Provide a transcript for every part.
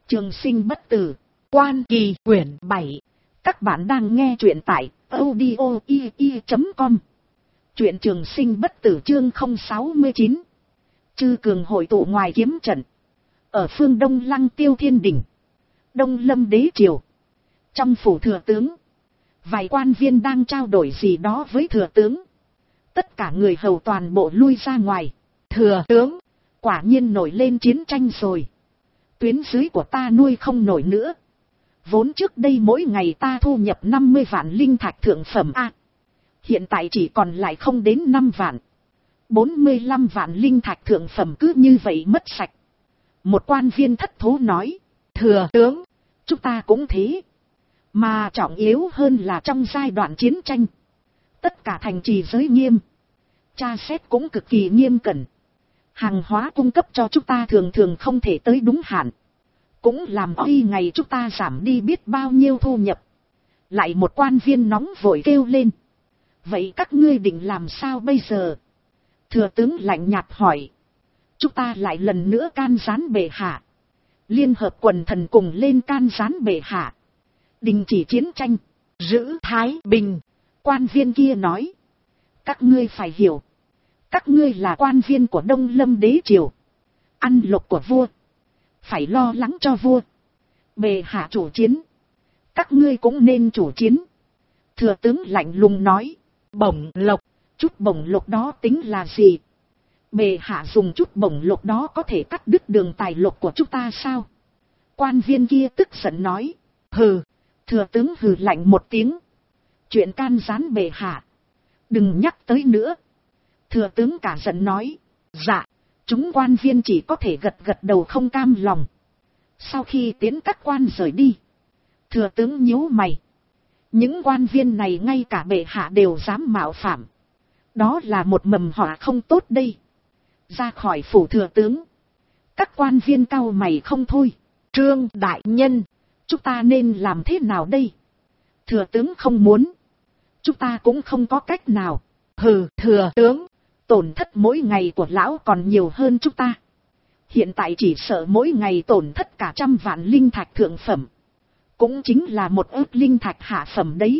Trường sinh bất tử, Quan Kỳ quyển 7. Các bạn đang nghe truyện tại audio.com. Truyện Trường sinh bất tử chương 069. Chư cường hội tụ ngoài kiếm trận. Ở phương Đông Lăng Tiêu Thiên Đình, Đông Lâm Đế Triều. Trong phủ thừa tướng, vài quan viên đang trao đổi gì đó với thừa tướng. Tất cả người hầu toàn bộ lui ra ngoài. Thừa tướng, quả nhiên nổi lên chiến tranh rồi. Tuyến dưới của ta nuôi không nổi nữa. Vốn trước đây mỗi ngày ta thu nhập 50 vạn linh thạch thượng phẩm A. Hiện tại chỉ còn lại không đến 5 vạn. 45 vạn linh thạch thượng phẩm cứ như vậy mất sạch. Một quan viên thất thố nói, thừa tướng, chúng ta cũng thế. Mà trọng yếu hơn là trong giai đoạn chiến tranh, tất cả thành trì giới nghiêm. Tra xét cũng cực kỳ nghiêm cẩn. Hàng hóa cung cấp cho chúng ta thường thường không thể tới đúng hạn. Cũng làm khi ngày chúng ta giảm đi biết bao nhiêu thu nhập. Lại một quan viên nóng vội kêu lên. Vậy các ngươi định làm sao bây giờ? Thừa tướng lạnh nhạt hỏi. Chúng ta lại lần nữa can gián bệ hạ. Liên hợp quần thần cùng lên can gián bệ hạ. Đình chỉ chiến tranh, giữ thái bình. Quan viên kia nói. Các ngươi phải hiểu. Các ngươi là quan viên của Đông Lâm Đế Triều. Ăn lộc của vua. Phải lo lắng cho vua. Bệ hạ chủ chiến. Các ngươi cũng nên chủ chiến. Thừa tướng lạnh lùng nói. Bổng lộc. Chút bổng lộc đó tính là gì? Bệ hạ dùng chút bổng lộc đó có thể cắt đứt đường tài lộc của chúng ta sao? Quan viên kia tức giận nói. Hừ. Thừa tướng hừ lạnh một tiếng. Chuyện can gián bệ hạ, đừng nhắc tới nữa. Thừa tướng cả giận nói. Dạ. Chúng quan viên chỉ có thể gật gật đầu không cam lòng. Sau khi tiến các quan rời đi, thừa tướng nhíu mày. Những quan viên này ngay cả bệ hạ đều dám mạo phạm. Đó là một mầm họa không tốt đây. Ra khỏi phủ thừa tướng, các quan viên cau mày không thôi. Trương đại nhân, chúng ta nên làm thế nào đây? Thừa tướng không muốn, chúng ta cũng không có cách nào. Hừ, thừa tướng, tổn thất mỗi ngày của lão còn nhiều hơn chúng ta. Hiện tại chỉ sợ mỗi ngày tổn thất cả 100 vạn linh thạch thượng phẩm. Cũng chính là 1 ức linh thạch hạ phẩm đấy.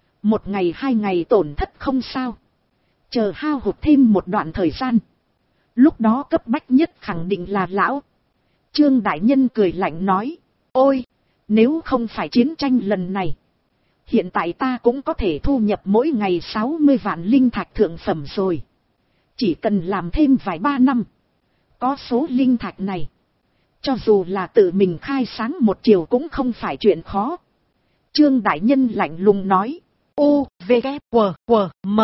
1 ngày 2 ngày tổn thất không sao. Chờ hao hụt thêm một đoạn thời gian, lúc đó cấp bách nhất khẳng định là lão. Trương đại nhân cười lạnh nói. Ôi, nếu không phải chiến tranh lần này, hiện tại ta cũng có thể thu nhập mỗi ngày 60 vạn linh thạch thượng phẩm rồi. Chỉ cần làm thêm vài 3 năm, có số linh thạch này, cho dù là tự mình khai sáng một chiều cũng không phải chuyện khó. Trương đại nhân lạnh lùng nói. U, V, K, W, W, M.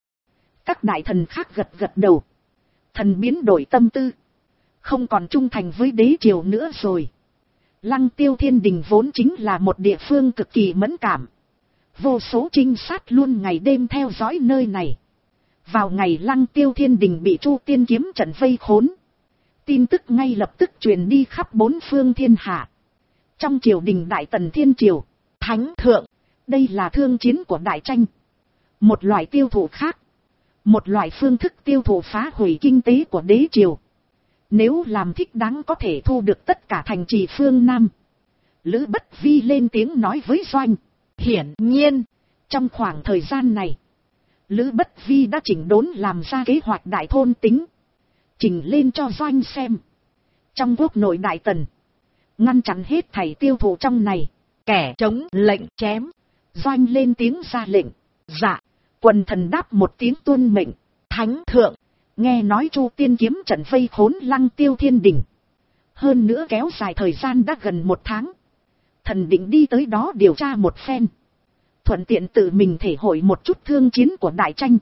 Các đại thần khác gật gật đầu. Thần biến đổi tâm tư, không còn trung thành với đế triều nữa rồi. Lăng Tiêu Thiên Đình vốn chính là một địa phương cực kỳ mẫn cảm. Vô số trinh sát luôn ngày đêm theo dõi nơi này. Vào ngày Lăng Tiêu Thiên Đình bị Chu Tiên kiếm trận vây khốn, tin tức ngay lập tức truyền đi khắp 4 phương thiên hạ. Trong triều đình Đại Tần Thiên Triều, Thánh Thượng, đây là thương chiến của đại tranh. Một loại tiêu thụ khác, một loại phương thức tiêu thụ phá hủy kinh tế của đế triều. Nếu làm thích đáng có thể thu được tất cả thành trì phương Nam. Lữ Bất Vi lên tiếng nói với Doanh. Hiển nhiên, trong khoảng thời gian này, Lữ Bất Vi đã chỉnh đốn làm ra kế hoạch đại thôn tính. Chỉnh lên cho Doanh xem. Trong quốc nội Đại Tần, ngăn chặn hết thảy tiêu thụ trong này. Kẻ chống lệnh chém. Doanh lên tiếng ra lệnh. Dạ. Quần thần đáp một tiếng tuân mệnh. Thánh thượng, nghe nói Chu Tiên kiếm trận vây khốn Lăng Tiêu Thiên Đình. Hơn nữa kéo dài thời gian đã gần 1 tháng. Thần định đi tới đó điều tra một phen, thuận tiện tự mình thể hội một chút thương chiến của đại tranh.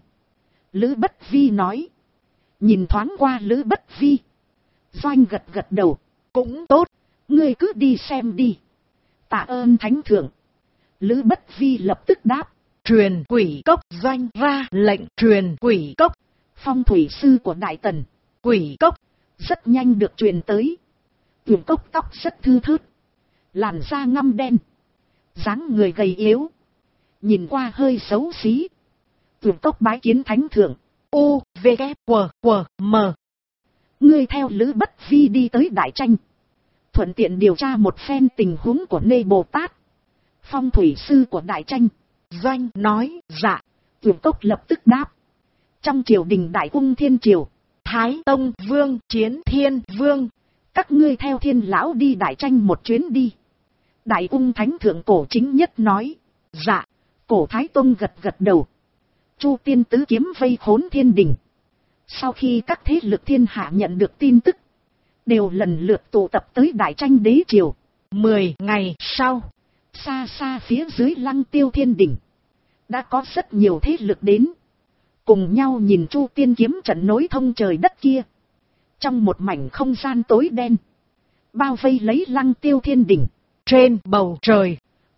Lữ Bất Vi nói. Nhìn thoáng qua Lữ Bất Vi, Doanh gật gật đầu. Cũng tốt, ngươi cứ đi xem đi. Tạ ơn Thánh thượng. Lữ Bất Vi lập tức đáp. Truyền Quỷ Cốc. Doanh ra lệnh truyền Quỷ Cốc. Phong thủy sư của Đại Tần, Quỷ Cốc, rất nhanh được truyền tới. Quỷ Cốc tóc rất thưa thớt, làn da ngăm đen, dáng người gầy yếu, nhìn qua hơi xấu xí. Quỷ Cốc bái kiến Thánh thượng. U, V, K, W, W, M. Ngươi theo Lữ Bất Vi đi tới đại tranh, thuận tiện điều tra một phen tình huống của Nê Bồ Tát. Phong thủy sư của Đại Tranh Doanh nói, dạ. Vượt Cốc lập tức đáp. Trong triều đình Đại Cung Thiên Triều, Thái Tông Vương chiến Thiên Vương, các ngươi theo Thiên lão đi Đại Tranh một chuyến đi. Đại Cung Thánh Thượng Cổ Chính Nhất nói, dạ. Cổ Thái Tông gật gật đầu. Chu Tiên tứ kiếm vây khốn thiên đình. Sau khi các thế lực thiên hạ nhận được tin tức, đều lần lượt tụ tập tới Đại Tranh đế triều. 10 ngày sau, xa xa phía dưới Lăng Tiêu Thiên Đình, đã có rất nhiều thế lực đến, cùng nhau nhìn Chu Tiên kiếm trận nối thông trời đất kia. Trong một mảnh không gian tối đen, bao vây lấy Lăng Tiêu Thiên Đình, trên bầu trời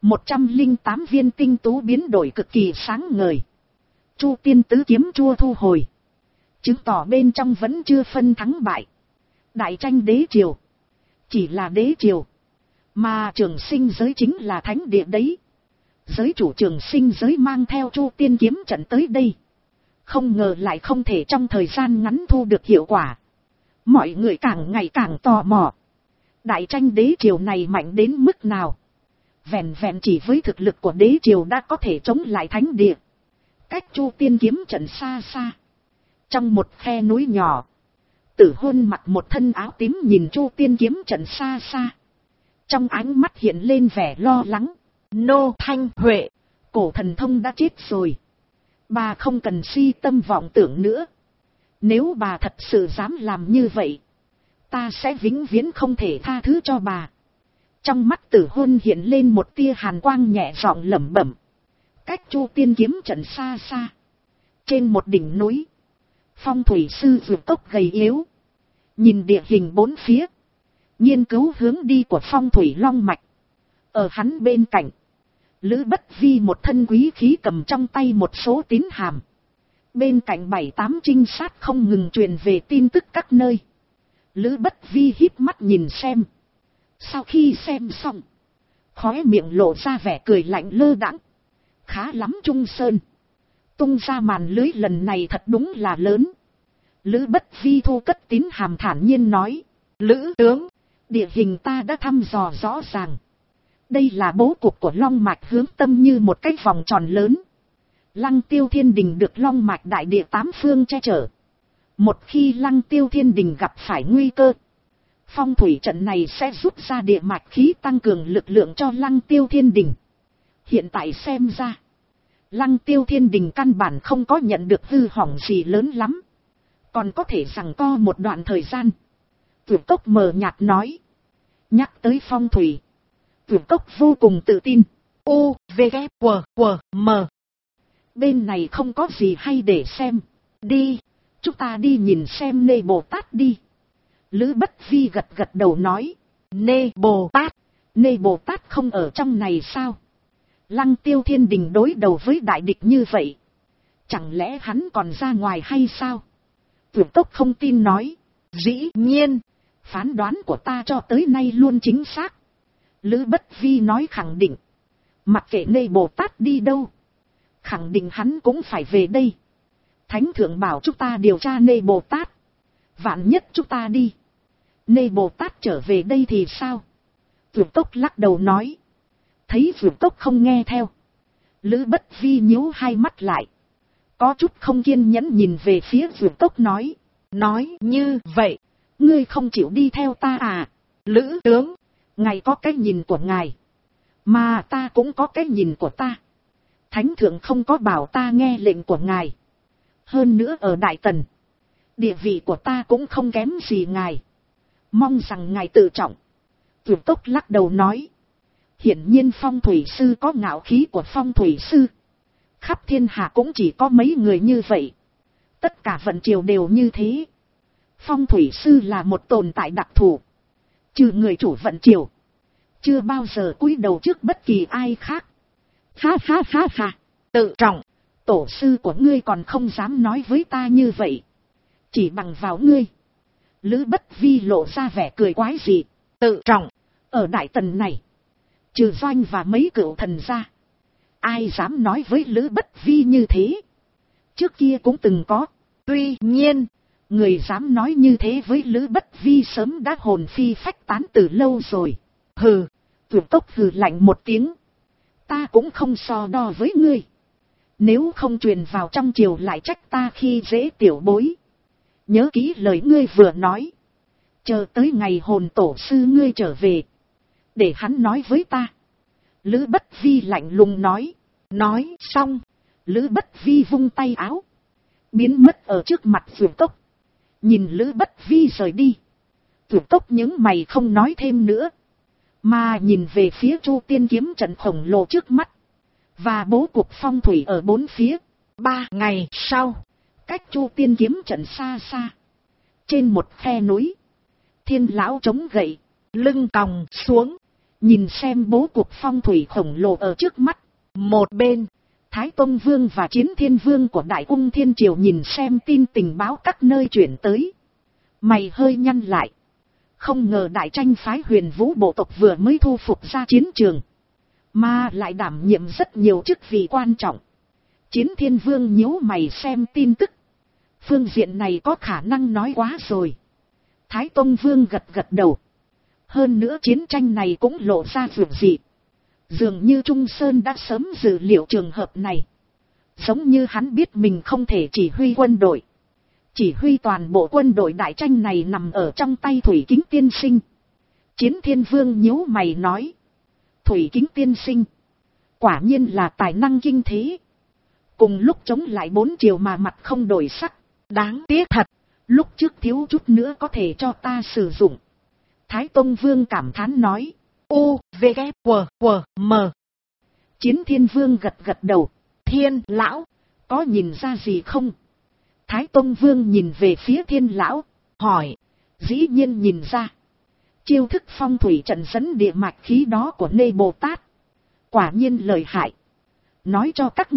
108 viên tinh tú biến đổi cực kỳ sáng ngời. Chu Tiên tứ kiếm chua thu hồi, chứng tỏ bên trong vẫn chưa phân thắng bại. Đại Tranh đế triều chỉ là đế triều, mà Trường Sinh giới chính là thánh địa đấy. Giới chủ Trường Sinh giới mang theo Chu Tiên kiếm trận tới đây, không ngờ lại không thể trong thời gian ngắn thu được hiệu quả. Mọi người càng ngày càng tò mò, Đại Tranh đế triều này mạnh đến mức nào. Vẹn vẹn chỉ với thực lực của đế triều đã có thể chống lại thánh địa. Cách Chu Tiên kiếm trận xa xa, trong một khe núi nhỏ, Tử Hôn mặc một thân áo tím nhìn Chu Tiên kiếm trận xa xa, trong ánh mắt hiện lên vẻ lo lắng. Nô Thanh Huệ, cổ thần thông đã chết rồi, bà không cần si tâm vọng tưởng nữa. Nếu bà thật sự dám làm như vậy, ta sẽ vĩnh viễn không thể tha thứ cho bà. Trong mắt Tử Hôn hiện lên một tia hàn quang, nhẹ giọng lẩm bẩm. Cách Chu Tiên kiếm trận xa xa, trên một đỉnh núi, phong thủy sư Vượt Cốc gầy yếu, nhìn địa hình bốn phía, nghiên cứu hướng đi của phong thủy long mạch. Ở hắn bên cạnh, Lữ Bất Vi một thân quý khí cầm trong tay một số tín hàm. Bên cạnh 7-8 trinh sát không ngừng truyền về tin tức các nơi. Lữ Bất Vi híp mắt nhìn xem. Sau khi xem xong, khóe miệng lộ ra vẻ cười lạnh lơ đãng. Khá lắm Trung Sơn, tung ra màn lưới lần này thật đúng là lớn. Lữ Bất Vi thu cất tín hàm thản nhiên nói. Lữ tướng, địa hình ta đã thăm dò rõ ràng. Đây là bố cục của long mạch hướng tâm như một cái vòng tròn lớn. Lăng Tiêu Thiên Đình được long mạch đại địa 8 phương che chở. Một khi Lăng Tiêu Thiên Đình gặp phải nguy cơ, phong thủy trận này sẽ rút ra địa mạch khí tăng cường lực lượng cho Lăng Tiêu Thiên Đình. Hiện tại xem ra, Lăng Tiêu Thiên Đình căn bản không có nhận được hư hỏng gì lớn lắm, còn có thể giằng co một đoạn thời gian. Vượt Cốc mờ nhạt nói. Nhắc tới phong thủy, Vượt Cốc vô cùng tự tin. U, V, K, W, W, M. Bên này không có gì hay để xem. Đi, chúng ta đi nhìn xem Nê Bồ Tát đi. Lữ Bất Vi gật gật đầu nói. Nê Bồ Tát? Nê Bồ Tát không ở trong này sao? Lăng Tiêu Thiên Đình đối đầu với đại địch như vậy, chẳng lẽ hắn còn ra ngoài hay sao? Vượt Cốc không tin nói. Dĩ nhiên, phán đoán của ta cho tới nay luôn chính xác. Lữ Bất Vi nói khẳng định. Mặc kệ Nê Bồ Tát đi đâu, khẳng định hắn cũng phải về đây. Thánh thượng bảo chúng ta điều tra Nê Bồ Tát, vạn nhất chúng ta đi, Nê Bồ Tát trở về đây thì sao? Vượt Cốc lắc đầu nói. Thấy Vượt Cốc không nghe theo, Lữ Bất Vi nhíu hai mắt lại, có chút không kiên nhẫn nhìn về phía Vượt Cốc nói. Nói như vậy, ngươi không chịu đi theo ta à? Lữ tướng, ngài có cái nhìn của ngài, mà ta cũng có cái nhìn của ta. Thánh thượng không có bảo ta nghe lệnh của ngài. Hơn nữa ở Đại Tần, địa vị của ta cũng không kém gì ngài. Mong rằng ngài tự trọng. Vượt Cốc lắc đầu nói. Hiển nhiên phong thủy sư có ngạo khí của phong thủy sư. Khắp thiên hạ cũng chỉ có mấy người như vậy. Tất cả vận triều đều như thế. Phong thủy sư là một tồn tại đặc thù. Trừ người chủ vận triều, chưa bao giờ cúi đầu trước bất kỳ ai khác. Ha ha ha ha, tự trọng. Tổ sư của ngươi còn không dám nói với ta như vậy. Chỉ bằng vào ngươi. Lữ Bất Vi lộ ra vẻ cười quái dị. Tự trọng, ở Đại Tần này, trừ Doanh và mấy cựu thần ra, ai dám nói với Lữ Bất Vi như thế? Trước kia cũng từng có. Tuy nhiên, Người dám nói như thế với Lữ Bất Vi sớm đã hồn phi phách tán từ lâu rồi. Hừ, Vượt Cốc hừ lạnh một tiếng. Ta cũng không so đo với ngươi. Nếu không truyền vào trong triều lại trách ta khi dễ tiểu bối. Nhớ kỹ lời ngươi vừa nói. Chờ tới ngày hồn tổ sư ngươi trở về. Để hắn nói với ta. Lữ Bất Vi lạnh lùng nói. Nói xong, Lữ Bất Vi vung tay áo. Biến mất ở trước mặt Vượt Cốc. Nhìn Lữ Bất Vi rời đi. Vượt Cốc những mày không nói thêm nữa. Mà nhìn về phía Chu Tiên kiếm trận khổng lồ trước mắt. Và bố cục phong thủy ở bốn phía. 3 ngày sau, cách Chu Tiên kiếm trận xa xa. Trên một khe núi, Thiên lão chống gậy, lưng còng xuống. Nhìn xem bố cục phong thủy khổng lồ ở trước mắt. Một bên, Thái Tông Vương và Chiến Thiên Vương của Đại Cung Thiên Triều nhìn xem tin tình báo các nơi chuyển tới. Mày hơi nhăn lại. Không ngờ Đại Tranh phái Huyền Vũ bộ tộc vừa mới thu phục ra chiến trường. Mà lại đảm nhiệm rất nhiều chức vị quan trọng. Chiến Thiên Vương nhíu mày xem tin tức. Phương diện này có khả năng nói quá rồi. Thái Tông Vương gật gật đầu. Hơn nữa chiến tranh này cũng lộ ra vượt dị. Dường như Trung Sơn đã sớm dự liệu trường hợp này. Giống như hắn biết mình không thể chỉ huy quân đội. Chỉ huy toàn bộ quân đội đại tranh này nằm ở trong tay Thủy Kính tiên sinh. Chiến Thiên Vương nhíu mày nói. Thủy Kính tiên sinh. Quả nhiên là tài năng kinh thế. Cùng lúc chống lại 4 triều mà mặt không đổi sắc. Đáng tiếc thật. Lúc trước thiếu chút nữa có thể cho ta sử dụng. Thái Tông Vương cảm thán nói. U, V, K, W, W, M. Chiến Thiên Vương gật gật đầu. Thiên lão, có nhìn ra gì không? Thái Tông Vương nhìn về phía Thiên lão, hỏi. Dĩ nhiên nhìn ra. Chiêu thức phong thủy trận dẫn địa mạch khí đó của Nê Bồ Tát. Quả nhiên lợi hại. Nói cho các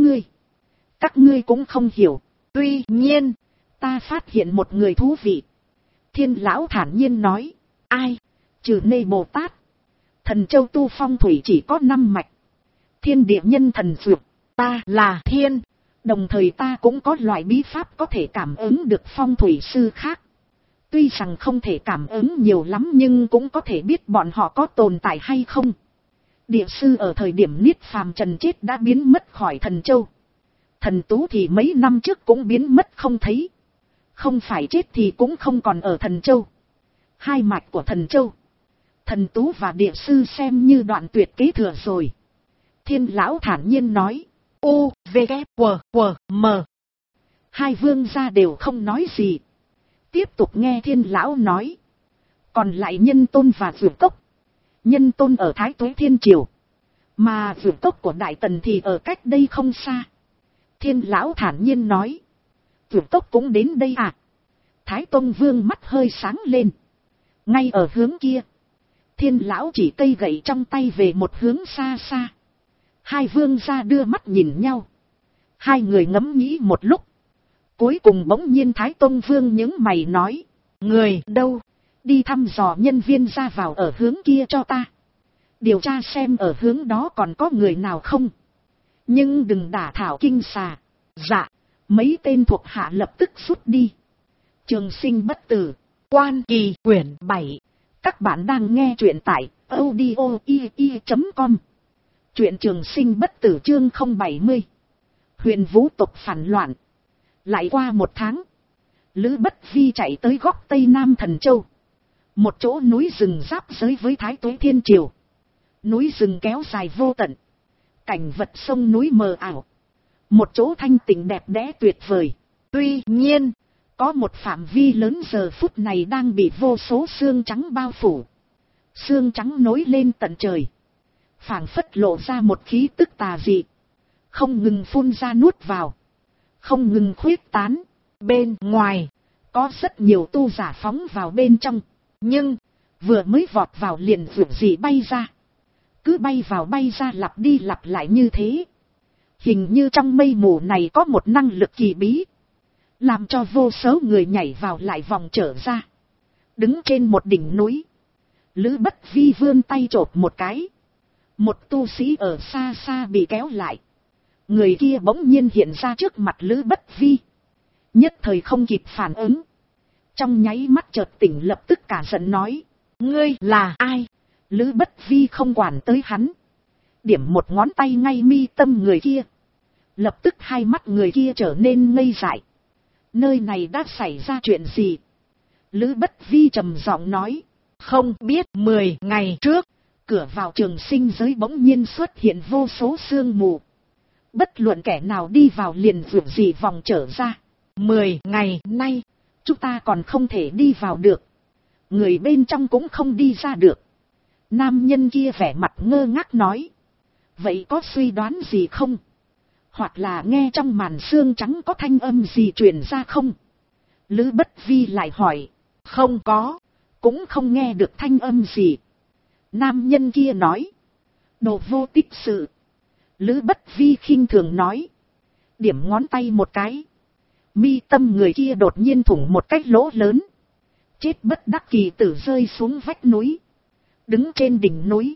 ngươi cũng không hiểu. Tuy nhiên, ta phát hiện một người thú vị. Thiên lão thản nhiên nói. Ai? Trừ Nê Bồ Tát. Thần châu tu phong thủy chỉ có 5 mạch. Thiên địa nhân thần dược. Ta là thiên. Đồng thời ta cũng có loại bí pháp có thể cảm ứng được phong thủy sư khác. Tuy rằng không thể cảm ứng nhiều lắm nhưng cũng có thể biết bọn họ có tồn tại hay không. Địa sư ở thời điểm Niết Phàm Trần chết đã biến mất khỏi thần châu. Thần Tú thì mấy năm trước cũng biến mất không thấy. Không phải chết thì cũng không còn ở thần châu. Hai mạch của thần châu. Thần Tú và địa sư xem như đoạn tuyệt kế thừa rồi. Thiên lão thản nhiên nói. U, V, K, W, W, M. Hai vương gia đều không nói gì. Tiếp tục nghe Thiên lão nói. Còn lại Nhân Tôn và Vượt Cốc. Nhân Tôn ở Thái Tuế Thiên Triều. Mà Vượt Cốc của Đại Tần thì ở cách đây không xa. Thiên lão thản nhiên nói. Vượt Cốc cũng đến đây à? Thái Tông Vương mắt hơi sáng lên. Ngay ở hướng kia. Thiên lão chỉ cây gậy trong tay về một hướng xa xa. Hai vương gia đưa mắt nhìn nhau. Hai người ngẫm nghĩ một lúc. Cuối cùng bỗng nhiên Thái Tông Vương nhướng mày nói. Người đâu? Đi thăm dò nhân viên ra vào ở hướng kia cho ta. Điều tra xem ở hướng đó còn có người nào không. Nhưng đừng đả thảo kinh xà. Dạ. Mấy tên thuộc hạ lập tức rút đi. Trường Sinh bất tử. Quan Kỳ quyển 7. Các bạn đang nghe truyện tại audio.com. Truyện Trường Sinh bất tử chương 070. Huyền Vũ tộc phản loạn. Lại qua một tháng. Lữ Bất Vi chạy tới góc Tây Nam Thần Châu. Một chỗ núi rừng giáp giới với Thái Tuế Thiên Triều. Núi rừng kéo dài vô tận. Cảnh vật sông núi mờ ảo. Một chỗ thanh tịnh đẹp đẽ tuyệt vời. Tuy nhiên, có một phạm vi lớn giờ phút này đang bị vô số xương trắng bao phủ. Xương trắng nối lên tận trời. Phảng phất lộ ra một khí tức tà dị. Không ngừng phun ra nuốt vào. Không ngừng khuyết tán. Bên ngoài, có rất nhiều tu giả phóng vào bên trong. Nhưng, vừa mới vọt vào liền vượt dị bay ra. Cứ bay vào bay ra lặp đi lặp lại như thế. Hình như trong mây mù này có một năng lực kỳ bí. Làm cho vô số người nhảy vào lại vòng trở ra. Đứng trên một đỉnh núi. Lữ Bất Vi vươn tay chộp một cái. Một tu sĩ ở xa xa bị kéo lại. Người kia bỗng nhiên hiện ra trước mặt Lữ Bất Vi. Nhất thời không kịp phản ứng. Trong nháy mắt chợt tỉnh, lập tức cả giận nói, ngươi là ai? Lữ Bất Vi không quản tới hắn, điểm một ngón tay ngay mi tâm người kia. Lập tức hai mắt người kia trở nên ngây dại. Nơi này đã xảy ra chuyện gì? Lữ Bất Vi trầm giọng nói, không biết. 10 ngày trước, cửa vào trường sinh giới bỗng nhiên xuất hiện vô số sương mù. Bất luận kẻ nào đi vào liền vượt gì vòng trở ra. 10 ngày nay, chúng ta còn không thể đi vào được. Người bên trong cũng không đi ra được. Nam nhân kia vẻ mặt ngơ ngác nói, vậy có suy đoán gì không? Hoặc là nghe trong màn sương trắng có thanh âm gì truyền ra không? Lữ Bất Vi lại hỏi, không có, cũng không nghe được thanh âm gì. Nam nhân kia nói, đồ vô tích sự. Lữ Bất Vi khinh thường nói, điểm ngón tay một cái. Mi tâm người kia đột nhiên thủng một cái lỗ lớn. Chết bất đắc kỳ tử rơi xuống vách núi. Đứng trên đỉnh núi,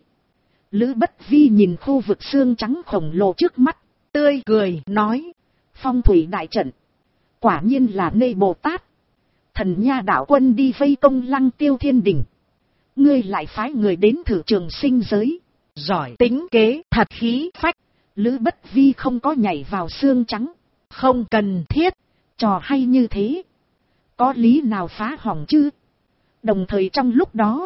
Lữ Bất Vi nhìn khu vực xương trắng khổng lồ trước mắt, tươi cười nói, phong thủy đại trận, quả nhiên là Nê Bồ Tát. Thần nha đạo quân đi vây công Lăng Tiêu Thiên Đình, ngươi lại phái người đến thử trường sinh giới, giỏi tính kế, thật khí phách. Lữ Bất Vi không có nhảy vào xương trắng, không cần thiết, trò hay như thế, có lý nào phá hỏng chứ? Đồng thời trong lúc đó,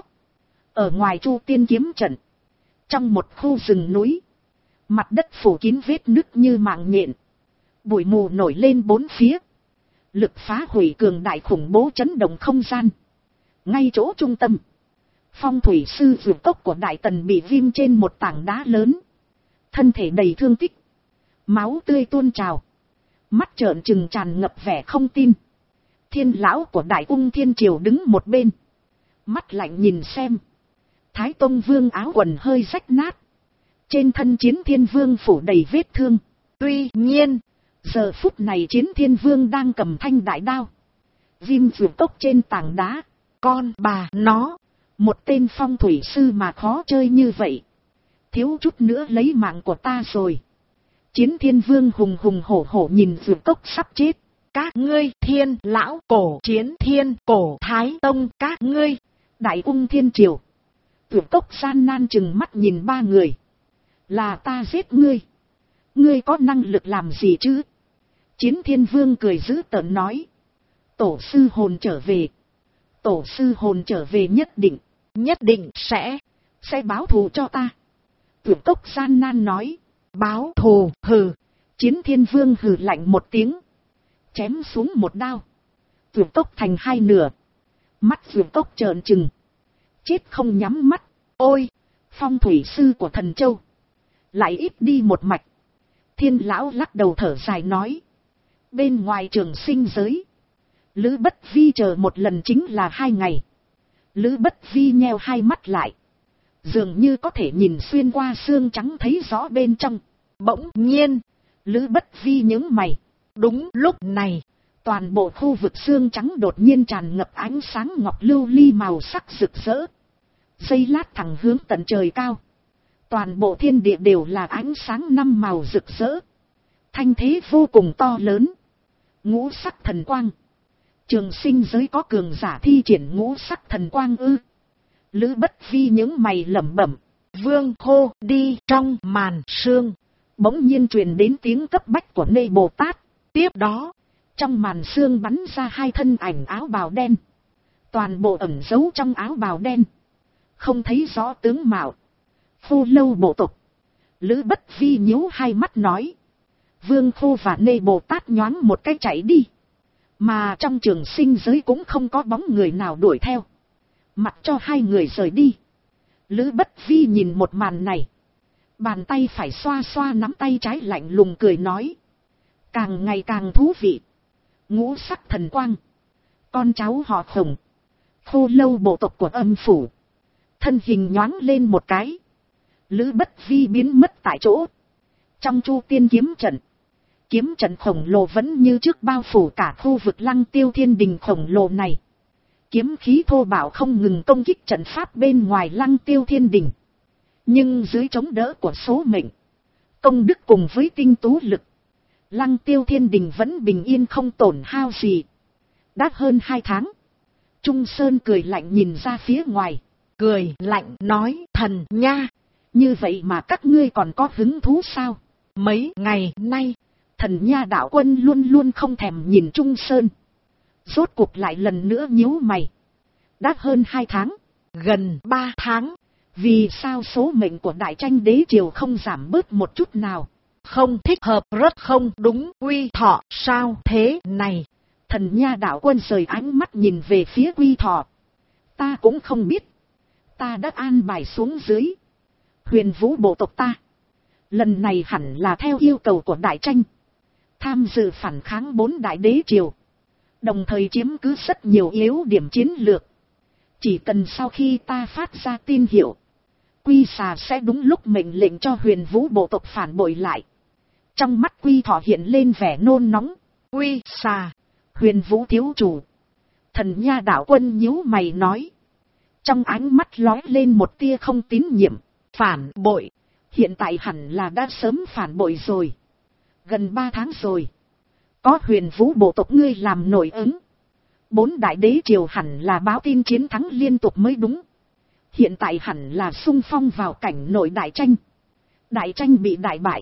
ở ngoài Chu Tiên kiếm trận, trong một khu rừng núi, mặt đất phủ kín vết nứt như mạng nhện, bụi mù nổi lên bốn phía, lực phá hủy cường đại khủng bố chấn động không gian. Ngay chỗ trung tâm, phong thủy sư vượt cốc của Đại Tần bị viêm trên một tảng đá lớn, thân thể đầy thương tích, máu tươi tuôn trào, mắt trợn trừng tràn ngập vẻ không tin. Thiên lão của Đại Ung Thiên Triều đứng một bên, mắt lạnh nhìn xem. Thái Tông Vương áo quần hơi rách nát, trên thân Chiến Thiên Vương phủ đầy vết thương. Tuy nhiên, giờ phút này Chiến Thiên Vương đang cầm thanh đại đao, viêm vượt cốc trên tảng đá. Con bà nó, một tên phong thủy sư mà khó chơi như vậy, thiếu chút nữa lấy mạng của ta rồi. Chiến Thiên Vương hùng hùng hổ hổ nhìn vượt cốc sắp chết. Các ngươi Thiên lão cổ Chiến Thiên cổ Thái Tông, các ngươi Đại Ung Thiên Triều. Vượt cốc gian nan chừng mắt nhìn ba người. Là ta giết ngươi, ngươi có năng lực làm gì chứ? Chiến Thiên Vương cười dữ tợn nói, tổ sư hồn trở về, tổ sư hồn trở về nhất định sẽ báo thù cho ta. Vượt cốc gian nan nói, báo thù hừ. Chiến Thiên Vương hừ lạnh một tiếng, chém xuống một đao, vượt cốc thành hai nửa. Mắt vượt cốc trợn trừng, chết không nhắm mắt. Ôi, phong thủy sư của Thần Châu lại ít đi một mạch. Thiên lão lắc đầu thở dài nói, bên ngoài trường sinh giới, Lữ Bất Vi chờ một lần chính là 2 ngày. Lữ Bất Vi nheo hai mắt lại, dường như có thể nhìn xuyên qua xương trắng thấy rõ bên trong. Bỗng nhiên, Lữ Bất Vi nhướng mày. Đúng lúc này, toàn bộ khu vực xương trắng đột nhiên tràn ngập ánh sáng ngọc lưu ly màu sắc rực rỡ. Giây lát thẳng hướng tận trời cao. Toàn bộ thiên địa đều là ánh sáng 5 màu rực rỡ. Thanh thế vô cùng to lớn. Ngũ sắc thần quang. Trường sinh giới có cường giả thi triển ngũ sắc thần quang ư? Lữ Bất Vi những mày lẩm bẩm. Vương hô đi. Trong màn sương, bỗng nhiên truyền đến tiếng cấp bách của Nê Bồ Tát. Tiếp đó, trong màn sương bắn ra 2 thân ảnh áo bào đen. Toàn bộ ẩn giấu trong áo bào đen, không thấy rõ tướng mạo. Khô Lâu bộ tộc. Lữ Bất Vi nhíu hai mắt nói, Vương Khô và Nê Bồ Tát nhoáng một cái chạy đi. Mà trong trường sinh giới cũng không có bóng người nào đuổi theo, mặc cho 2 người rời đi. Lữ Bất Vi nhìn một màn này, bàn tay phải xoa xoa nắm tay trái lạnh lùng cười nói, càng ngày càng thú vị. Ngũ sắc thần quang, con cháu họ Khổng, Khô Lâu bộ tộc của Âm phủ. Thân hình nhoáng lên một cái, Lữ Bất Vi biến mất tại chỗ. Trong Chu Tiên kiếm trận khổng lồ vẫn như trước bao phủ cả khu vực Lăng Tiêu Thiên Đình khổng lồ này. Kiếm khí thô bạo không ngừng công kích trận pháp bên ngoài Lăng Tiêu Thiên Đình. Nhưng dưới chống đỡ của số mệnh, công đức cùng với tinh tú lực, Lăng Tiêu Thiên Đình vẫn bình yên không tổn hao gì. Đã hơn 2 tháng, Trung Sơn cười lạnh nhìn ra phía ngoài. Cười lạnh nói, Thần Nha, như vậy mà các ngươi còn có hứng thú sao? Mấy ngày nay, Thần Nha đạo quân luôn luôn không thèm nhìn Trung Sơn. Rốt cuộc lại lần nữa nhíu mày. Đã hơn 2 tháng. Gần 3 tháng. Vì sao số mệnh của Đại Tranh đế triều không giảm bớt một chút nào? Không thích hợp, rất không đúng. Quy Thọ sao thế này? Thần Nha đạo quân rời ánh mắt nhìn về phía Quy Thọ. Ta cũng không biết. Ta đã an bài xuống dưới. Huyền Vũ bộ tộc ta. Lần này hẳn là theo yêu cầu của Đại Tranh. Tham dự phản kháng 4 đại đế triều. Đồng thời chiếm cứ rất nhiều yếu điểm chiến lược. Chỉ cần sau khi ta phát ra tin hiệu, Quy Xà sẽ đúng lúc mệnh lệnh cho Huyền Vũ bộ tộc phản bội lại. Trong mắt Quy Thọ hiện lên vẻ nôn nóng. Quy Xà, Huyền Vũ thiếu chủ. Thần Nha đạo quân nhíu mày nói. Trong ánh mắt lóe lên một tia không tín nhiệm. Phản bội. Hiện tại hẳn là đã sớm phản bội rồi. Gần 3 tháng rồi. Có Huyền Vũ bộ tộc ngươi làm nổi ứng. 4 đại đế triều hẳn là báo tin chiến thắng liên tục mới đúng. Hiện tại hẳn là xung phong vào cảnh nội Đại Tranh. Đại Tranh bị đại bại.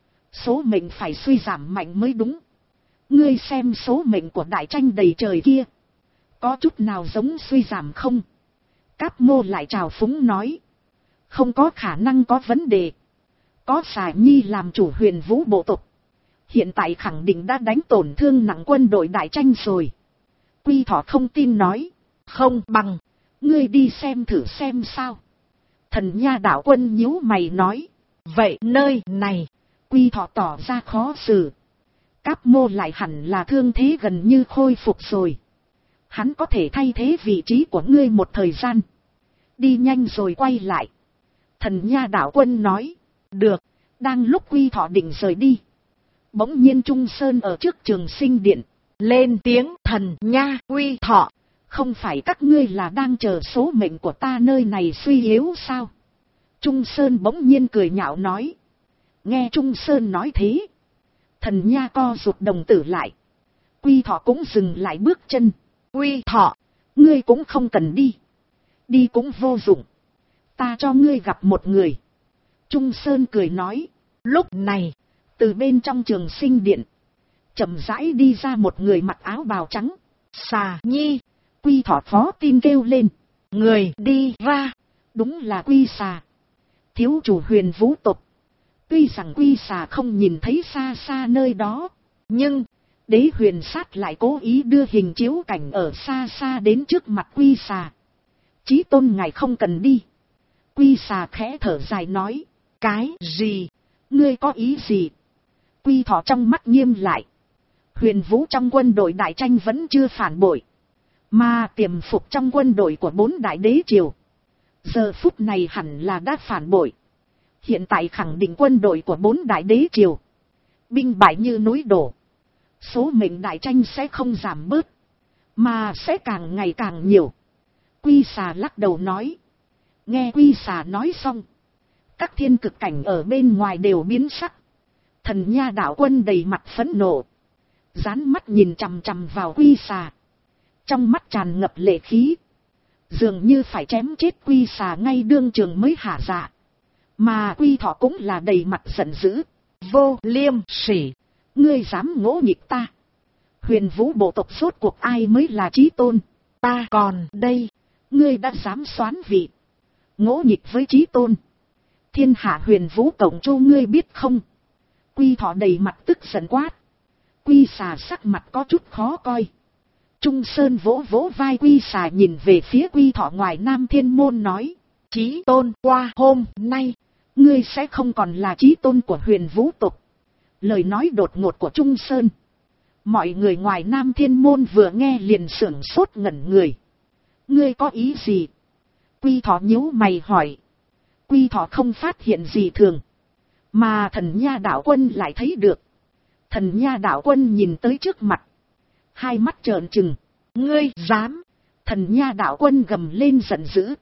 Số mệnh phải suy giảm mạnh mới đúng. Ngươi xem số mệnh của Đại Tranh đầy trời kia. Có chút nào giống suy giảm không? Cáp Mô lại trào phúng nói. Không có khả năng có vấn đề. Có Xà Nhi làm chủ Huyền Vũ bộ tộc. Hiện tại khẳng định đã đánh tổn thương nặng quân đội Đại Tranh rồi. Quy Thọ không tin nói. Không bằng. Ngươi đi xem thử xem sao. Thần Nha đạo quân nhíu mày nói. Vậy nơi này. Quy Thọ tỏ ra khó xử. Cáp Mô lại hẳn là thương thế gần như khôi phục rồi. Hắn có thể thay thế vị trí của ngươi một thời gian. Đi nhanh rồi quay lại. Thần Nha đạo quân nói. Được. Đang lúc Quy Thọ định rời đi. Bỗng nhiên Trung Sơn ở trước Trường Sinh Điện. Lên tiếng. Thần Nha, Quy Thọ. Không phải các ngươi là đang chờ số mệnh của ta nơi này suy yếu sao? Trung Sơn bỗng nhiên cười nhạo nói. Nghe Trung Sơn nói thế. Thần Nha co rụt đồng tử lại. Quy Thọ cũng dừng lại bước chân. Quy Thọ, ngươi cũng không cần đi. Đi cũng vô dụng. Ta cho ngươi gặp một người. Trung Sơn cười nói. Lúc này, từ bên trong Trường Sinh Điện, chậm rãi đi ra một người mặc áo bào trắng. Xà Nhi. Quy Thọ phó tin kêu lên. Người đi ra. Đúng là Quy Xà. Thiếu chủ Huyền Vũ tộc. Tuy rằng Quy Xà không nhìn thấy xa xa nơi đó. Nhưng, Đế Huyền Sát lại cố ý đưa hình chiếu cảnh ở xa xa đến trước mặt Quy Xà. Chí tôn ngài không cần đi. Quy Xà khẽ thở dài nói. Cái gì? Ngươi có ý gì? Quy Thọ trong mắt nghiêm lại. Huyền Vũ trong quân đội Đại Tranh vẫn chưa phản bội. Mà tiềm phục trong quân đội của 4 đại đế triều. Giờ phút này hẳn là đã phản bội. Hiện tại khẳng định quân đội của 4 đại đế triều. Binh bại như núi đổ. Số mệnh Đại Tranh sẽ không giảm bớt. Mà sẽ càng ngày càng nhiều. Quy Xà lắc đầu nói. Nghe Quy Xà nói xong. Các thiên cực cảnh ở bên ngoài đều biến sắc. Thần Nha đạo quân đầy mặt phẫn nộ. Dán mắt nhìn chằm chằm vào Quy Xà. Trong mắt tràn ngập lệ khí. Dường như phải chém chết Quy Xà ngay đương trường mới hả dạ. Mà Quy Thọ cũng là đầy mặt giận dữ. Vô liêm sỉ. Ngươi dám ngỗ nghịch ta. Huyền Vũ bộ tộc rốt cuộc ai mới là chí tôn. Ta còn đây. Ngươi đã dám soán vị. Ngỗ nghịch với chí tôn. Thiên hạ Huyền Vũ cổng châu ngươi biết không. Quy Thọ đầy mặt tức giận quát. Quy Xà sắc mặt có chút khó coi. Trung Sơn vỗ vỗ vai Quy Xà nhìn về phía Quy Thọ ngoài Nam Thiên Môn nói. Chí tôn qua hôm nay. Ngươi sẽ không còn là chí tôn của Huyền Vũ tộc. Lời nói đột ngột của Trung Sơn. Mọi người ngoài Nam Thiên Môn vừa nghe liền sửng sốt ngẩn người. Ngươi có ý gì? Quy Thọ nhíu mày hỏi. Quy Thọ không phát hiện gì thường. Mà Thần Nha đạo quân lại thấy được. Thần Nha đạo quân nhìn tới trước mặt. Hai mắt trợn trừng. Ngươi dám. Thần Nha đạo quân gầm lên giận dữ.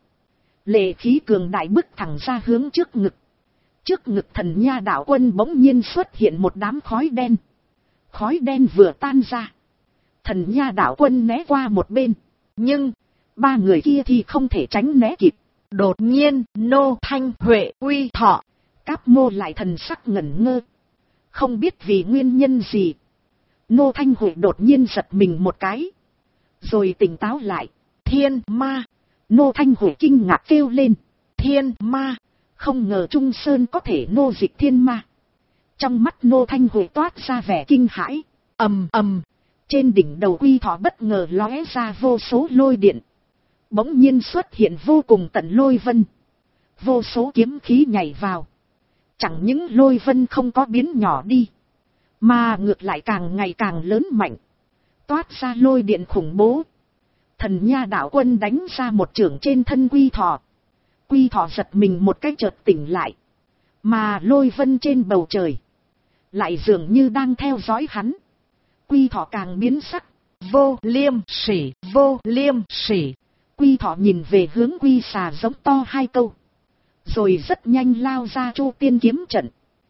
Lệ khí cường đại bức thẳng ra hướng trước ngực. Trước ngực Thần Nha đạo quân bỗng nhiên xuất hiện một đám khói đen. Khói đen vừa tan ra. Thần Nha đạo quân né qua một bên. Nhưng, Ba người kia thì không thể tránh né kịp. Đột nhiên, Nô Thanh Huệ, Quy Thọ. Cáp Mô lại thần sắc ngẩn ngơ. Không biết vì nguyên nhân gì. Nô Thanh Huệ đột nhiên giật mình một cái. Rồi tỉnh táo lại. Thiên ma. Nô Thanh Huệ kinh ngạc kêu lên. Thiên ma. Không ngờ Trung Sơn có thể nô dịch thiên ma. Trong mắt Nô Thanh Huệ toát ra vẻ kinh hãi. Ầm ầm. Trên đỉnh đầu Quy Thọ bất ngờ lóe ra vô số lôi điện. Bỗng nhiên xuất hiện vô cùng tận lôi vân. Vô số kiếm khí nhảy vào. Chẳng những lôi vân không có biến nhỏ đi, mà ngược lại càng ngày càng lớn mạnh. Toát ra lôi điện khủng bố. Thần Nha Đạo Quân đánh ra một chưởng trên thân Quy Thọ. Quy Thọ giật mình một cái chợt tỉnh lại. Mà lôi vân trên bầu trời lại dường như đang theo dõi hắn. Quy Thọ càng biến sắc. Vô liêm sỉ, vô liêm sỉ. Quy Thọ nhìn về hướng Quy Xà giống to hai câu. Rồi rất nhanh lao ra Chu Tiên kiếm trận.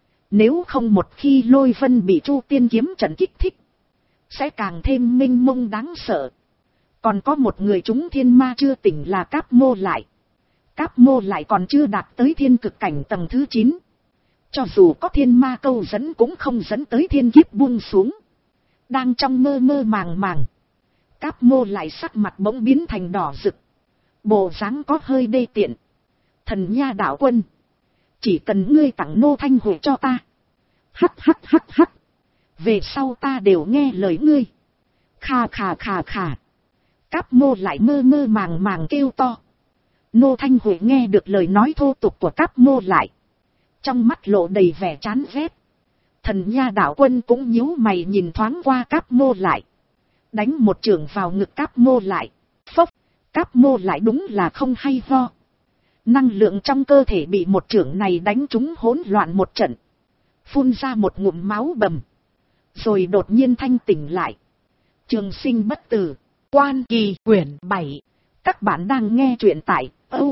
Nếu không một khi lôi vân bị Chu Tiên kiếm trận kích thích, sẽ càng thêm mênh mông đáng sợ. Còn có một người chúng thiên ma chưa tỉnh là Cáp Mô lại. Cáp Mô lại còn chưa đạt tới thiên cực cảnh tầng thứ 9. Cho dù có thiên ma câu dẫn cũng không dẫn tới thiên kiếp buông xuống. Đang trong mơ mơ màng màng, Cáp Mô lại sắc mặt bỗng biến thành đỏ rực. Bộ dáng có hơi đê tiện. Thần Nha Đạo Quân, chỉ cần ngươi tặng Nô Thanh Huệ cho ta. Hắc hắc hắc hắc. Về sau ta đều nghe lời ngươi. Khà khà khà khà. Cáp Mô lại mơ mơ màng màng kêu to. Nô Thanh Huệ nghe được lời nói thô tục của Cáp Mô lại. Trong mắt lộ đầy vẻ chán ghét. Thần Nha Đạo Quân cũng nhíu mày nhìn thoáng qua Cáp Mô lại. Đánh một chưởng vào ngực Cáp Mô lại. Phốc, Cáp Mô lại đúng là không hay ho. Năng lượng trong cơ thể bị một chưởng này đánh trúng hỗn loạn một trận. Phun ra một ngụm máu bầm. Rồi đột nhiên thanh tỉnh lại. Trường sinh bất tử. Quan Kỳ quyển 7. Các bạn đang nghe truyện tại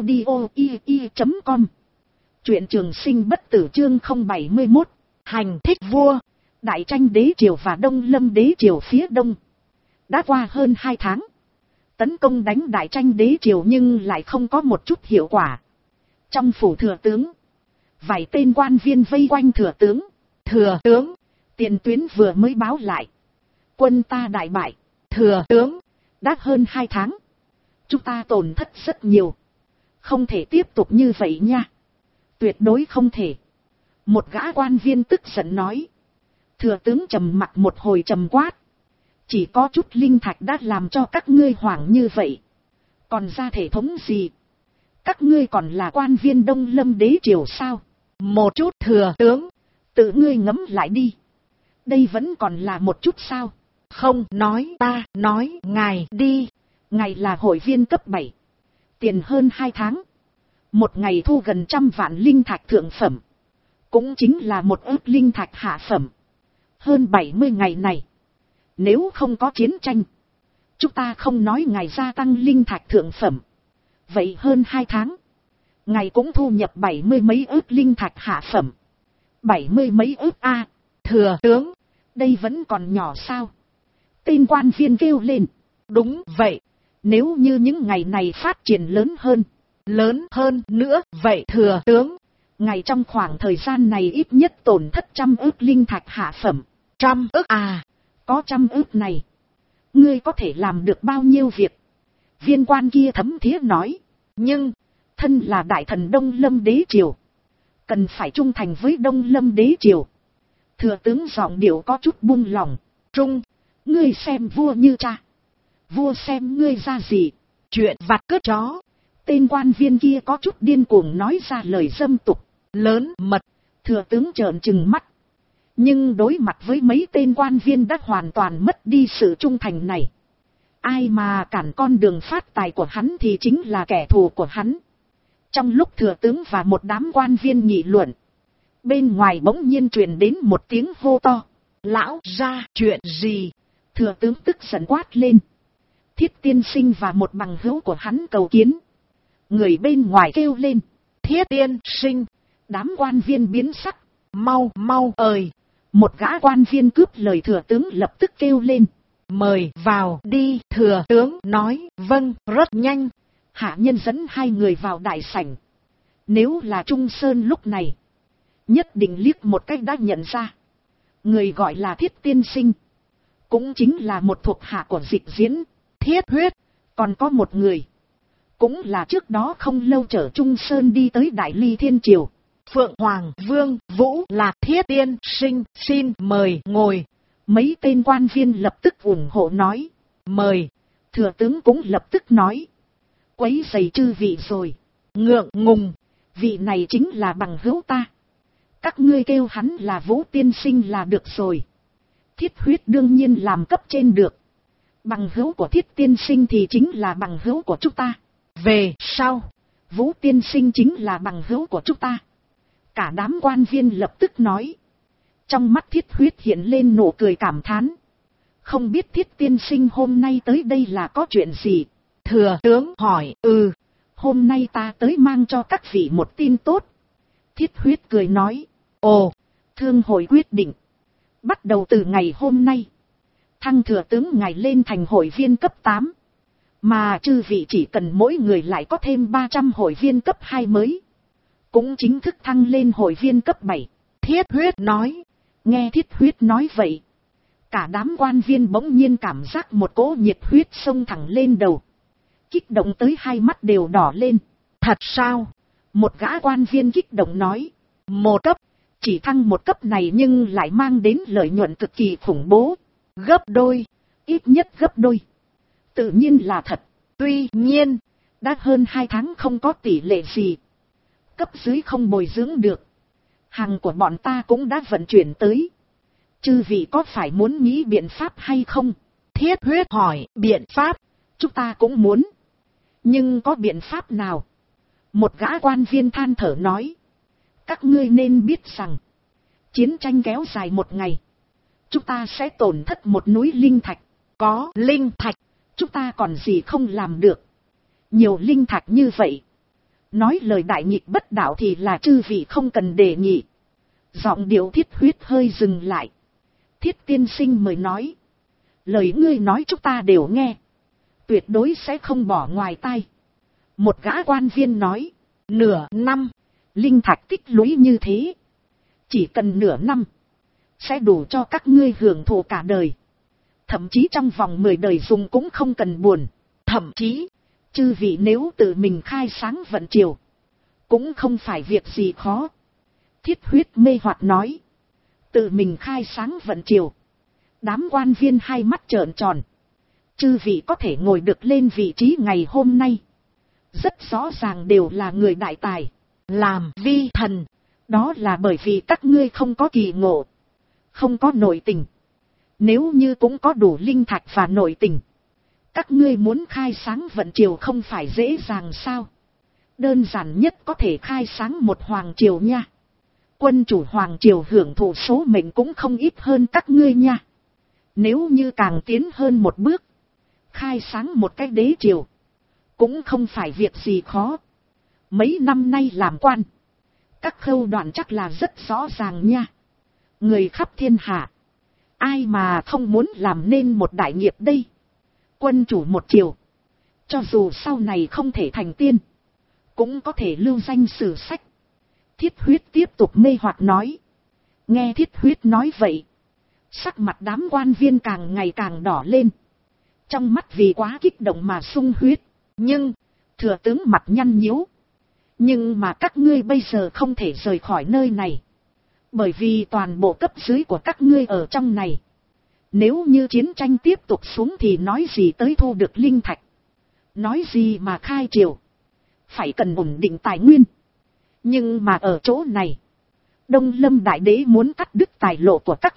audio.com. Truyện Trường Sinh bất tử chương 071. Hành thích vua. Đại tranh đế triều và Đông Lâm đế triều phía đông. Đã qua hơn 2 tháng. Tấn công đánh đại tranh đế triều nhưng lại không có một chút hiệu quả. Trong phủ thừa tướng, vài tên quan viên vây quanh thừa tướng. Thừa tướng, tiền tuyến vừa mới báo lại. Quân ta đại bại. Thừa tướng, đã hơn 2 tháng. Chúng ta tổn thất rất nhiều. Không thể tiếp tục như vậy nha. Tuyệt đối không thể. Một gã quan viên tức giận nói. Thừa tướng trầm mặc một hồi trầm quát. Chỉ có chút linh thạch đã làm cho các ngươi hoảng như vậy. Còn ra thể thống gì? Các ngươi còn là quan viên Đông Lâm đế triều sao? Một chút thừa tướng. Tự ngươi ngẫm lại đi. Đây vẫn còn là một chút sao? Không nói ta, nói ngài đi. Ngài là hội viên cấp 7. Tiền hơn 2 tháng. Một ngày thu gần 100 vạn linh thạch thượng phẩm. Cũng chính là một ức linh thạch hạ phẩm. Hơn 70 ngày này. Nếu không có chiến tranh, chúng ta không nói ngài gia tăng linh thạch thượng phẩm. Vậy hơn 2 tháng, ngài cũng thu nhập 70 mấy ức linh thạch hạ phẩm. 70 mấy ức a. Thừa tướng, đây vẫn còn nhỏ sao? Tên quan viên kêu lên. Đúng vậy. Nếu như những ngày này phát triển lớn hơn nữa, vậy thừa tướng, ngài trong khoảng thời gian này ít nhất tổn thất 100 ức linh thạch hạ phẩm. 100 ức à? Có 100 ức này, ngươi có thể làm được bao nhiêu việc? Viên quan kia thấm thía nói. Nhưng, thân là đại thần Đông Lâm đế triều, cần phải trung thành với Đông Lâm đế triều. Thừa tướng giọng điệu có chút buông lòng. Ngươi xem vua như cha, vua xem ngươi ra gì? Chuyện vặt cướp chó. Tên quan viên kia có chút điên cuồng nói ra lời dâm tục lớn mật. Thừa tướng trợn trừng mắt. Nhưng đối mặt với mấy tên quan viên đã hoàn toàn mất đi sự trung thành này, ai mà cản con đường phát tài của hắn thì chính là kẻ thù của hắn. Trong lúc thừa tướng và một đám quan viên nghị luận, bên ngoài bỗng nhiên truyền đến một tiếng hô to. Lão ra chuyện gì? Thừa tướng tức giận quát lên. Thiết tiên sinh và một bằng hữu của hắn cầu kiến. Người bên ngoài kêu lên. Thiết tiên sinh. Đám quan viên biến sắc. Mau ơi. Một gã quan viên cướp lời thừa tướng lập tức kêu lên. mời vào đi. Thừa tướng nói vâng rất nhanh. Hạ nhân dẫn hai người vào đại sảnh. Nếu là Trung Sơn lúc này, nhất định liếc một cách đã nhận ra. Người gọi là Thiết tiên sinh, cũng chính là một thuộc hạ của Dịch Diễn, Thiết Huyết. Còn có một người, cũng là trước đó không lâu chở Trung Sơn đi tới Đại Ly Thiên Triều. Phượng Hoàng Vương Vũ Lạc Thiết tiên sinh xin mời ngồi. Mấy tên quan viên lập tức ủng hộ nói mời. Thừa tướng cũng lập tức nói quấy rầy chư vị rồi. Ngượng ngùng, vị này chính là bằng hữu ta, các ngươi kêu hắn là Vũ tiên sinh là được rồi. Thiết Huyết đương nhiên làm cấp trên được. Bằng hữu của Thiết tiên sinh thì chính là bằng hữu của chúng ta. Về sau, Vũ tiên sinh chính là bằng hữu của chúng ta. Cả đám quan viên lập tức nói. Trong mắt Thiết Huyết hiện lên nụ cười cảm thán. Không biết Thiết tiên sinh hôm nay tới đây là có chuyện gì? thừa tướng hỏi. Hôm nay ta tới mang cho các vị một tin tốt. Thiết Huyết cười nói. Ồ, Thương hội quyết định, bắt đầu từ ngày hôm nay, thăng thừa tướng ngài lên thành hội viên cấp 8. Mà chư vị chỉ cần mỗi người lại có thêm 300 hội viên cấp 2 mới, cũng chính thức thăng lên hội viên cấp 7. Thiết Huyết nói. Nghe Thiết Huyết nói vậy, cả đám quan viên bỗng nhiên cảm giác một cỗ nhiệt huyết xông thẳng lên đầu, kích động tới hai mắt đều đỏ lên. Thật sao? Một gã quan viên kích động nói. Một cấp, chỉ thăng một cấp này nhưng lại mang đến lợi nhuận cực kỳ khủng bố. Gấp đôi, ít nhất gấp đôi. Tự nhiên là thật. Tuy nhiên, đã hơn 2 tháng không có tỷ lệ gì. Cấp dưới không bồi dưỡng được. Hàng của bọn ta cũng đã vận chuyển tới. Chư vị có phải muốn nghĩ biện pháp hay không? Thiết Huyết hỏi. Biện pháp? Chúng ta cũng muốn. Nhưng có biện pháp nào? Một gã quan viên than thở nói. Các ngươi nên biết rằng, chiến tranh kéo dài một ngày, chúng ta sẽ tổn thất một núi linh thạch. Có linh thạch, chúng ta còn gì không làm được. Nhiều linh thạch như vậy, nói lời đại nghịch bất đạo thì là chư vị không cần đề nghị. Giọng điệu Thiết Huyết hơi dừng lại. Thiết tiên sinh mời nói. Lời ngươi nói chúng ta đều nghe, tuyệt đối sẽ không bỏ ngoài tai. Một gã quan viên nói. Nửa năm, linh thạch tích lũy như thế, chỉ cần nửa năm, sẽ đủ cho các ngươi hưởng thụ cả đời. Thậm chí trong vòng 10 đời dùng cũng không cần buồn. Thậm chí, chư vị nếu tự mình khai sáng vận triều, cũng không phải việc gì khó. Thiết Huyết mê hoặc nói. Tự mình khai sáng vận triều. Đám quan viên hai mắt trợn tròn. Chư vị có thể ngồi được lên vị trí ngày hôm nay, rất rõ ràng đều là người đại tài. Làm vi thần, đó là bởi vì các ngươi không có kỳ ngộ, không có nội tình. Nếu như cũng có đủ linh thạch và nội tình, các ngươi muốn khai sáng vận triều không phải dễ dàng sao? Đơn giản nhất có thể khai sáng một hoàng triều nha. Quân chủ hoàng triều hưởng thụ số mệnh cũng không ít hơn các ngươi nha. Nếu như càng tiến hơn một bước, khai sáng một cái đế triều, cũng không phải việc gì khó. Mấy năm nay làm quan, các khâu đoạn chắc là rất rõ ràng nha. Người khắp thiên hạ, ai mà không muốn làm nên một đại nghiệp đây. Quân chủ một triều, cho dù sau này không thể thành tiên, cũng có thể lưu danh sử sách. Thiết Huyết tiếp tục mê hoặc nói. Nghe Thiết Huyết nói vậy, sắc mặt đám quan viên càng ngày càng đỏ lên, trong mắt vì quá kích động mà sung huyết. Nhưng thừa tướng mặt nhăn nhíu. Nhưng mà các ngươi bây giờ không thể rời khỏi nơi này, bởi vì toàn bộ cấp dưới của các ngươi ở trong này. Nếu như chiến tranh tiếp tục xuống thì nói gì tới thu được linh thạch, nói gì mà khai triều, phải cần ổn định tài nguyên. Nhưng mà ở chỗ này, Đông Lâm Đại Đế muốn cắt đứt tài lộ của các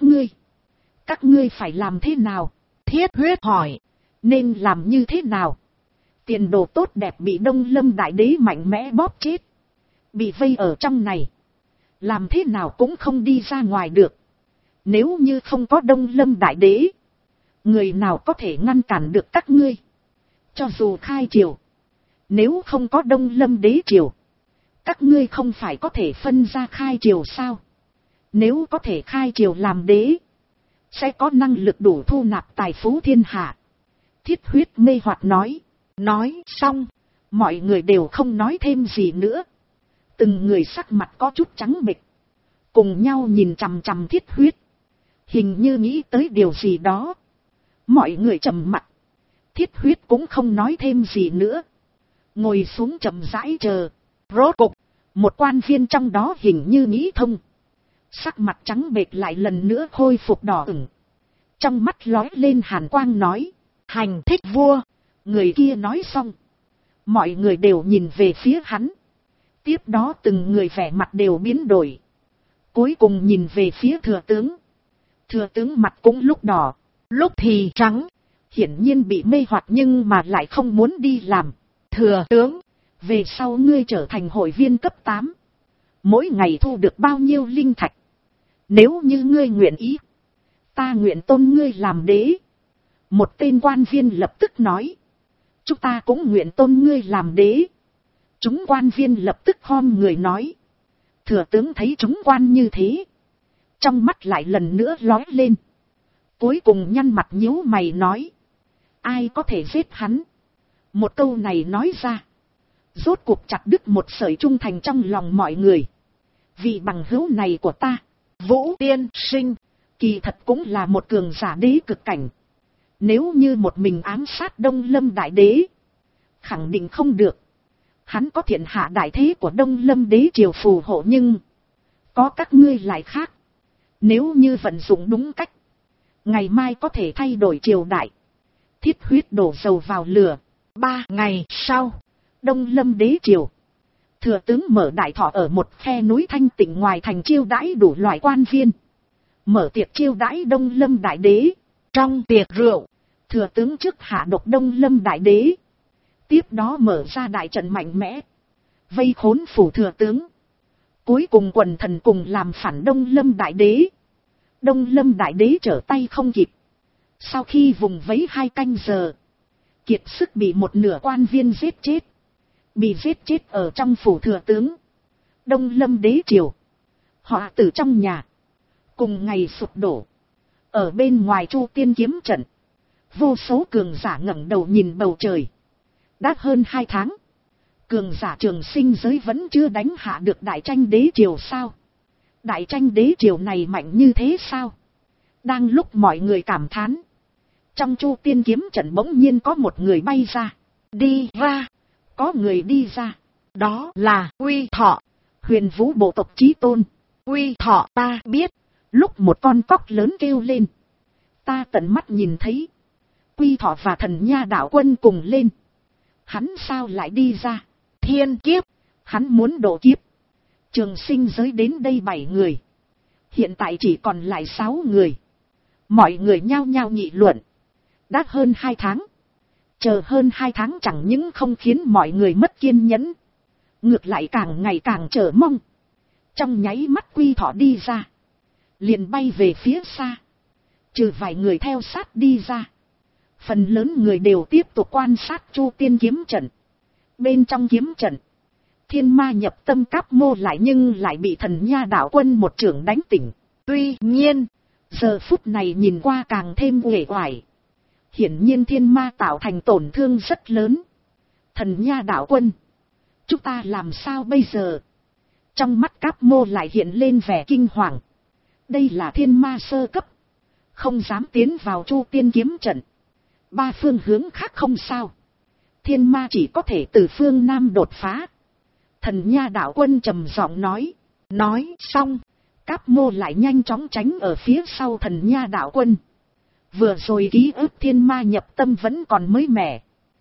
ngươi phải làm thế nào? Thiết Huyết hỏi. Nên làm như thế nào? Tiền đồ tốt đẹp bị Đông Lâm Đại Đế mạnh mẽ bóp chết, bị vây ở trong này, làm thế nào cũng không đi ra ngoài được. Nếu như không có Đông Lâm Đại Đế, người nào có thể ngăn cản được các ngươi? Cho dù khai triều, nếu không có Đông Lâm Đế triều, các ngươi không phải có thể phân ra khai triều sao? Nếu có thể khai triều làm đế, sẽ có năng lực đủ thu nạp tài phú thiên hạ. Thiết Huyết mê hoặc nói. Nói xong, mọi người đều không nói thêm gì nữa. Từng người sắc mặt có chút trắng bệch, cùng nhau nhìn chằm chằm Thiết Huyết, hình như nghĩ tới điều gì đó. Mọi người trầm mặc. Thiết Huyết cũng không nói thêm gì nữa, ngồi xuống chậm rãi chờ. Rốt cục, một quan viên trong đó hình như nghĩ thông, sắc mặt trắng bệch lại lần nữa khôi phục đỏ ửng, trong mắt lóe lên hàn quang nói. hành thích vua. Người kia nói xong, mọi người đều nhìn về phía hắn. Tiếp đó từng người vẻ mặt đều biến đổi, cuối cùng nhìn về phía thừa tướng. Thừa tướng mặt cũng lúc đỏ, Lúc thì trắng. hiển nhiên bị mê hoặc nhưng mà lại không muốn đi làm. Thừa tướng, Về sau ngươi trở thành hội viên cấp 8, mỗi ngày thu được bao nhiêu linh thạch? Nếu như ngươi nguyện ý, ta nguyện tôn ngươi làm đế. Một tên quan viên lập tức nói. Chúng ta cũng nguyện tôn ngươi làm đế. Chúng quan viên lập tức khom người nói. Thừa tướng thấy chúng quan như thế, trong mắt lại lần nữa lóe lên, cuối cùng nhăn mặt nhíu mày nói. Ai có thể giết hắn? Một câu này nói ra, rốt cuộc chặt đứt một sợi trung thành trong lòng mọi người. Vị bằng hữu này của ta, Vũ tiên sinh, kỳ thật cũng là một cường giả đế cực cảnh. Nếu như một mình ám sát Đông Lâm Đại Đế, khẳng định không được. Hắn có thiện hạ đại thế của Đông Lâm Đế triều phù hộ, nhưng có các ngươi lại khác. Nếu như vận dụng đúng cách, ngày mai có thể thay đổi triều đại. Thiết Huyết đổ dầu vào lửa. 3 ngày sau, Đông Lâm Đế triều, thừa tướng mở đại thọ ở một khe núi thanh tịnh ngoài thành, chiêu đãi đủ loại quan viên, mở tiệc chiêu đãi Đông Lâm Đại Đế. trong tiệc rượu, Thừa tướng trước hạ độc Đông Lâm Đại Đế, tiếp đó mở ra đại trận mạnh mẽ, vây khốn phủ thừa tướng. Cuối cùng quần thần cùng làm phản Đông Lâm Đại Đế. Đông Lâm Đại Đế trở tay không kịp. Sau khi vùng vẫy 2 canh giờ, kiệt sức bị một nửa quan viên giết chết. Bị giết chết ở trong phủ thừa tướng. Đông Lâm Đế triều, họ tử trong nhà, cùng ngày sụp đổ. Ở bên ngoài Chu Tiên kiếm trận, vô số cường giả ngẩng đầu nhìn bầu trời. Đã hơn 2 tháng, cường giả Trường Sinh giới vẫn chưa đánh hạ được Đại Tranh Đế triều sao? Đại Tranh Đế triều này mạnh như thế sao? Đang lúc mọi người cảm thán, trong Chu Tiên kiếm trận bỗng nhiên có một người bay ra. đi ra, Có người đi ra, đó là Uy Thọ. Huyền Vũ bộ tộc chí tôn. Uy Thọ ta biết. Lúc một con cóc lớn kêu lên, ta tận mắt nhìn thấy Quy Thọ và Thần Nha đạo quân cùng lên. Hắn sao lại đi ra? Thiên kiếp, Hắn muốn độ kiếp. Trường Sinh giới đến đây 7 người, hiện tại chỉ còn lại 6 người. Mọi người nhao nhao nghị luận. Đã hơn 2 tháng, chờ hơn 2 tháng chẳng những không khiến mọi người mất kiên nhẫn, ngược lại càng ngày càng chờ mong. Trong nháy mắt Quy Thọ đi ra, liền bay về phía xa. Trừ vài người theo sát đi ra, phần lớn người đều tiếp tục quan sát Chu Tiên kiếm trận. Bên trong kiếm trận, thiên ma nhập tâm Cáp Mô lại nhưng lại bị Thần Nha đạo quân một chưởng đánh tỉnh. tuy nhiên, Giờ phút này nhìn qua càng thêm uể oải. Hiển nhiên thiên ma tạo thành tổn thương rất lớn. Thần Nha đạo quân, chúng ta làm sao bây giờ? Trong mắt Cáp Mô lại hiện lên vẻ kinh hoàng. Đây là thiên ma sơ cấp, không dám tiến vào Chu Tiên kiếm trận. 3 phương hướng khác không sao, thiên ma chỉ có thể từ phương Nam đột phá. Thần Nha đạo quân trầm giọng nói. nói xong, Cáp Mô lại nhanh chóng tránh ở phía sau Thần Nha đạo quân. Vừa rồi ký ức thiên ma nhập tâm vẫn còn mới mẻ.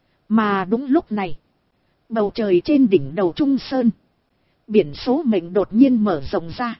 Mà đúng lúc này, bầu trời trên đỉnh đầu Trung Sơn, biển số mệnh đột nhiên mở rộng ra.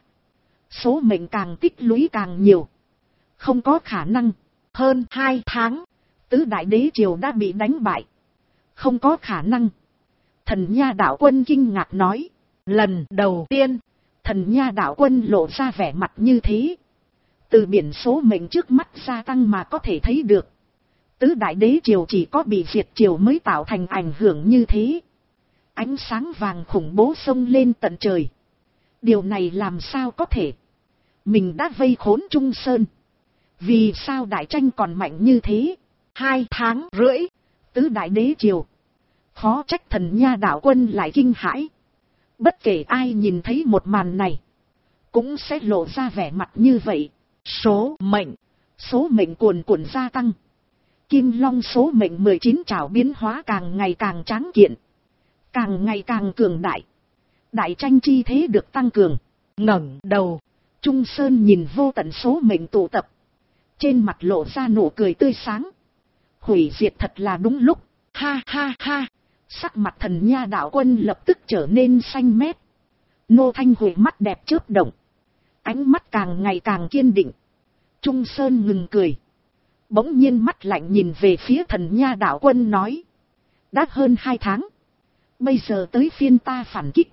Số mệnh càng tích lũy càng nhiều. Không có khả năng, hơn 2 tháng, tứ đại đế triều đã bị đánh bại. Không có khả năng. Thần Nha đạo quân kinh ngạc nói. lần đầu tiên, Thần Nha đạo quân lộ ra vẻ mặt như thế. Từ biển số mệnh trước mắt gia tăng mà có thể thấy được, tứ đại đế triều chỉ có bị diệt triều mới tạo thành ảnh hưởng như thế. Ánh sáng vàng khủng bố xông lên tận trời. Điều này làm sao có thể? Mình đã vây khốn Trung Sơn, Vì sao đại tranh còn mạnh như thế? 2 tháng rưỡi. Tứ đại đế triều. Khó trách Thần Nha đạo quân lại kinh hãi. Bất kể ai nhìn thấy một màn này, cũng sẽ lộ ra vẻ mặt như vậy. Số mệnh cuồn cuộn gia tăng. Kim Long số mệnh 19 trảo biến hóa càng ngày càng tráng kiện, càng ngày càng cường đại. Đại tranh chi thế được tăng cường. Ngẩng đầu, Trung Sơn nhìn vô tận số mệnh tụ tập, trên mặt lộ ra nụ cười tươi sáng. Hủy diệt thật là đúng lúc. Ha ha ha. Sắc mặt Thần Nha đạo quân lập tức trở nên xanh mét. Nô Thanh Huệ mắt đẹp chớp động, ánh mắt càng ngày càng kiên định. Trung Sơn ngừng cười, bỗng nhiên mắt lạnh nhìn về phía Thần Nha đạo quân nói. Đã hơn 2 tháng. Bây giờ tới phiên ta phản kích.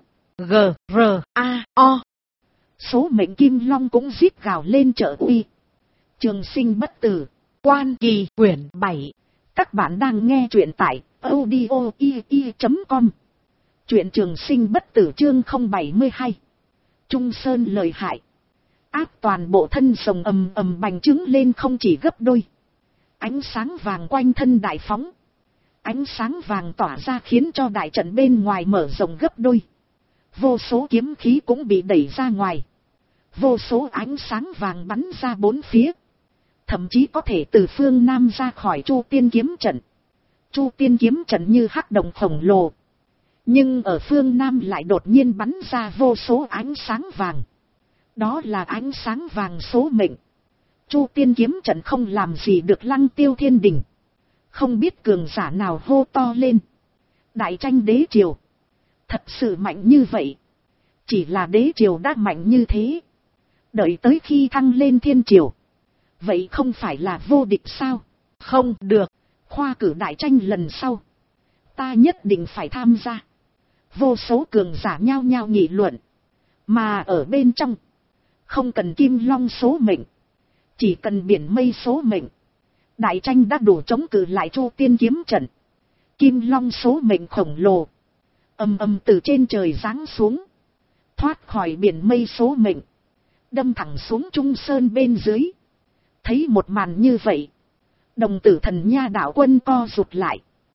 G-R-A-O. Số mệnh Kim Long cũng rít gào lên trợ uy. Trường sinh bất tử. Quan Kỳ quyển 7. Các bạn đang nghe truyện tại audio.com. Truyện Trường sinh bất tử chương 072. Trung Sơn lợi hại. Áp toàn bộ thân rồng ầm ầm bành trướng lên không chỉ gấp đôi. Ánh sáng vàng quanh thân đại phóng. Ánh sáng vàng tỏa ra khiến cho đại trận bên ngoài mở rộng gấp đôi. Vô số kiếm khí cũng bị đẩy ra ngoài. Vô số ánh sáng vàng bắn ra bốn phía. Thậm chí có thể từ phương Nam ra khỏi Chu Tiên kiếm trận. Chu Tiên kiếm trận như hắc động khổng lồ. Nhưng ở phương Nam lại đột nhiên bắn ra vô số ánh sáng vàng. Đó là ánh sáng vàng số mệnh. Chu Tiên kiếm trận không làm gì được Lăng Tiêu thiên đình. Không biết cường giả nào hô to lên. Đại tranh đế triều. Thật sự mạnh như vậy. Chỉ là đế triều đã mạnh như thế. Đợi tới khi thăng lên thiên triều. Vậy không phải là vô địch sao? Không được. Khoa cử đại tranh lần sau. Ta nhất định phải tham gia. Vô số cường giả nhao nhao nghị luận. Mà ở bên trong. Không cần Kim Long số mệnh. Chỉ cần biển mây số mệnh. Đại tranh đã đủ chống cự lại Chu Tiên kiếm trận. Kim Long số mệnh khổng lồ. Ầm ầm từ trên trời giáng xuống. Thoát khỏi biển mây số mệnh. Đâm thẳng xuống Trung Sơn bên dưới. Thấy một màn như vậy. Đồng tử Thần Nha đạo quân co rụt lại.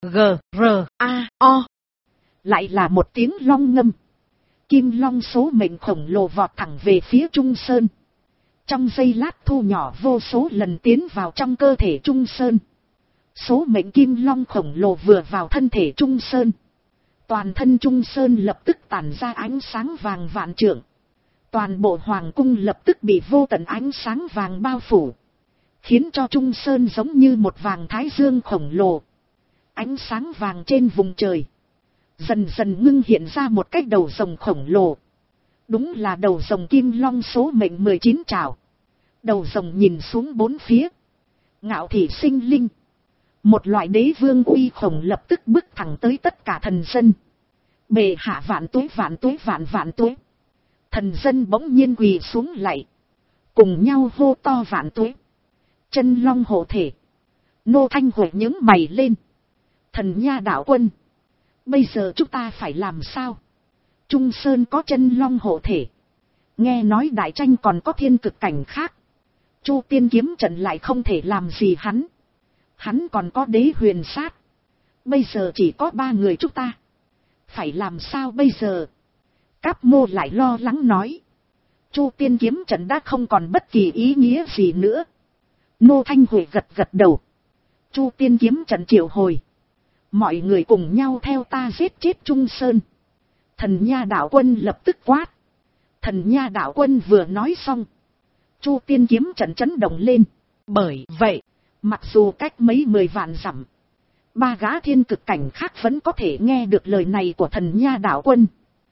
G-R-A-O. Lại là một tiếng long ngâm. Kim Long số mệnh khổng lồ vọt thẳng về phía Trung Sơn. Trong giây lát thu nhỏ vô số lần tiến vào trong cơ thể Trung Sơn. Số mệnh Kim Long khổng lồ vừa vào thân thể Trung Sơn. Toàn thân Trung Sơn lập tức tản ra ánh sáng vàng vạn trượng. Toàn bộ hoàng cung lập tức bị vô tận ánh sáng vàng bao phủ. Khiến cho Trung Sơn giống như một vàng thái dương khổng lồ. Ánh sáng vàng trên vùng trời. Dần dần ngưng hiện ra một cái đầu rồng khổng lồ. Đúng là đầu rồng Kim Long số mệnh 19 trảo. Đầu rồng nhìn xuống bốn phía. Ngạo thị sinh linh. Một loại đế vương uy khổng lập tức bước thẳng tới tất cả thần dân. Bệ hạ vạn tuế vạn tuế vạn vạn tuế. Thần dân bỗng nhiên quỳ xuống lạy. Cùng nhau hô to vạn tuế. Chân long hộ thể. Nô Thanh Huệ nhướng mày lên. Thần Nha đạo quân. Bây giờ chúng ta phải làm sao? Trung Sơn có chân long hộ thể. Nghe nói đại tranh còn có thiên cực cảnh khác. Chu Tiên kiếm trận lại không thể làm gì hắn. Hắn còn có đế huyền sát. Bây giờ chỉ có 3 người chúng ta. Phải làm sao bây giờ? Cáp Mô lại lo lắng nói. Chu Tiên kiếm trận đã không còn bất kỳ ý nghĩa gì nữa. Nô Thanh Huệ gật gật đầu. Chu Tiên kiếm trận triệu hồi. Mọi người cùng nhau theo ta giết chết Trung Sơn. Thần Nha đạo quân lập tức quát. Thần Nha đạo quân vừa nói xong. Chu Tiên kiếm trận chấn động lên. Bởi vậy, mặc dù cách mấy 10 vạn dặm, 3 gã thiên cực cảnh khác vẫn có thể nghe được lời này của Thần Nha đạo quân.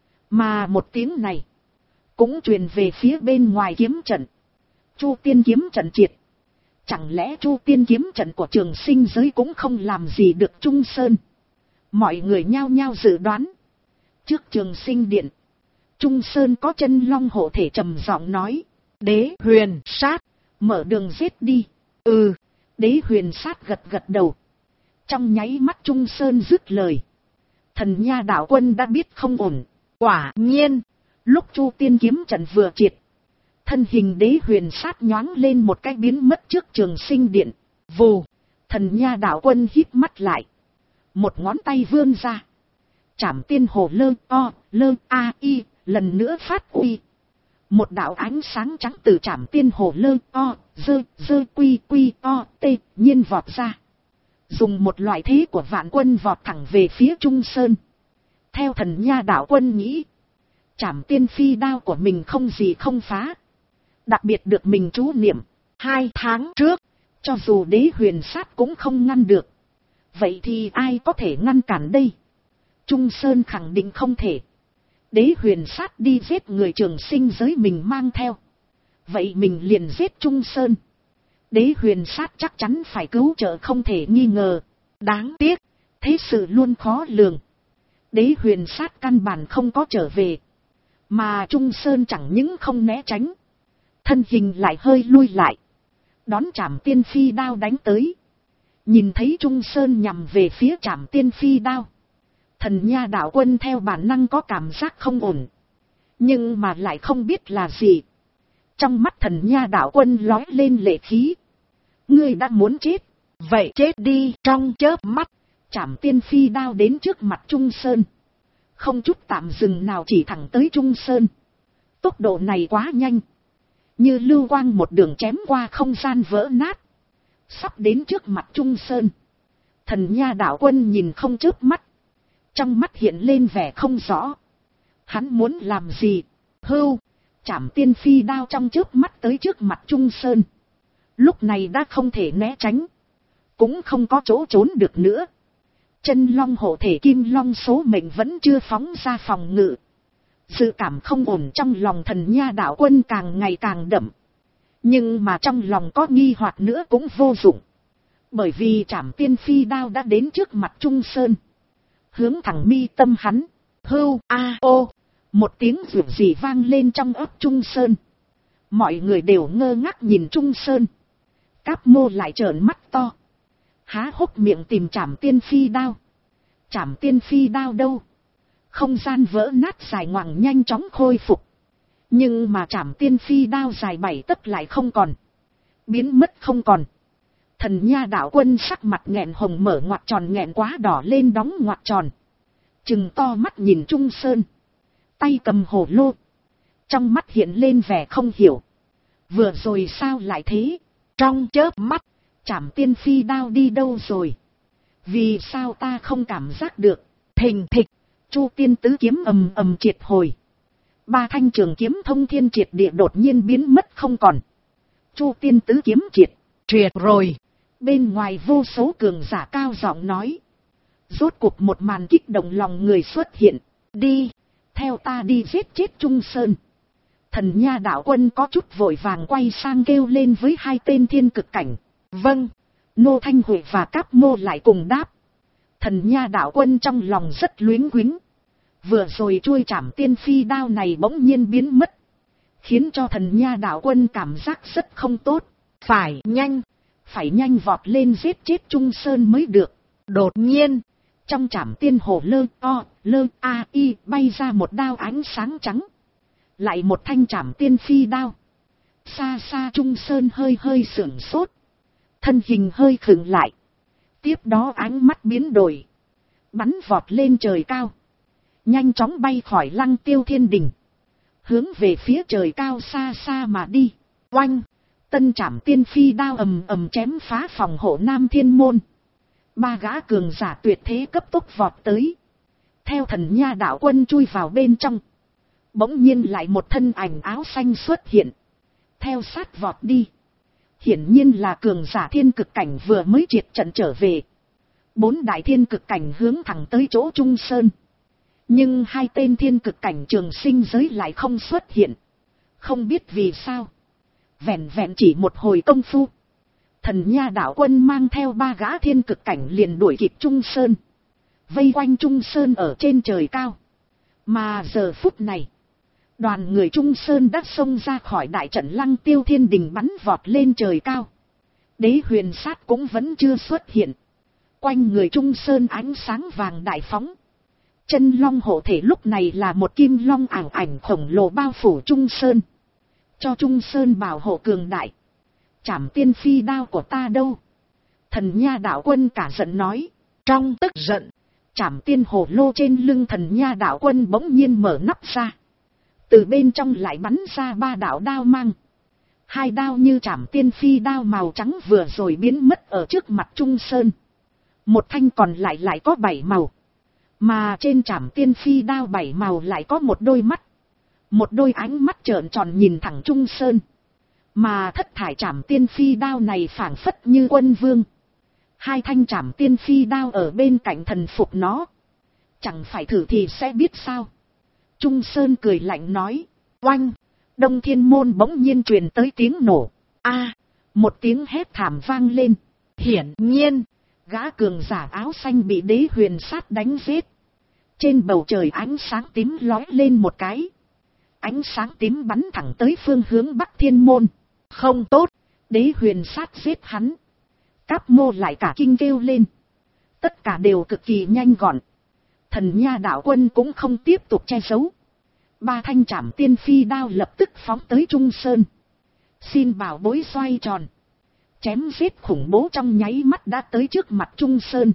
Mà một tiếng này cũng truyền về phía bên ngoài kiếm trận. Chu Tiên kiếm trận triệt. Chẳng lẽ Chu Tiên kiếm trận của Trường Sinh giới cũng không làm gì được Trung Sơn? Mọi người nhao nhao dự đoán. Trước Trường Sinh điện, Trung Sơn có chân long hộ thể trầm giọng nói. Đế huyền sát, mở đường giết đi. Ừ, đế huyền sát gật gật đầu. Trong nháy mắt Trung Sơn dứt lời. Thần Nha đạo quân đã biết không ổn. Quả nhiên, lúc Chu Tiên kiếm trận vừa triệt, Thân hình đế huyền sát nhoáng lên một cái biến mất trước trường sinh điện. Vù, thần nha đạo quân híp mắt lại. Một ngón tay vươn ra. Trảm tiên hồ lơ o, lơ a y, lần nữa phát uy. Một đạo ánh sáng trắng từ trảm tiên hồ lơ o, dơ quy quy o, tê, nhiên vọt ra. Dùng một loại thế của vạn quân vọt thẳng về phía Trung Sơn. Theo thần nha đạo quân nghĩ, trảm tiên phi đao của mình không gì không phá. Đặc biệt được mình chú niệm 2 tháng trước, cho dù đế huyền sát cũng không ngăn được. Vậy thì ai có thể ngăn cản đây? Trung Sơn khẳng định không thể. Đế huyền sát đi giết người trường sinh giới mình mang theo. Vậy mình liền giết Trung Sơn. Đế huyền sát chắc chắn phải cứu trợ không thể nghi ngờ. Đáng tiếc, thế sự luôn khó lường. Đế huyền sát căn bản không có trở về. Mà Trung Sơn chẳng những không né tránh, thân hình lại hơi lui lại. Đón trảm tiên phi đao đánh tới. Nhìn thấy Trung Sơn nhằm về phía trảm tiên phi đao. Thần nha đạo quân theo bản năng có cảm giác không ổn. Nhưng mà lại không biết là gì. Trong mắt thần nha đạo quân lói lên lệ khí. Ngươi đã muốn chết. Vậy chết đi. Trong chớp mắt, trảm tiên phi đao đến trước mặt Trung Sơn. Không chút tạm dừng nào chỉ thẳng tới Trung Sơn. Tốc độ này quá nhanh. Như lưu quang một đường chém qua không gian vỡ nát. Sắp đến trước mặt Trung Sơn. Thần nha đạo quân nhìn không chớp mắt. Trong mắt hiện lên vẻ không rõ. Hắn muốn làm gì? Hưu, trảm tiên phi đao trong chớp mắt tới trước mặt Trung Sơn. Lúc này đã không thể né tránh. Cũng không có chỗ trốn được nữa. Chân long hộ thể kim long số mệnh vẫn chưa phóng ra phòng ngự. Dự cảm không ổn trong lòng thần nha đạo quân càng ngày càng đậm. Nhưng mà trong lòng có nghi hoặc nữa cũng vô dụng. Bởi vì trảm tiên phi đao đã đến trước mặt Trung Sơn. Hướng thẳng mi tâm hắn. Hưu a ô. Một tiếng rủi rỉ vang lên trong ấp Trung Sơn. Mọi người đều ngơ ngác nhìn Trung Sơn. Cáp mô lại trợn mắt to. Há hốc miệng tìm trảm tiên phi đao. Trảm tiên phi đao đâu? Không gian vỡ nát dài ngoằng nhanh chóng khôi phục. Nhưng mà trảm tiên phi đao dài 7 tấc lại không còn. Biến mất không còn. Thần nha đạo quân sắc mặt nghẹn hồng mở ngoặc tròn nghẹn quá đỏ lên đóng ngoặc tròn. Trừng to mắt nhìn Trung Sơn. Tay cầm hồ lô. Trong mắt hiện lên vẻ không hiểu. Vừa rồi sao lại thế? Trong chớp mắt, trảm tiên phi đao đi đâu rồi? Vì sao ta không cảm giác được? Thình thịch, Chu tiên tứ kiếm ầm ầm triệt hồi. 3 thanh trường kiếm thông thiên triệt địa đột nhiên biến mất không còn. Chu tiên tứ kiếm triệt rồi. Bên ngoài vô số cường giả cao giọng nói. Rốt cuộc một màn kích động lòng người xuất hiện. Đi, theo ta đi giết chết Trung Sơn. Thần nha đạo quân có chút vội vàng quay sang kêu lên với 2 tên thiên cực cảnh. Vâng, Nô Thanh Huệ và Cáp Mô lại cùng đáp. Thần nha đạo quân trong lòng rất luyến quính. Vừa rồi chuôi trảm tiên phi đao này bỗng nhiên biến mất. Khiến cho thần nha đạo quân cảm giác rất không tốt. Phải nhanh vọt lên giết chết Trung Sơn mới được. Đột nhiên, trong trảm tiên hồ lơ o, lơ a y bay ra một đao ánh sáng trắng. Lại một thanh trảm tiên phi đao. Xa xa Trung Sơn hơi sửng sốt. Thân hình hơi khựng lại. Tiếp đó ánh mắt biến đổi. Bắn vọt lên trời cao. Nhanh chóng bay khỏi Lăng Tiêu Thiên Đình. Hướng về phía trời cao xa xa mà đi. Oanh! Tân trảm tiên phi đao ầm ầm chém phá phòng hộ Nam Thiên Môn. 3 gã cường giả tuyệt thế cấp tốc vọt tới. Theo thần nha đạo quân chui vào bên trong. Bỗng nhiên lại một thân ảnh áo xanh xuất hiện. Theo sát vọt đi. Hiển nhiên là cường giả thiên cực cảnh vừa mới triệt trận trở về. 4 đại thiên cực cảnh hướng thẳng tới chỗ Trung Sơn. Nhưng 2 tên thiên cực cảnh trường sinh giới lại không xuất hiện. Không biết vì sao. Vẹn vẹn chỉ một hồi công phu. Thần nha đạo quân mang theo 3 gã thiên cực cảnh liền đuổi kịp Trung Sơn. Vây quanh Trung Sơn ở trên trời cao. Mà giờ phút này. Đoàn người Trung Sơn đã xông ra khỏi đại trận Lăng Tiêu Thiên Đình bắn vọt lên trời cao. Đế huyền sát cũng vẫn chưa xuất hiện. Quanh người Trung Sơn ánh sáng vàng đại phóng. Chân long hộ thể lúc này là một kim long ảo ảnh khổng lồ bao phủ Trung Sơn. cho Trung Sơn bảo hộ cường đại. Trảm tiên phi đao của ta đâu? Thần nha đạo quân cả giận nói. Trong tức giận, Trảm tiên hồ lô trên lưng thần nha đạo quân bỗng nhiên mở nắp ra. Từ bên trong lại bắn ra 3 đạo đao mang. 2 đao như trảm tiên phi đao màu trắng vừa rồi biến mất ở trước mặt Trung Sơn. Một thanh còn lại có 7 màu. Mà trên trảm tiên phi đao 7 màu lại có một đôi mắt. Một đôi ánh mắt trợn tròn nhìn thẳng Trung Sơn. Mà thất thải trảm tiên phi đao này phảng phất như quân vương. 2 thanh trảm tiên phi đao ở bên cạnh thần phục nó. Chẳng phải thử thì sẽ biết sao. Trung Sơn cười lạnh nói. Oanh! Đông Thiên Môn bỗng nhiên truyền tới tiếng nổ. Một tiếng hét thảm vang lên. hiển nhiên, gã cường giả áo xanh bị Đế Huyền Sát đánh giết. Trên bầu trời ánh sáng tím lói lên một cái. Ánh sáng tím bắn thẳng tới phương hướng Bắc Thiên Môn. không tốt, Đế Huyền Sát giết hắn. Cáp Mô lại cả kinh kêu lên. Tất cả đều cực kỳ nhanh gọn. Thần nha đạo quân cũng không tiếp tục che giấu. 3 thanh trảm tiên phi đao lập tức phóng tới Trung Sơn. Xin bảo bối xoay tròn. Chém giết khủng bố trong nháy mắt đã tới trước mặt Trung Sơn.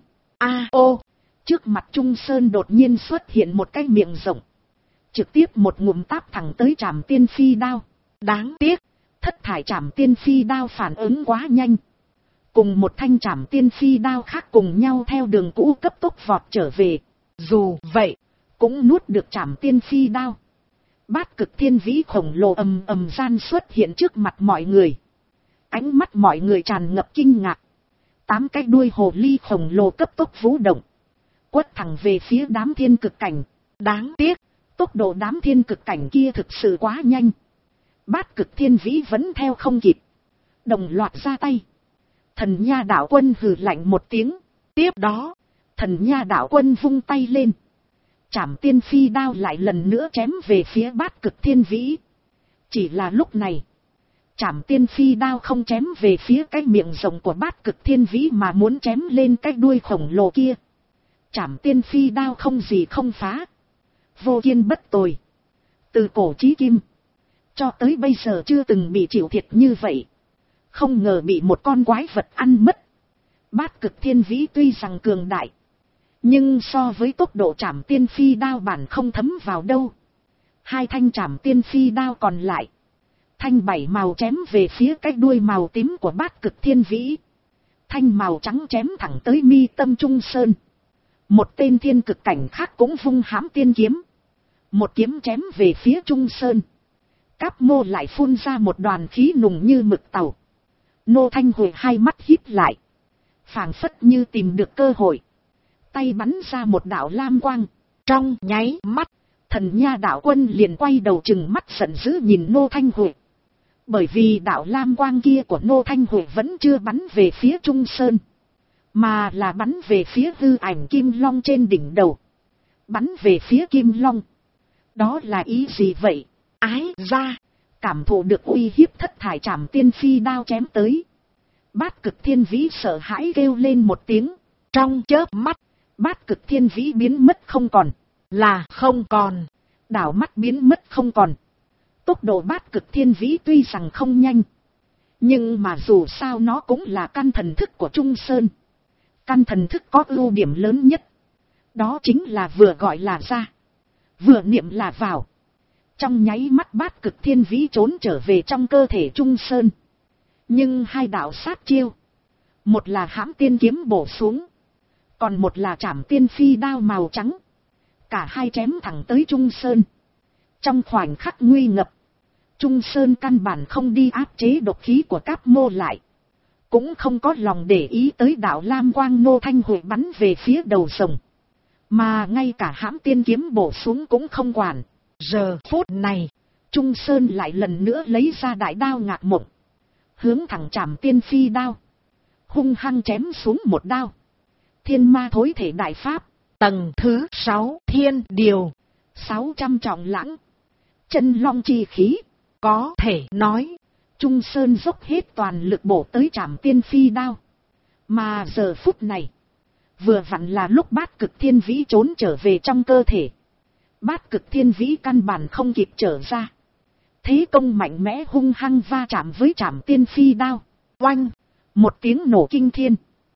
Trước mặt Trung Sơn đột nhiên xuất hiện một cái miệng rộng. Trực tiếp một ngụm táp thẳng tới trảm tiên phi đao. Đáng tiếc, thất thải trảm tiên phi đao phản ứng quá nhanh. Cùng một thanh trảm tiên phi đao khác cùng nhau theo đường cũ cấp tốc vọt trở về. dù vậy, Cũng nuốt được trảm tiên phi đao. Bát cực thiên vĩ khổng lồ ầm ầm gian xuất hiện trước mặt mọi người. Ánh mắt mọi người tràn ngập kinh ngạc. 8 cái đuôi hồ ly khổng lồ cấp tốc vũ động. Quất thẳng về phía đám thiên cực cảnh. Đáng tiếc, tốc độ đám thiên cực cảnh kia thực sự quá nhanh. Bát cực thiên vĩ vẫn theo không kịp. Đồng loạt ra tay. Thần nha đạo quân hừ lạnh một tiếng. Tiếp đó, thần nha đạo quân vung tay lên. Trảm tiên phi đao lại lần nữa chém về phía bát cực thiên vĩ. Chỉ là lúc này, trảm tiên phi đao không chém về phía cái miệng rộng của bát cực thiên vĩ mà muốn chém lên cái đuôi khổng lồ kia. Trảm tiên phi đao không gì không phá. Vô kiên bất tồi. Từ cổ chí kim, cho tới bây giờ chưa từng bị chịu thiệt như vậy. Không ngờ bị một con quái vật ăn mất. Bát cực thiên vĩ tuy rằng cường đại, nhưng so với tốc độ trảm tiên phi đao bản không thấm vào đâu. 2 thanh trảm tiên phi đao còn lại. Thanh 7 màu chém về phía cái đuôi màu tím của bát cực thiên vĩ. Thanh màu trắng chém thẳng tới mi tâm Trung Sơn. Một tên thiên cực cảnh khác cũng vung hãm tiên kiếm. Một kiếm chém về phía Trung Sơn. Cáp Mô lại phun ra một đoàn khí nùng như mực tàu. Nô Thanh Huệ 2 mắt híp lại. Phảng phất như tìm được cơ hội. Tay bắn ra một đạo lam quang. trong nháy mắt, Thần nha đạo quân liền quay đầu trừng mắt giận dữ nhìn Nô Thanh Huệ. Bởi vì đạo lam quang kia của Nô Thanh Huệ vẫn chưa bắn về phía Trung Sơn, mà là bắn về phía hư ảnh Kim Long trên đỉnh đầu. Bắn về phía Kim Long. Đó là ý gì vậy? ái ra, Cảm thụ được uy hiếp thất thải trảm tiên phi đao chém tới. Bát cực thiên vĩ sợ hãi kêu lên một tiếng. trong chớp mắt, Bát cực thiên vĩ biến mất không còn. là không còn. Đảo mắt biến mất không còn. Tốc độ bát cực thiên vĩ tuy rằng không nhanh, nhưng mà dù sao nó cũng là căn thần thức của Trung Sơn. Căn thần thức có ưu điểm lớn nhất. Đó chính là vừa gọi là ra, vừa niệm là vào. Trong nháy mắt bát cực thiên vĩ trốn trở về trong cơ thể Trung Sơn. Nhưng 2 đạo sát chiêu. Một là hãm tiên kiếm bổ xuống. Còn một là trảm tiên phi đao màu trắng. Cả 2 chém thẳng tới Trung Sơn. Trong khoảnh khắc nguy ngập, Trung Sơn căn bản không đi áp chế độc khí của Cáp Mô lại. Cũng không có lòng để ý tới đạo lam quang Nô Thanh Huệ bắn về phía đầu rồng. Mà ngay cả hãm tiên kiếm bổ xuống cũng không quản. Giờ phút này, Trung Sơn lại lần nữa lấy ra đại đao ngạc mộng. Hướng thẳng trảm tiên phi đao. Hung hăng chém xuống một đao. Thiên ma thối thể đại pháp. tầng thứ 6 thiên điều. 600 trọng lãng. Chân long chi khí. Có thể nói, Trung Sơn dốc hết toàn lực bổ tới trảm tiên phi đao. Mà giờ phút này, vừa vặn là lúc bát cực thiên vĩ trốn trở về trong cơ thể. Bát cực thiên vĩ căn bản không kịp trở ra. Thế công mạnh mẽ hung hăng va chạm với Trảm Tiên Phi đao. Oanh! Một tiếng nổ kinh thiên.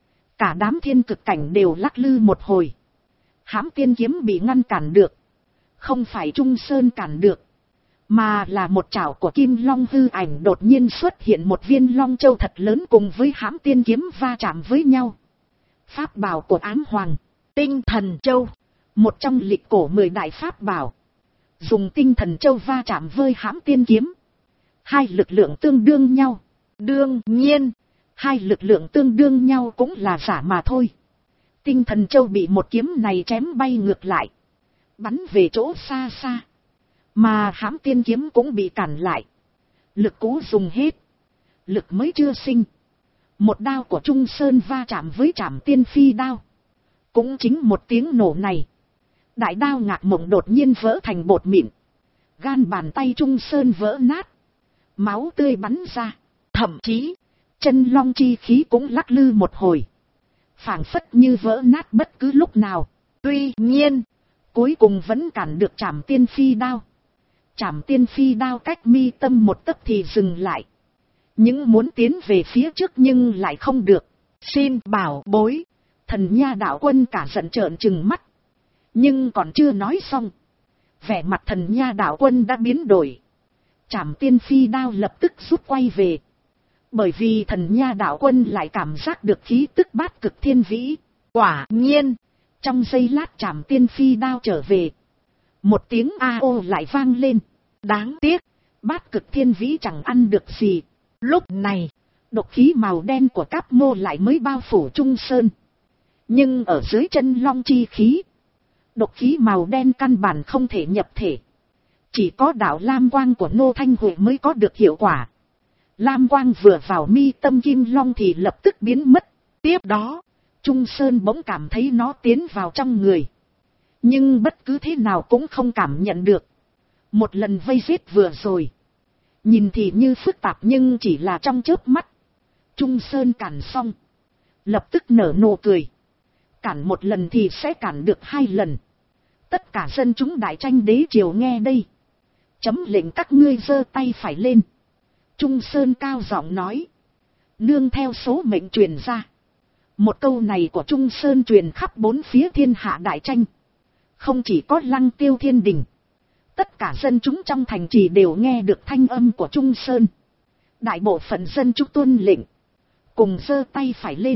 Cả đám thiên cực cảnh đều lắc lư một hồi. Hãm tiên kiếm bị ngăn cản được. Không phải Trung Sơn cản được, mà là một chảo của Kim Long hư ảnh đột nhiên xuất hiện, một viên long châu thật lớn cùng với hãm tiên kiếm va chạm với nhau. Pháp bảo của Ám Hoàng, Tinh Thần Châu, một trong lịch cổ 10 đại pháp bảo. Dùng Tinh Thần Châu va chạm với hãm tiên kiếm. Hai lực lượng tương đương nhau. Đương nhiên, hai lực lượng tương đương nhau cũng là giả mà thôi. Tinh Thần Châu bị một kiếm này chém bay ngược lại, bắn về chỗ xa xa. Mà hãm tiên kiếm cũng bị cản lại. Lực cũ dùng hết, lực mới chưa sinh. Một đao của Trung Sơn va chạm với Trảm Tiên Phi đao. Cũng chính một tiếng nổ này, đại đao Ngạc Mộng đột nhiên vỡ thành bột mịn. Gan bàn tay Trung Sơn vỡ nát, máu tươi bắn ra. Thậm chí, chân long chi khí cũng lắc lư một hồi, phảng phất như vỡ nát bất cứ lúc nào. Tuy nhiên, cuối cùng vẫn cản được Trảm Tiên Phi đao. Trảm Tiên Phi đao cách mi tâm một tấc thì dừng lại. Nhưng muốn tiến về phía trước nhưng lại không được. Xin bảo bối. Thần Nha Đạo Quân cả giận trợn trừng mắt. Nhưng còn chưa nói xong, vẻ mặt Thần Nha Đạo Quân đã biến đổi. Trảm Tiên Phi đao lập tức rút quay về. Bởi vì Thần Nha Đạo Quân lại cảm giác được khí tức Bát Cực Thiên Vĩ. Quả nhiên, trong giây lát Trảm Tiên Phi đao trở về. Một tiếng a ô lại vang lên. Đáng tiếc, Bát Cực Thiên Vĩ chẳng ăn được gì. Lúc này, độc khí màu đen của Cáp Mô lại mới bao phủ Trung Sơn. Nhưng ở dưới chân long chi khí, độc khí màu đen căn bản không thể nhập thể. Chỉ có đạo lam quang của Nô Thanh Huệ mới có được hiệu quả. Lam quang vừa vào mi tâm Kim Long thì lập tức biến mất. Tiếp đó, Trung Sơn bỗng cảm thấy nó tiến vào trong người. Nhưng bất cứ thế nào cũng không cảm nhận được. Một lần vây giết vừa rồi, nhìn thì như phức tạp nhưng chỉ là trong chớp mắt. Trung Sơn cản xong, lập tức nở nụ cười. Cản một lần thì sẽ cản được 2 lần. Tất cả dân chúng Đại Tranh Đế Triều nghe đây, chấm lệnh các ngươi giơ tay phải lên. Trung Sơn cao giọng nói. Nương theo số mệnh truyền ra. Một câu này của Trung Sơn truyền khắp 4 phía thiên hạ Đại Tranh. Không chỉ có Lăng Tiêu Thiên Đình, tất cả dân chúng trong thành trì đều nghe được thanh âm của Trung Sơn. Đại bộ phận dân chúng tuân lệnh, cùng giơ tay phải lên.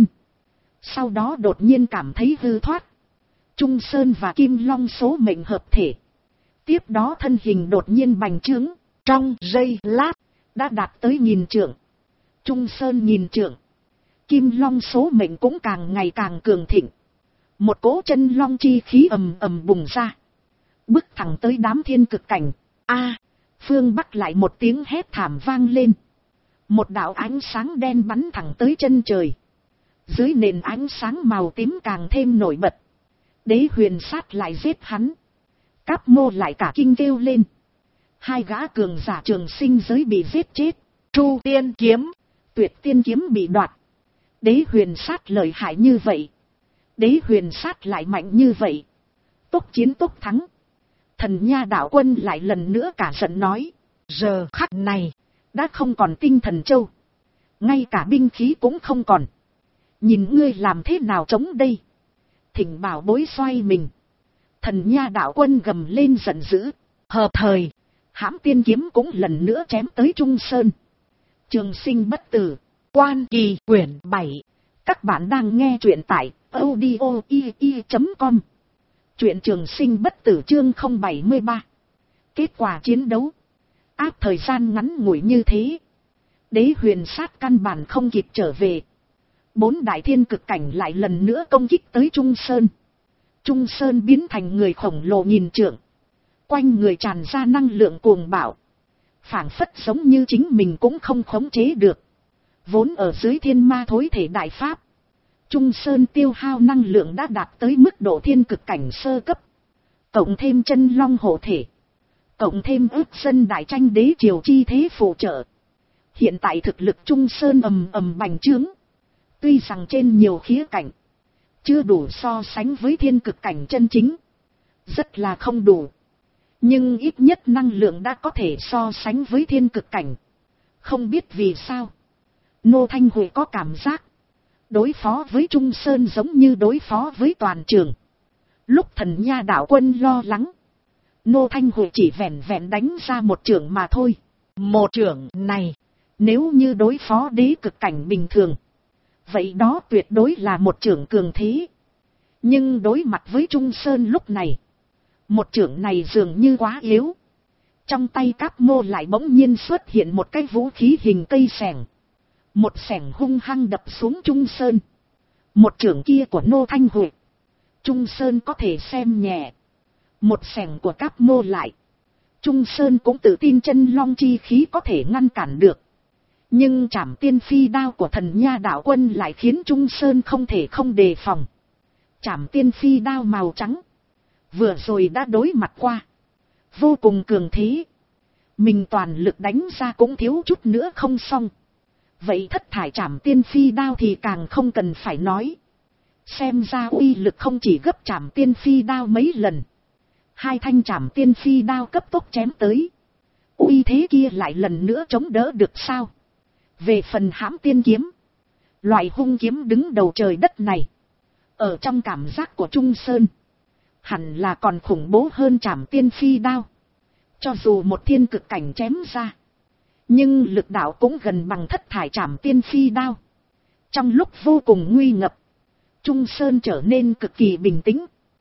Sau đó đột nhiên cảm thấy hư thoát. Trung Sơn và Kim Long số mệnh hợp thể. Tiếp đó thân hình đột nhiên bành trướng. Trong giây lát, đã đạt tới 1000 trượng. Trung Sơn 1000 trượng. Kim Long số mệnh cũng càng ngày càng cường thịnh. Một cỗ chân long chi khí ầm ầm bùng ra, bước thẳng tới đám thiên cực cảnh. Phương Bắc lại một tiếng hét thảm vang lên. Một đạo ánh sáng đen bắn thẳng tới chân trời. Dưới nền ánh sáng màu tím càng thêm nổi bật. Đế Huyền Sát lại giết hắn. Cáp Mô lại cả kinh kêu lên. 2 gã cường giả Trường Sinh giới bị giết chết. Chu Tiên kiếm, Tuyệt Tiên kiếm bị đoạt. Đế Huyền Sát lợi hại như vậy, Đế Huyền Sát lại mạnh như vậy. Tốc chiến tốc thắng. Thần Nha Đạo Quân lại lần nữa cả giận nói. Giờ khắc này, đã không còn Tinh Thần Châu, ngay cả binh khí cũng không còn. Nhìn ngươi làm thế nào chống đây? Thỉnh bảo bối xoay mình. Thần Nha Đạo Quân gầm lên giận dữ. Hợp thời, hãm tiên kiếm cũng lần nữa chém tới Trung Sơn. Trường Sinh bất tử. Quan Kỳ quyển 7. Các bạn đang nghe truyện tại audio.com. Truyện Trường Sinh bất tử chương 073. Kết quả chiến đấu áp thời gian ngắn ngủi như thế, Đế Huyền Sát căn bản không kịp trở về. 4 đại thiên cực cảnh lại lần nữa công kích tới Trung Sơn. Trung Sơn biến thành người khổng lồ 1000 trượng. Quanh người tràn ra năng lượng cuồng bạo, phảng phất giống như chính mình cũng không khống chế được. Vốn ở dưới thiên ma thối thể đại pháp, Trung Sơn tiêu hao năng lượng đã đạt tới mức độ thiên cực cảnh sơ cấp. Cộng thêm chân long hộ thể, cộng thêm ước dân Đại Tranh Đế Triều chi thế phụ trợ, hiện tại thực lực Trung Sơn ầm ầm bành trướng. Tuy rằng trên nhiều khía cạnh chưa đủ so sánh với thiên cực cảnh chân chính, rất là không đủ, Nhưng ít nhất năng lượng đã có thể so sánh với thiên cực cảnh. Không biết vì sao, Nô Thanh Huệ có cảm giác đối phó với Trung Sơn giống như đối phó với toàn trường. Lúc Thần Nha đạo quân lo lắng, Nô Thanh Huệ chỉ vẹn vẹn đánh ra một chưởng mà thôi. Một chưởng này, nếu như đối phó đế cực cảnh bình thường, vậy đó tuyệt đối là một chưởng cường thế. Nhưng đối mặt với Trung Sơn lúc này, một chưởng này dường như quá yếu. Trong tay Cáp Mô lại bỗng nhiên xuất hiện một cái vũ khí hình cây xẻng. Một xẻng hung hăng đập xuống Trung Sơn. Một chưởng kia của Nô Thanh Huệ, Trung Sơn có thể xem nhẹ. Một xẻng của Cáp Mô lại, Trung Sơn cũng tự tin chân long chi khí có thể ngăn cản được. Nhưng trảm tiên phi đao của Thần Nha đạo quân lại khiến Trung Sơn không thể không đề phòng. Trảm tiên phi đao màu trắng, vừa rồi đã đối mặt qua, vô cùng cường thế. Mình toàn lực đánh ra cũng thiếu chút nữa không xong. Vậy thất thải trảm tiên phi đao thì càng không cần phải nói. Xem ra uy lực không chỉ gấp trảm tiên phi đao mấy lần. Hai thanh trảm tiên phi đao cấp tốc chém tới, uy thế kia lại lần nữa chống đỡ được sao? Về phần hãm tiên kiếm, loại hung kiếm đứng đầu trời đất này, ở trong cảm giác của Trung Sơn, hẳn là còn khủng bố hơn trảm tiên phi đao. Cho dù một thiên cực cảnh chém ra, nhưng lực đạo cũng gần bằng thất thải trảm tiên phi đao. Trong lúc vô cùng nguy ngập, Trung Sơn trở nên cực kỳ bình tĩnh.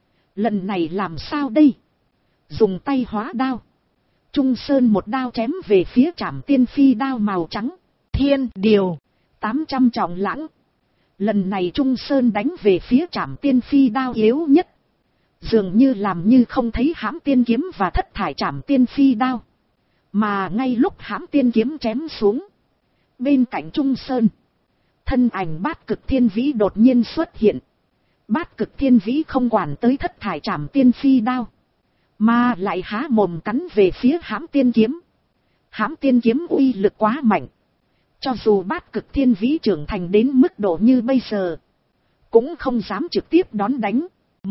Lần này làm sao đây? Dùng tay hóa đao, Trung Sơn một đao chém về phía trảm tiên phi đao màu trắng. thiên điều, 800 trọng lãng. Lần này Trung Sơn đánh về phía trảm tiên phi đao yếu nhất, dường như làm như không thấy hãm tiên kiếm và thất thải trảm tiên phi đao. Mà ngay lúc hãm tiên kiếm chém xuống, bên cạnh Trung Sơn, thân ảnh Bát Cực Thiên Vĩ đột nhiên xuất hiện. Bát Cực Thiên Vĩ không quản tới thất thải trảm tiên phi đao, mà lại há mồm cắn về phía hãm tiên kiếm. Hãm tiên kiếm uy lực quá mạnh, cho dù Bát Cực Thiên Vĩ trưởng thành đến mức độ như bây giờ, cũng không dám trực tiếp đón đánh.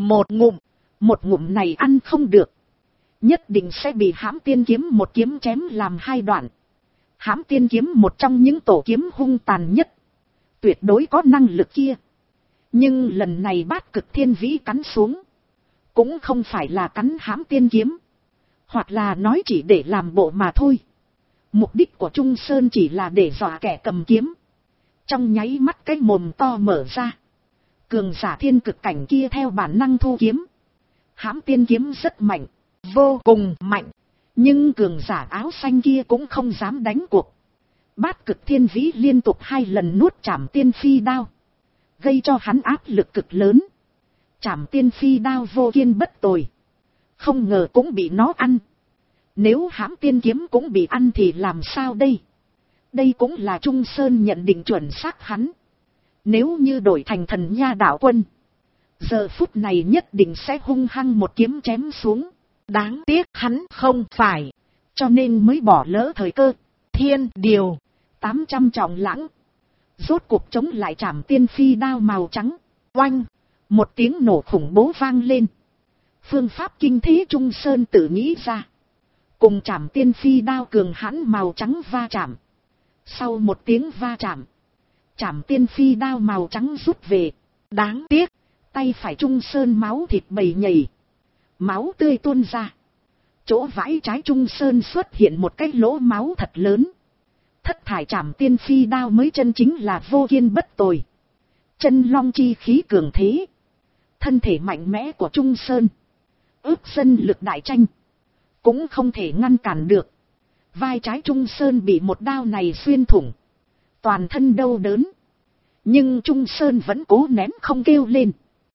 Một ngụm này ăn không được, nhất định sẽ bị hãm tiên kiếm một kiếm chém làm hai đoạn. Hãm tiên kiếm một trong những tổ kiếm hung tàn nhất, tuyệt đối có năng lực kia. Nhưng lần này Bát Cực Thiên Vĩ cắn xuống, cũng không phải là cắn hãm tiên kiếm, hoặc là nói chỉ để làm bộ mà thôi. Mục đích của Trung Sơn chỉ là để dọa kẻ cầm kiếm. Trong nháy mắt cái mồm to mở ra, cường giả thiên cực cảnh kia theo bản năng thu kiếm. Hãm tiên kiếm rất mạnh, vô cùng mạnh, nhưng cường giả áo xanh kia cũng không dám đánh cuộc. Bát Cực Thiên Vĩ liên tục 2 lần nuốt trảm tiên phi đao, gây cho hắn áp lực cực lớn. Trảm tiên phi đao vô kiên bất tồi, không ngờ cũng bị nó ăn. Nếu hãm tiên kiếm cũng bị ăn thì làm sao đây? Đây cũng là Trung Sơn nhận định chuẩn xác hắn. Nếu như đổi thành Thần Nha đạo quân, giờ phút này nhất định sẽ hung hăng một kiếm chém xuống. Đáng tiếc hắn không phải, cho nên mới bỏ lỡ thời cơ. thiên điều, 800 trọng lãng, rốt cuộc chống lại trảm tiên phi đao màu trắng. oanh, một tiếng nổ khủng bố vang lên. Phương pháp kinh thế Trung Sơn tự nghĩ ra, cùng trảm tiên phi đao cường hãn màu trắng va chạm. Sau một tiếng va chạm, trảm tiên phi đao màu trắng rút về. đáng tiếc, tay phải Trung Sơn máu thịt bầy nhầy, máu tươi tuôn ra. Chỗ vãi trái Trung Sơn xuất hiện một cái lỗ máu thật lớn. Thất thải trảm tiên phi đao mới chân chính là vô kiên bất tồi, chân long chi khí cường thế. Thân thể mạnh mẽ của Trung Sơn, ước dân lực đại tranh, cũng không thể ngăn cản được. Vai trái Trung Sơn bị một đao này xuyên thủng, toàn thân đau đớn. Nhưng Trung Sơn vẫn cố nén không kêu lên.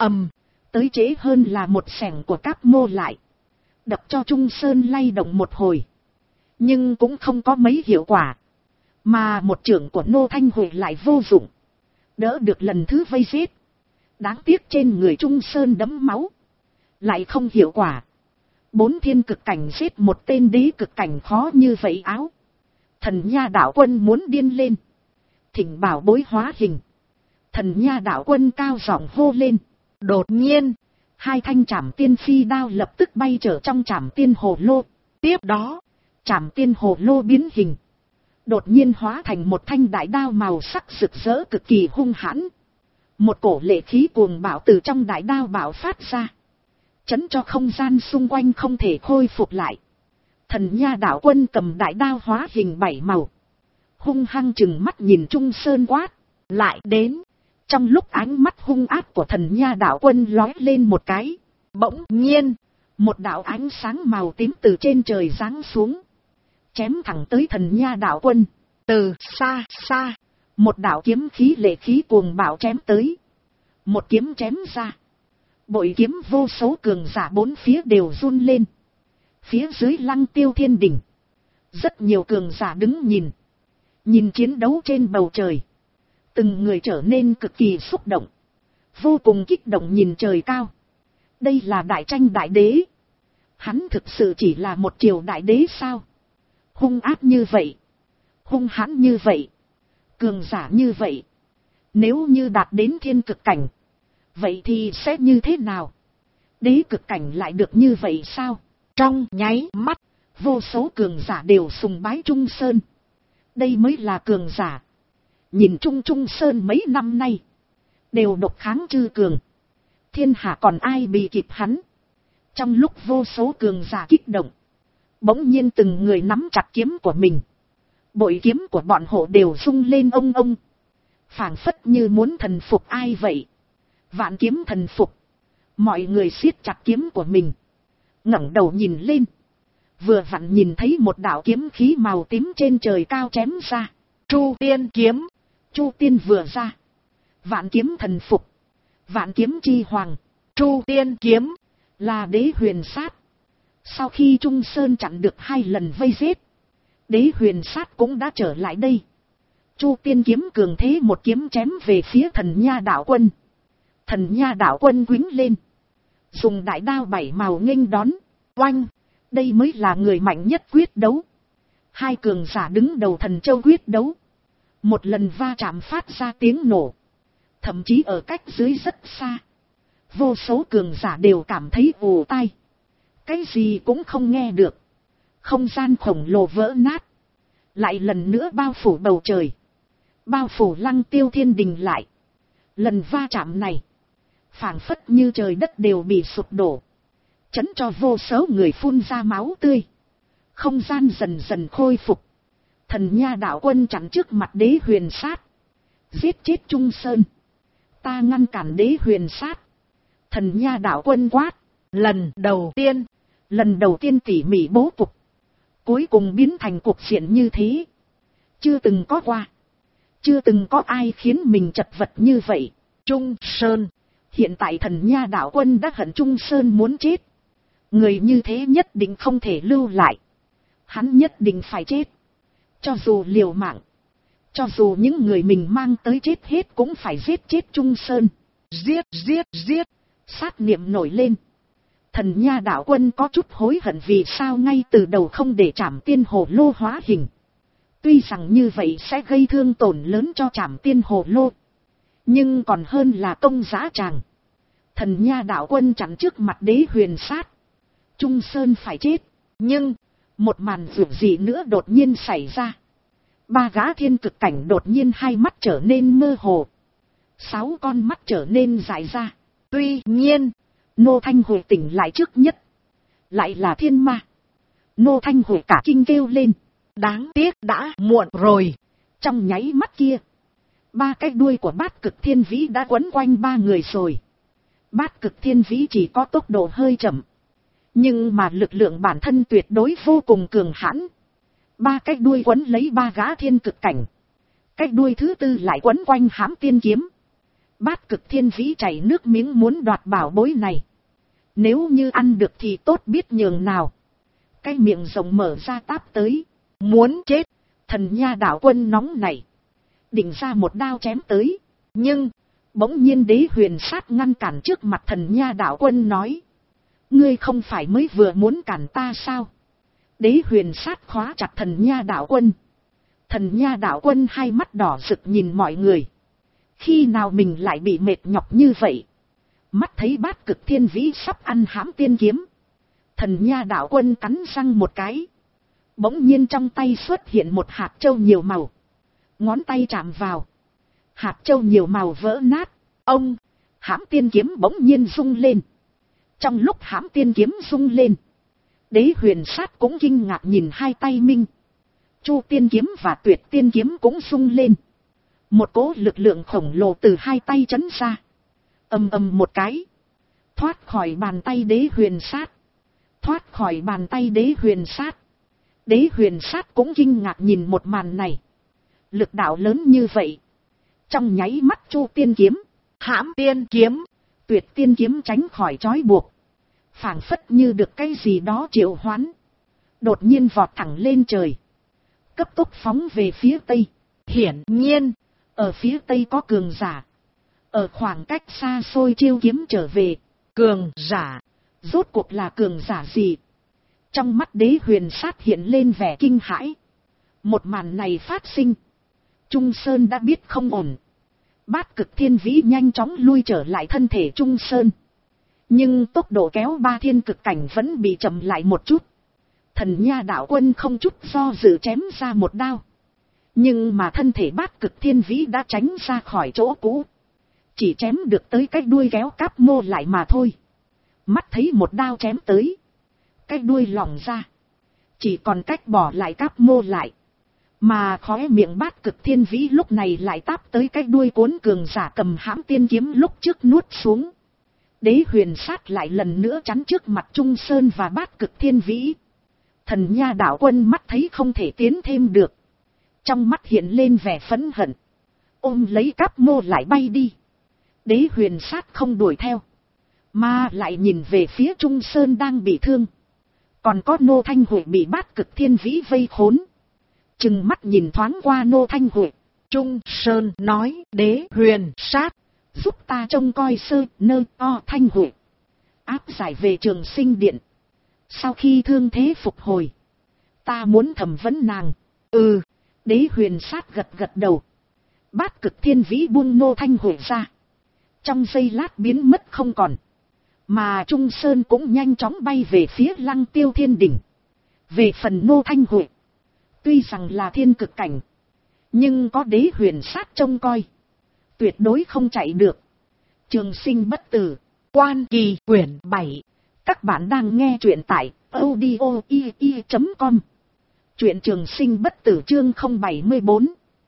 Tới trễ hơn là một xẻng của Cáp Mô lại, đập cho Trung Sơn lay động một hồi, nhưng cũng không có mấy hiệu quả. Mà một chưởng của Nô Thanh Huệ lại vô dụng, đỡ được lần thứ vây giết. Đáng tiếc trên người Trung Sơn đẫm máu, lại không hiệu quả. 4 thiên cực cảnh giết một tên đế cực cảnh khó như vậy áo. Thần Nha đạo quân muốn điên lên, thỉnh bảo bối hóa hình. Thần Nha đạo quân cao giọng hô lên. đột nhiên, Hai thanh trảm tiên phi đao lập tức bay trở trong trảm tiên hồ lô. Tiếp đó, trảm tiên hồ lô biến hình. Đột nhiên hóa thành một thanh đại đao màu sắc rực rỡ cực kỳ hung hãn. Một cổ lệ khí cuồng bạo từ trong đại đao bạo phát ra. Chấn cho không gian xung quanh không thể khôi phục lại. Thần Nha Đạo Quân cầm đại đao hóa hình 7 màu. Hung hăng chừng mắt nhìn Trung Sơn quát. Lại đến. Trong lúc ánh mắt hung ác của thần Nha Đạo Quân lóe lên một cái. Bỗng nhiên. Một đạo ánh sáng màu tím từ trên trời giáng xuống. Chém thẳng tới thần Nha Đạo Quân. Từ xa xa. Một đạo kiếm khí lệ khí cuồng bạo chém tới. Một kiếm chém ra. Bội kiếm vô số cường giả bốn phía đều run lên. Phía dưới Lăng Tiêu Thiên Đỉnh. Rất nhiều cường giả đứng nhìn. Nhìn chiến đấu trên bầu trời. Từng người trở nên cực kỳ xúc động. Vô cùng kích động nhìn trời cao. Đây là đại tranh đại đế. Hắn thực sự chỉ là một triều đại đế sao? Hung ác như vậy. Hung hãn như vậy. Cường giả như vậy. Nếu như đạt đến thiên cực cảnh. Vậy thì sẽ như thế nào? Đế cực cảnh lại được như vậy sao? Trong nháy mắt, vô số cường giả đều sùng bái Trung Sơn. Đây mới là cường giả. Nhìn Trung Sơn mấy năm nay. Đều độc kháng chư cường. Thiên hạ còn ai bị kịp hắn? Trong lúc vô số cường giả kích động. Bỗng nhiên từng người nắm chặt kiếm của mình. Bội kiếm của bọn họ đều rung lên ông. Phảng phất như muốn thần phục ai vậy? Vạn kiếm thần phục. Mọi người siết chặt kiếm của mình. Ngẩng đầu nhìn lên. Vừa vặn nhìn thấy một đạo kiếm khí màu tím trên trời cao chém ra. Chu Tiên kiếm. Chu Tiên vừa ra. Vạn kiếm thần phục. Vạn kiếm chi hoàng. Chu Tiên kiếm. Là đế huyền sát. Sau khi Trung Sơn chặn được 2 lần vây giết. Đế huyền sát cũng đã trở lại đây. Chu Tiên kiếm cường thế một kiếm chém về phía thần Nha Đạo Quân. Thần Nha Đạo Quân quýnh lên. Dùng đại đao 7 màu nghênh đón. Oanh. Đây mới là người mạnh nhất quyết đấu. Hai cường giả đứng đầu thần châu quyết đấu. Một lần va chạm phát ra tiếng nổ. Thậm chí ở cách dưới rất xa. Vô số cường giả đều cảm thấy ù tai. Cái gì cũng không nghe được. Không gian khổng lồ vỡ nát. Lại lần nữa bao phủ bầu trời. Bao phủ Lăng Tiêu Thiên Đình lại. Lần va chạm này. Phảng phất như trời đất đều bị sụp đổ. Chấn cho vô số người phun ra máu tươi. Không gian dần dần khôi phục. Thần Nha Đạo Quân chặn trước mặt đế huyền sát. Giết chết Trung Sơn. Ta ngăn cản đế huyền sát. Thần Nha Đạo Quân quát. Lần đầu tiên tỉ mỉ bố cục. Cuối cùng biến thành cuộc diện như thế. Chưa từng có qua. Chưa từng có ai khiến mình chật vật như vậy. Trung Sơn. Hiện tại thần Nha Đạo Quân đã hận Trung Sơn muốn chết. Người như thế nhất định không thể lưu lại. Hắn nhất định phải chết. Cho dù liều mạng. Cho dù những người mình mang tới chết hết cũng phải giết chết Trung Sơn. Giết. Sát niệm nổi lên. Thần Nha Đạo Quân có chút hối hận vì sao ngay từ đầu không để Trảm Tiên Hồ Lô hóa hình. Tuy rằng như vậy sẽ gây thương tổn lớn cho Trảm Tiên Hồ Lô. Nhưng còn hơn là công dã tràng. Thần Nha Đạo Quân chặn trước mặt đế huyền sát. Trung Sơn phải chết. Nhưng, một màn dữ dị nữa đột nhiên xảy ra. 3 gã thiên cực cảnh đột nhiên hai mắt trở nên mơ hồ. 6 con mắt trở nên dại ra. Tuy nhiên, Nô Thanh Huệ tỉnh lại trước nhất. Lại là thiên ma. Nô Thanh Huệ cả kinh kêu lên. Đáng tiếc đã muộn rồi. Trong nháy mắt kia. 3 cái đuôi của Bát Cực Thiên Vĩ đã quấn quanh 3 người rồi. Bát Cực Thiên Vĩ chỉ có tốc độ hơi chậm. Nhưng mà lực lượng bản thân tuyệt đối vô cùng cường hãn. 3 cái đuôi quấn lấy 3 gã thiên cực cảnh. Cái đuôi thứ tư lại quấn quanh Hám Tiên kiếm. Bát Cực Thiên Vĩ chảy nước miếng muốn đoạt bảo bối này. Nếu như ăn được thì tốt biết nhường nào. Cái miệng rộng mở ra táp tới. Muốn chết. Thần Nha Đạo Quân nóng nảy. Định ra một đao chém tới. Nhưng, bỗng nhiên đế huyền sát ngăn cản trước mặt thần Nha Đạo Quân nói. Ngươi không phải mới vừa muốn cản ta sao? Đế huyền sát khóa chặt thần Nha Đạo Quân. Thần Nha Đạo Quân hai mắt đỏ rực nhìn mọi người. Khi nào mình lại bị mệt nhọc như vậy? Mắt thấy Bát Cực Thiên Vĩ sắp ăn hãm tiên kiếm, Thần Nha đạo quân cắn răng một cái. Bỗng nhiên trong tay xuất hiện một hạt châu nhiều màu. Ngón tay chạm vào, hạt châu nhiều màu vỡ nát. Ông, hãm tiên kiếm bỗng nhiên rung lên. Trong lúc hãm tiên kiếm rung lên, Đế Huyền Sát cũng kinh ngạc nhìn hai tay Minh Chu tiên kiếm và Tuyệt tiên kiếm cũng rung lên. Một cỗ lực lượng khổng lồ từ hai tay chấn ra. Ầm ầm một cái, thoát khỏi bàn tay Đế Huyền Sát. Thoát khỏi bàn tay Đế Huyền Sát. Đế Huyền Sát cũng kinh ngạc nhìn một màn này. Lực đạo lớn như vậy. Trong nháy mắt Chu tiên kiếm, hãm tiên kiếm, Tuyệt tiên kiếm tránh khỏi trói buộc. Phảng phất như được cái gì đó triệu hoán. Đột nhiên vọt thẳng lên trời. Cấp tốc phóng về phía tây. Hiển nhiên, ở phía tây có cường giả. Ở khoảng cách xa xôi chiêu kiếm trở về. Cường giả, rốt cuộc là cường giả gì? Trong mắt Đế Huyền Sát hiện lên vẻ kinh hãi. Một màn này phát sinh, Trung Sơn đã biết không ổn. Bát Cực Thiên Vĩ nhanh chóng lui trở lại thân thể Trung Sơn. Nhưng tốc độ kéo ba thiên cực cảnh vẫn bị chậm lại một chút. Thần Nha đạo quân không chút do dự chém ra một đao. Nhưng mà thân thể Bát Cực Thiên Vĩ đã tránh ra khỏi chỗ cũ. Chỉ chém được tới cái đuôi kéo cáp mô lại mà thôi. Mắt thấy một đao chém tới, cái đuôi lỏng ra, chỉ còn cách bỏ lại cáp mô lại. Mà khóe miệng Bát Cực Thiên Vĩ lúc này lại táp tới cái đuôi cuốn cường giả cầm hãm tiên kiếm lúc trước nuốt xuống. Đế Huyền Sát lại lần nữa chắn trước mặt Trung Sơn và Bát Cực Thiên Vĩ. Thần Nha đạo quân mắt thấy không thể tiến thêm được, trong mắt hiện lên vẻ phẫn hận, ôm lấy cáp mô lại bay đi. Đế Huyền Sát không đuổi theo, mà lại nhìn về phía Trung Sơn đang bị thương. Còn có Nô Thanh Huệ bị Bát Cực Thiên Vĩ vây khốn. Chừng mắt nhìn thoáng qua Nô Thanh Huệ, Trung Sơn nói: Đế Huyền Sát, giúp ta trông coi sơ nơ o Thanh Huệ, áp giải về Trường Sinh Điện. Sau khi thương thế phục hồi, ta muốn thẩm vấn nàng. Ừ. Đế Huyền Sát gật gật đầu. Bát Cực Thiên Vĩ buông Nô Thanh Huệ ra, trong giây lát biến mất không còn. Mà Trung Sơn cũng nhanh chóng bay về phía Lăng Tiêu Thiên Đỉnh. Về phần Nô Thanh Huệ, tuy rằng là thiên cực cảnh, nhưng có Đế Huyền Sát trông coi, tuyệt đối không chạy được. Trường Sinh bất tử, Quan Kỳ quyển 7. Các bạn đang nghe truyện tại audio.com. Truyện Trường Sinh bất tử chương 074.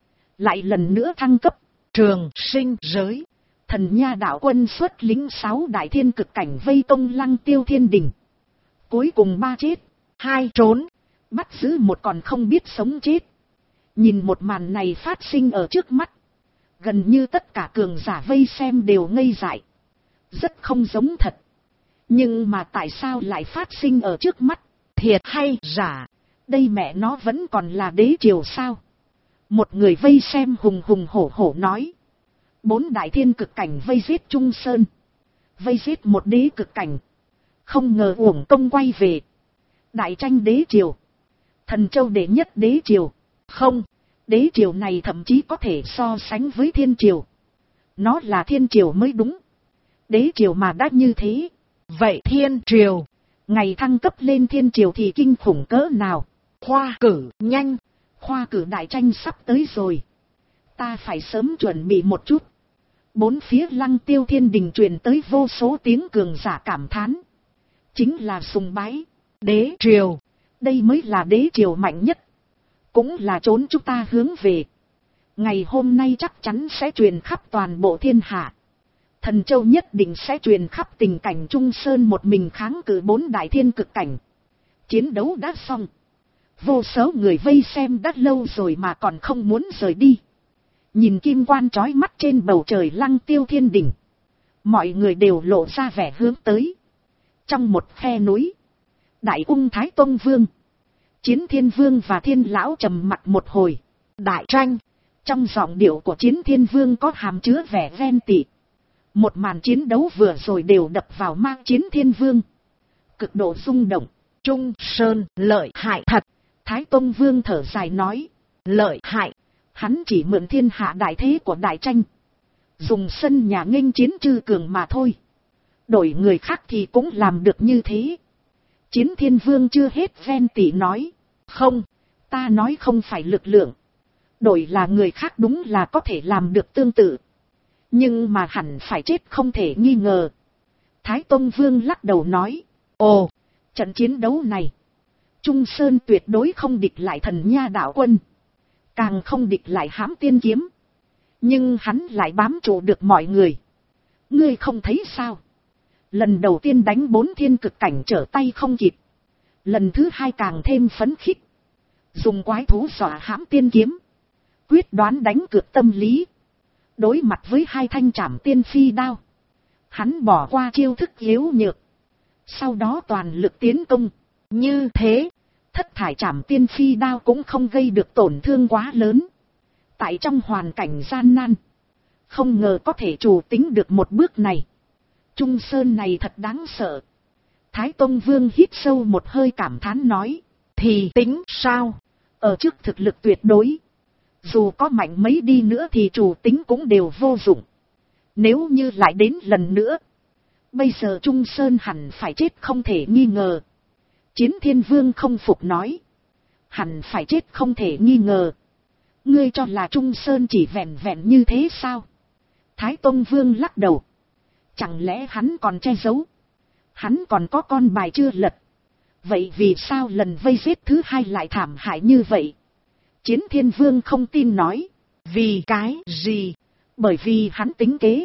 Lại lần nữa thăng cấp. Trường Sinh giới. Thần Nha đạo quân xuất lính 6 đại thiên cực cảnh vây công Lăng Tiêu Thiên Đình. Cuối cùng 3 chết, 2 trốn, bắt giữ một còn không biết sống chết. Nhìn một màn này phát sinh ở trước mắt, gần như tất cả cường giả vây xem đều ngây dại. Rất không giống thật. Nhưng mà tại sao lại phát sinh ở trước mắt? Thiệt hay giả? Đây mẹ nó vẫn còn là đế triều sao? Một người vây xem hùng hùng hổ hổ nói. 4 đại thiên cực cảnh vây giết Trung Sơn, vây giết một đế cực cảnh, không ngờ uổng công quay về. Đại tranh đế triều, Thần Châu đệ nhất đế triều. Không, đế triều này thậm chí có thể so sánh với thiên triều. Nó là thiên triều mới đúng. Đế triều mà đã như thế, vậy thiên triều, ngày thăng cấp lên thiên triều thì kinh khủng cỡ nào? Khoa cử nhanh, khoa cử đại tranh sắp tới rồi. Ta phải sớm chuẩn bị một chút. Bốn phía Lăng Tiêu Thiên Đình truyền tới vô số tiếng cường giả cảm thán. Chính là sùng bái. Đế triều, đây mới là đế triều mạnh nhất, cũng là chốn chúng ta hướng về. Ngày hôm nay chắc chắn sẽ truyền khắp toàn bộ thiên hạ. Thần Châu nhất định sẽ truyền khắp tình cảnh Trung Sơn một mình kháng cự 4 đại thiên cực cảnh. Chiến đấu đã xong, vô số người vây xem đã lâu rồi mà còn không muốn rời đi. Nhìn kim quan chói mắt trên bầu trời Lăng Tiêu Thiên Đình, mọi người đều lộ ra vẻ hướng tới. Trong một khe núi, Đại Ung Thái Tông Vương, Chiến Thiên Vương và Thiên Lão trầm mặc một hồi. Đại tranh, trong giọng điệu của Chiến Thiên Vương có hàm chứa vẻ ghen tị. Một màn chiến đấu vừa rồi đều đập vào mang Chiến Thiên Vương, cực độ rung động. Trung Sơn lợi hại thật. Thái Tông Vương thở dài nói. Lợi hại, hắn chỉ mượn thiên hạ đại thế của đại tranh, dùng sân nhà nghênh chiến trư cường mà thôi. Đổi người khác thì cũng làm được như thế. Chiến Thiên Vương chưa hết ven tỉ nói. Không, ta nói không phải lực lượng. Đổi là người khác đúng là có thể làm được tương tự. Nhưng mà hẳn phải chết không thể nghi ngờ. Thái Tông Vương lắc đầu nói. Ồ, trận chiến đấu này, Trung Sơn tuyệt đối không địch lại Thần Nha đạo quân. Càng không địch lại Hãm Tiên kiếm. Nhưng hắn lại bám trụ được mọi người. Ngươi không thấy sao? Lần đầu tiên đánh 4 thiên cực cảnh trở tay không kịp. Lần thứ 2 càng thêm phấn khích. Dùng quái thú dọa Hãm Tiên kiếm. Quyết đoán đánh cược tâm lý. Đối mặt với 2 thanh trảm tiên phi đao. Hắn bỏ qua chiêu thức yếu nhược. Sau đó toàn lực tiến công. Như thế, thất thải trảm tiên phi đao cũng không gây được tổn thương quá lớn. Tại trong hoàn cảnh gian nan, không ngờ có thể chủ tính được một bước này. Trung Sơn này thật đáng sợ. Thái Tông Vương hít sâu một hơi cảm thán nói. Thì tính sao? Ở trước thực lực tuyệt đối. Dù có mạnh mấy đi nữa thì chủ tính cũng đều vô dụng. Nếu như lại đến lần nữa, bây giờ Trung Sơn hẳn phải chết không thể nghi ngờ. Chiến Thiên Vương không phục nói. Hẳn phải chết không thể nghi ngờ. Ngươi cho là Trung Sơn chỉ vẹn vẹn như thế sao? Thái Tông Vương lắc đầu. Chẳng lẽ hắn còn che giấu? Hắn còn có con bài chưa lật. Vậy vì sao lần vây giết thứ 2 lại thảm hại như vậy? Chiến Thiên Vương không tin nói. Vì cái gì? Bởi vì hắn tính kế.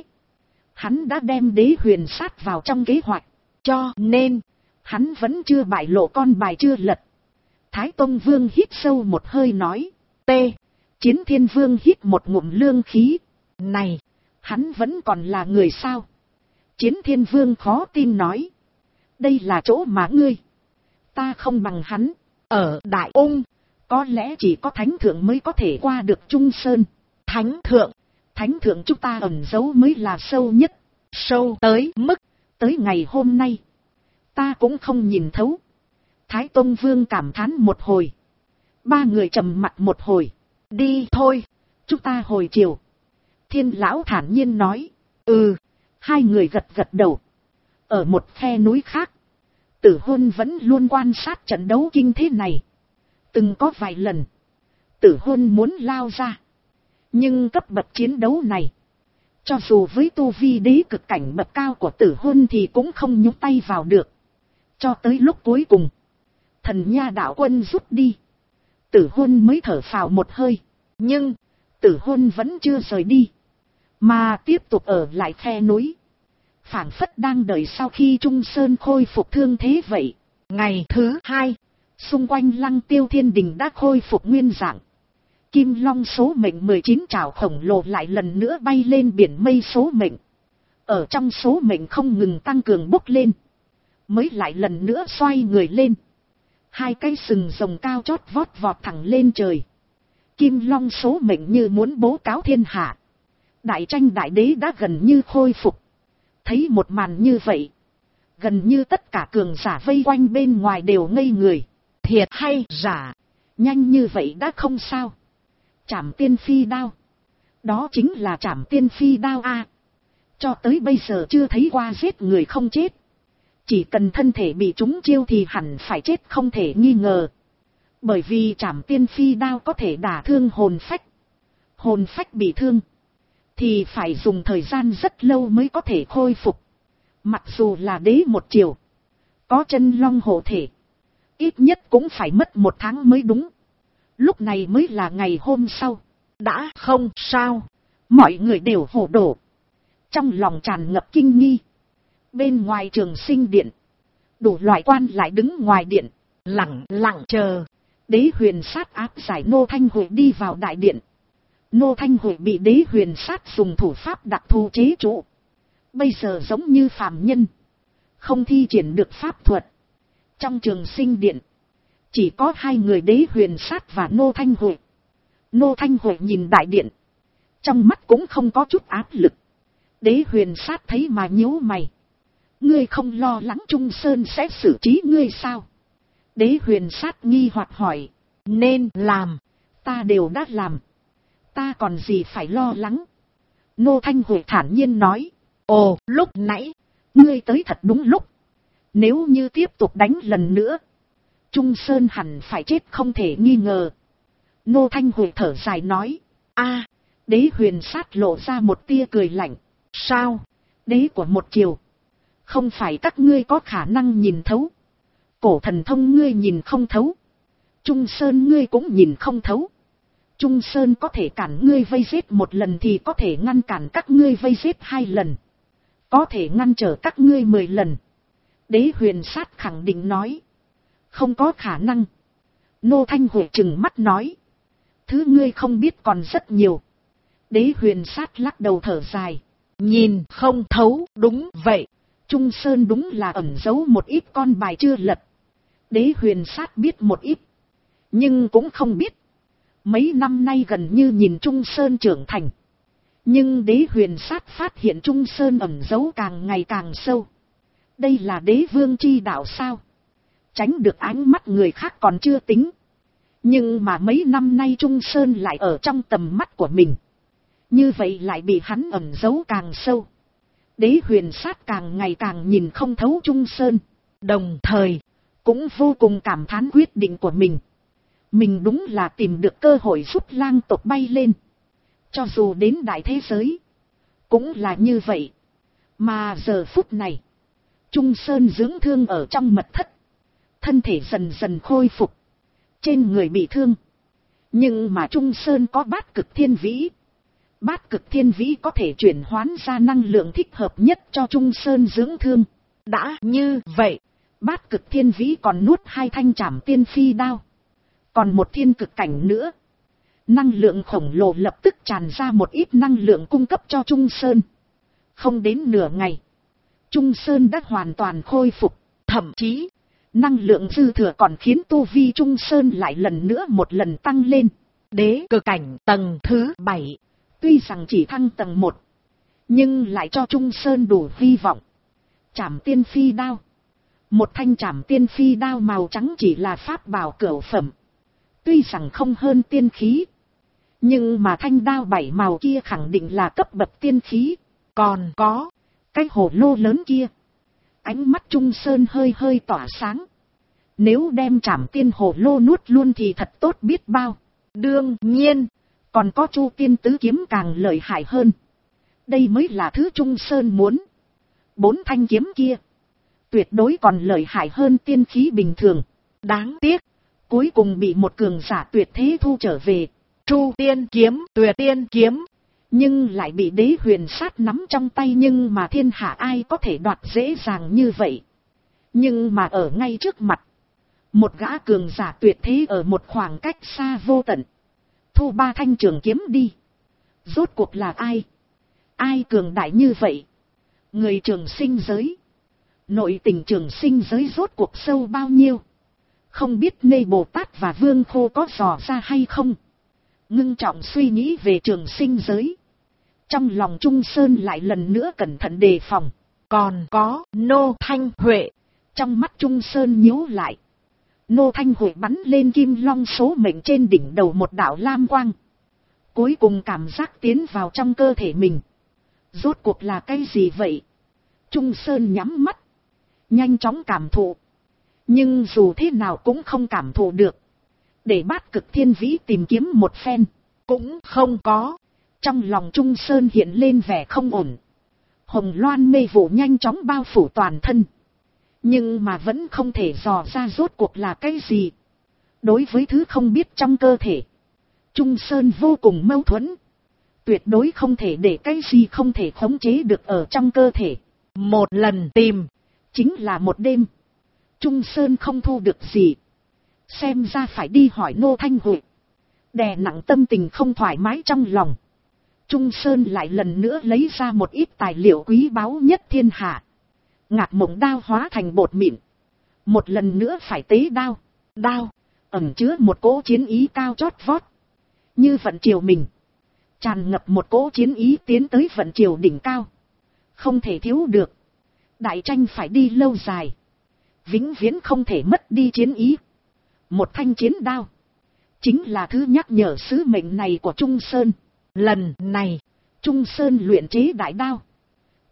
Hắn đã đem Đế Huyền sát vào trong kế hoạch. Cho nên, hắn vẫn chưa bại lộ con bài chưa lật. Thái Tông Vương hít sâu một hơi nói. T. Chiến Thiên Vương hít một ngụm lương khí. Này, hắn vẫn còn là người sao? Chiến Thiên Vương khó tin nói. Đây là chỗ mà ngươi. Ta không bằng hắn. Ở Đại Ung, có lẽ chỉ có Thánh Thượng mới có thể qua được Trung Sơn. Thánh Thượng? Thánh Thượng chúng ta ẩn giấu mới là sâu nhất. Sâu tới mức, tới ngày hôm nay, ta cũng không nhìn thấu. Thái Tông Vương cảm thán một hồi. 3 người trầm mặt một hồi. Đi thôi, chúng ta hồi chiều. Thiên Lão thản nhiên nói. 2 người gật gật đầu. Ở một khe núi khác, Tử Hôn vẫn luôn quan sát trận đấu kinh thế này. Từng có vài lần, Tử Hôn muốn lao ra. Nhưng cấp bậc chiến đấu này, cho dù với tu vi đế cực cảnh bậc cao của Tử Hôn thì cũng không nhúc tay vào được. Cho tới lúc cuối cùng, Thần Nha đạo quân rút đi, Tử Hôn mới thở phào một hơi. Nhưng Tử Hôn vẫn chưa rời đi, mà tiếp tục ở lại khe núi, phảng phất đang đợi sau khi Trung Sơn khôi phục thương thế vậy. Ngày thứ 2, xung quanh Lăng Tiêu Thiên Đình đã khôi phục nguyên dạng. Kim Long số mệnh 19 trảo khổng lồ lại lần nữa bay lên biển mây số mệnh. Ở trong số mệnh không ngừng tăng cường bốc lên, mới lại lần nữa xoay người lên. 2 cái sừng rồng cao chót vót vọt thẳng lên trời. Kim Long số mệnh như muốn bố cáo thiên hạ. Đại tranh đại đế đã gần như khôi phục. Thấy một màn như vậy, gần như tất cả cường giả vây quanh bên ngoài đều ngây người. Thiệt hay giả? Nhanh như vậy đã không sao. Trảm tiên phi đao. Đó chính là trảm tiên phi đao a. Cho tới bây giờ chưa thấy qua giết người không chết. Chỉ cần thân thể bị trúng chiêu thì hẳn phải chết không thể nghi ngờ. Bởi vì trảm tiên phi đao có thể đả thương hồn phách. Hồn phách bị thương thì phải dùng thời gian rất lâu mới có thể khôi phục. Mặc dù là đế một chiều, có chân long hộ thể, ít nhất cũng phải mất 1 tháng mới đúng. Lúc này mới là ngày hôm sau. Đã không sao. Mọi người đều hổ đổ. Trong lòng tràn ngập kinh nghi. Bên ngoài Trường Sinh điện, đủ loại quan lại đứng ngoài điện, lặng lặng chờ. Đế Huyền Sát áp giải Nô Thanh Huệ đi vào đại điện. Nô Thanh Huệ bị Đế Huyền Sát dùng thủ pháp đặc thù chế trụ. Bây giờ giống như phàm nhân, không thi triển được pháp thuật. Trong Trường Sinh điện, chỉ có 2 người Đế Huyền Sát và Nô Thanh Huệ. Nô Thanh Huệ nhìn đại điện, trong mắt cũng không có chút áp lực. Đế Huyền Sát thấy mà nhíu mày. Ngươi không lo lắng Trung Sơn sẽ xử trí ngươi sao? Đế Huyền Sát nghi hoặc hỏi. Nên làm, ta đều đã làm. Ta còn gì phải lo lắng? Nô Thanh Huệ thản nhiên nói. Ồ, lúc nãy, ngươi tới thật đúng lúc. Nếu như tiếp tục đánh lần nữa, Trung Sơn hẳn phải chết không thể nghi ngờ. Ngô Thanh Huệ thở dài nói. A, Đế Huyền Sát lộ ra một tia cười lạnh. Sao? Đế của một triều, không phải các ngươi có khả năng nhìn thấu. Cổ thần thông ngươi nhìn không thấu, Trung Sơn ngươi cũng nhìn không thấu. Trung Sơn có thể cản ngươi vây giết một lần thì có thể ngăn cản các ngươi vây giết 2 lần. Có thể ngăn trở các ngươi 10 lần. Đế Huyền Sát khẳng định nói. Không có khả năng. Ngô Thanh Huệ trừng mắt nói. Thứ ngươi không biết còn rất nhiều. Đế Huyền Sát lắc đầu thở dài. Nhìn không thấu, đúng vậy. Trung Sơn đúng là ẩn giấu một ít con bài chưa lật. Đế Huyền Sát biết một ít, nhưng cũng không biết. Mấy năm nay gần như nhìn Trung Sơn trưởng thành, nhưng Đế Huyền Sát phát hiện Trung Sơn ẩn giấu càng ngày càng sâu. Đây là đế vương chi đạo sao? Tránh được ánh mắt người khác còn chưa tính, nhưng mà mấy năm nay Trung Sơn lại ở trong tầm mắt của mình. Như vậy lại bị hắn ẩn giấu càng sâu. Đế Huyền Sát càng ngày càng nhìn không thấu Trung Sơn, đồng thời cũng vô cùng cảm thán quyết định của mình. Mình đúng là tìm được cơ hội giúp lang tộc bay lên. Cho dù đến đại thế giới, cũng là như vậy. Mà giờ phút này, Trung Sơn dưỡng thương ở trong mật thất. Thân thể dần dần khôi phục. Trên người bị thương. Nhưng mà Trung Sơn có bát cực thiên vĩ. Bát cực thiên vĩ có thể chuyển hóa ra năng lượng thích hợp nhất cho Trung Sơn dưỡng thương. Đã như vậy, bát cực thiên vĩ còn nuốt 2 thanh trảm tiên phi đao. Còn một thiên cực cảnh nữa. Năng lượng khổng lồ lập tức tràn ra một ít năng lượng cung cấp cho Trung Sơn. Không đến nửa ngày, Trung Sơn đã hoàn toàn khôi phục. Thậm chí, năng lượng dư thừa còn khiến tu vi Trung Sơn lại lần nữa một lần tăng lên. Đế cực cảnh tầng thứ 7. Tuy rằng chỉ thăng tầng 1, nhưng lại cho Trung Sơn đủ hy vọng. Trảm tiên phi đao. Một thanh trảm tiên phi đao màu trắng chỉ là pháp bảo cửu phẩm. Tuy rằng không hơn tiên khí, nhưng mà thanh đao 7 màu kia khẳng định là cấp bậc tiên khí. Còn có cái hồ lô lớn kia. Ánh mắt Trung Sơn hơi hơi tỏa sáng. Nếu đem trảm tiên hồ lô nuốt luôn thì thật tốt biết bao. Đương nhiên, còn có Chu Tiên tứ kiếm càng lợi hại hơn. Đây mới là thứ Trung Sơn muốn. 4 thanh kiếm kia tuyệt đối còn lợi hại hơn tiên khí bình thường. Đáng tiếc, cuối cùng bị một cường giả tuyệt thế thu trở về. Chu Tiên kiếm, Tuyệt Tiên kiếm, nhưng lại bị Đế Huyền Sát nắm trong tay, nhưng mà thiên hạ ai có thể đoạt dễ dàng như vậy. Nhưng mà ở ngay trước mặt, một gã cường giả tuyệt thế ở một khoảng cách xa vô tận, thu 3 thanh trường kiếm đi. Rốt cuộc là ai? Ai cường đại như vậy? Người trường sinh giới. Nội tình trường sinh giới rốt cuộc sâu bao nhiêu? Không biết Nê Bồ Tát và Vương Khô có dò ra hay không? Ngưng trọng suy nghĩ về trường sinh giới, trong lòng Trung Sơn lại lần nữa cẩn thận đề phòng. Còn có Ngô Thanh Huệ. Trong mắt Trung Sơn nhíu lại. Ngô Thanh Huệ bắn lên kim long số mệnh trên đỉnh đầu một đạo lam quang. Cuối cùng cảm giác tiến vào trong cơ thể mình. Rốt cuộc là cái gì vậy? Trung Sơn nhắm mắt, nhanh chóng cảm thụ. Nhưng dù thế nào cũng không cảm thụ được. Để bát cực thiên vĩ tìm kiếm một phen, cũng không có. Trong lòng Trung Sơn hiện lên vẻ không ổn. Hồng loan mê vụ nhanh chóng bao phủ toàn thân, nhưng mà vẫn không thể dò ra rốt cuộc là cái gì. Đối với thứ không biết trong cơ thể, Trung Sơn vô cùng mâu thuẫn. Tuyệt đối không thể để cái gì không thể khống chế được ở trong cơ thể. Một lần tìm, chính là một đêm. Trung Sơn không thu được gì. Xem ra phải đi hỏi Ngô Thanh Huệ. Đè nặng tâm tình không thoải mái trong lòng, Trung Sơn lại lần nữa lấy ra một ít tài liệu quý báu nhất thiên hạ. Ngạc mộng đao hóa thành bột mịn. Một lần nữa phải tế đao. Đao ẩn chứa một cỗ chiến ý cao chót vót. Như vận chiều mình, tràn ngập một cỗ chiến ý tiến tới vận chiều đỉnh cao. Không thể thiếu được. Đại tranh phải đi lâu dài, vĩnh viễn không thể mất đi chiến ý. Một thanh chiến đao chính là thứ nhắc nhở sứ mệnh này của Trung Sơn. Lần này, Trung Sơn luyện chế đại đao,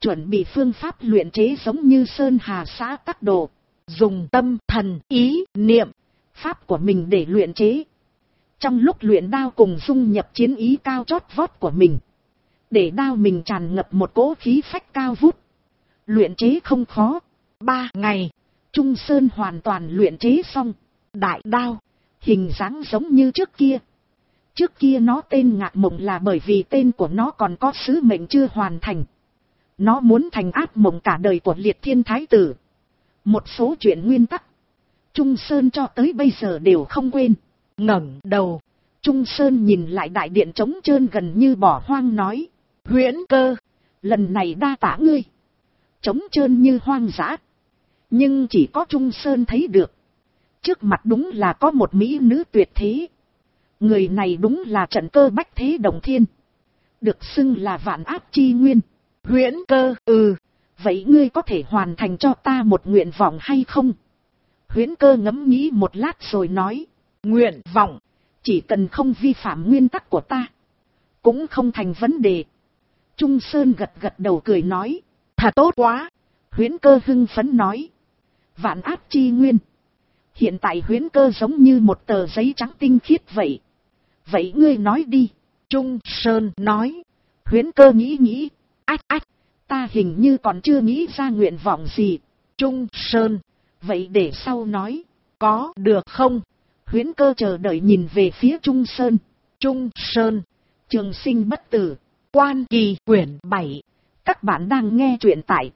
chuẩn bị phương pháp luyện chế giống như sơn hà xã tắc đồ, dùng tâm thần ý niệm pháp của mình để luyện chế. Trong lúc luyện đao cùng dung nhập chiến ý cao chót vót của mình, để đao mình tràn ngập một cỗ khí phách cao vút. Luyện chế không khó, 3 ngày, Trung Sơn hoàn toàn luyện chế xong. đại đao, hình dáng giống như trước kia. Trước kia nó tên Ngạc Mộng là bởi vì tên của nó còn có sứ mệnh chưa hoàn thành. Nó muốn thành ác mộng cả đời của Liệt Thiên Thái Tử. Một số chuyện nguyên tắc, Trung Sơn cho tới bây giờ đều không quên. ngẩng đầu, Trung Sơn nhìn lại đại điện trống trơn gần như bỏ hoang nói. Huyễn Cơ, lần này đa tạ ngươi. Trống trơn như hoang dã, nhưng chỉ có Trung Sơn thấy được. Trước mặt đúng là có một mỹ nữ tuyệt thế. Người này đúng là trận cơ bách thế đồng thiên, được xưng là vạn áp chi nguyên. Huyễn Cơ, Vậy ngươi có thể hoàn thành cho ta một nguyện vọng hay không? Huyễn Cơ ngẫm nghĩ một lát rồi nói. nguyện vọng, chỉ cần không vi phạm nguyên tắc của ta, cũng không thành vấn đề. Trung Sơn gật gật đầu cười nói. thật tốt quá. Huyễn Cơ hưng phấn nói. Vạn áp chi nguyên. Hiện tại Huyễn Cơ giống như một tờ giấy trắng tinh khiết vậy. Vậy ngươi nói đi. Trung Sơn nói. Huyễn Cơ nghĩ nghĩ. Ách, ta hình như còn chưa nghĩ ra nguyện vọng gì. Trung Sơn, vậy để sau nói. có được không? Huyễn Cơ chờ đợi nhìn về phía Trung Sơn. Trung Sơn, Trường sinh bất tử. Quan Kỳ quyển 7. Các bạn đang nghe truyện tại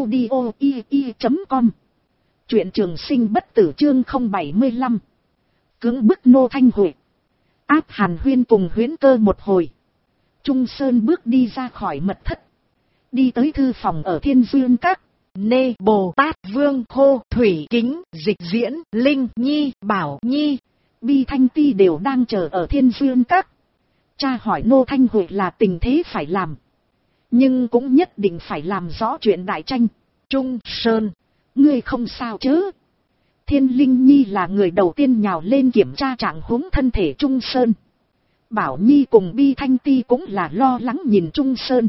audio.com. Truyện Trường sinh bất tử chương 075. Cưỡng bức Nô Thanh Huệ. Áp Hàn Huyên cùng Huyễn Cơ một hồi. Trung Sơn bước đi ra khỏi mật thất, đi tới thư phòng ở Thiên Duyên Các. Nê Bồ Tát Vương Khô Thủy Kính Dịch Diễn Linh Nhi Bảo Nhi Bi Thanh Ti đều đang chờ ở Thiên Duyên Các. Cha hỏi Nô Thanh Huệ là tình thế phải làm, nhưng cũng nhất định phải làm rõ chuyện đại tranh. Trung Sơn, ngươi không sao chứ? Thiên Linh Nhi là người đầu tiên nhào lên kiểm tra trạng huống thân thể Trung Sơn. Bảo Nhi cùng Bi Thanh Ti cũng là lo lắng nhìn Trung Sơn.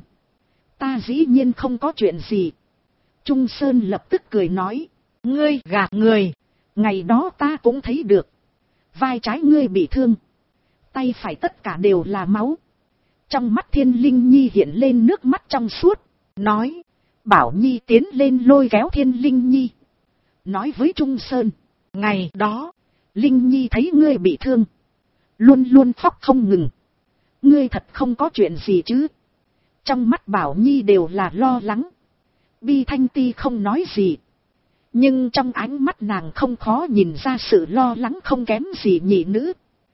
Ta dĩ nhiên không có chuyện gì. Trung Sơn lập tức cười nói. ngươi gạt người. Ngày đó ta cũng thấy được. Vai trái ngươi bị thương, tay phải tất cả đều là máu. Trong mắt Thiên Linh Nhi hiện lên nước mắt trong suốt. Nói. Bảo Nhi tiến lên lôi kéo Thiên Linh Nhi, nói với Trung Sơn. Ngày đó, Linh Nhi thấy ngươi bị thương, luôn luôn khóc không ngừng. Ngươi thật không có chuyện gì chứ? Trong mắt Bảo Nhi đều là lo lắng. Bi Thanh Ti không nói gì, nhưng trong ánh mắt nàng không khó nhìn ra sự lo lắng không kém gì nhị nữ.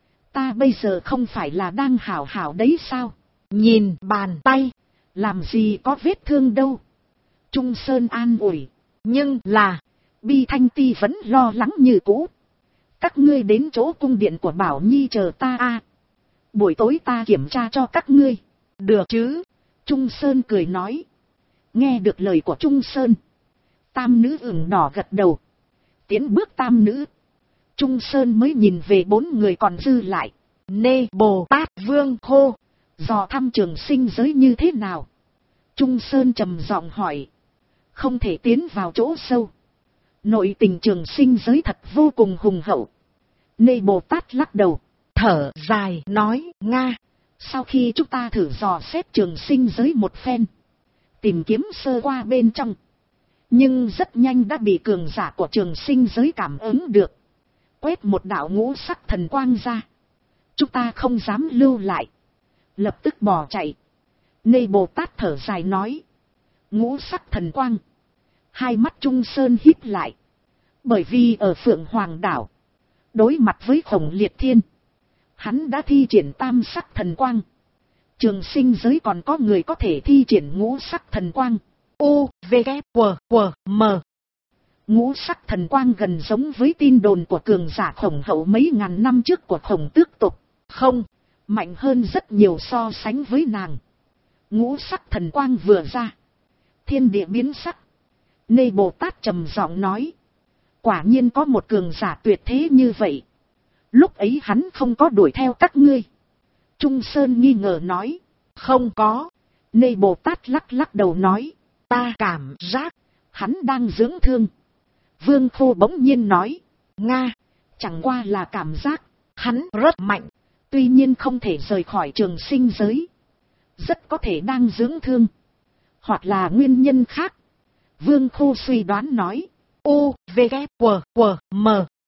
Ta bây giờ không phải là đang hảo hảo đấy sao? nhìn bàn tay, làm gì có vết thương đâu. Trung Sơn an ủi. nhưng là, Bi Thanh Ti vẫn lo lắng như cũ. Các ngươi đến chỗ cung điện của Bảo Nhi chờ ta a. Buổi tối ta kiểm tra cho các ngươi. được chứ? Trung Sơn cười nói. Nghe được lời của Trung Sơn, tam nữ ửng đỏ gật đầu. Tiến bước tam nữ, Trung Sơn mới nhìn về bốn người còn dư lại. Nê Bồ Tát Vương Khô, dò thăm trường sinh giới như thế nào? Trung Sơn trầm giọng hỏi. Không thể tiến vào chỗ sâu. Nội tình trường sinh giới thật vô cùng hùng hậu. Nê Bồ Tát lắc đầu, thở dài nói. Nga, sau khi chúng ta thử dò xét trường sinh giới một phen, tìm kiếm sơ qua bên trong, nhưng rất nhanh đã bị cường giả của trường sinh giới cảm ứng được, quét một đạo ngũ sắc thần quang ra. Chúng ta không dám lưu lại, lập tức bỏ chạy. Nê Bồ Tát thở dài nói. Ngũ sắc thần quang. Hai mắt Trung Sơn híp lại. Bởi vì ở Phượng Hoàng đảo, đối mặt với Khổng Liệt Thiên, hắn đã thi triển tam sắc thần quang. Trường sinh giới còn có người có thể thi triển ngũ sắc thần quang. U, V, K, W, M. Ngũ sắc thần quang gần giống với tin đồn của cường giả khổng hậu mấy ngàn năm trước của Khổng Tước tộc. Không, mạnh hơn rất nhiều so sánh với nàng. Ngũ sắc thần quang vừa ra, thiên địa biến sắc. Nê Bồ Tát trầm giọng nói. Quả nhiên có một cường giả tuyệt thế như vậy. Lúc ấy hắn không có đuổi theo các ngươi. Trung Sơn nghi ngờ nói. Không có. Nê Bồ Tát lắc lắc đầu nói. ta cảm giác, hắn đang dưỡng thương. Vương Khô bỗng nhiên nói, Nga, chẳng qua là cảm giác, hắn rất mạnh. tuy nhiên không thể rời khỏi trường sinh giới. Rất có thể đang dưỡng thương, hoặc là nguyên nhân khác. Vương Khô suy đoán nói, U, V, K, W, M.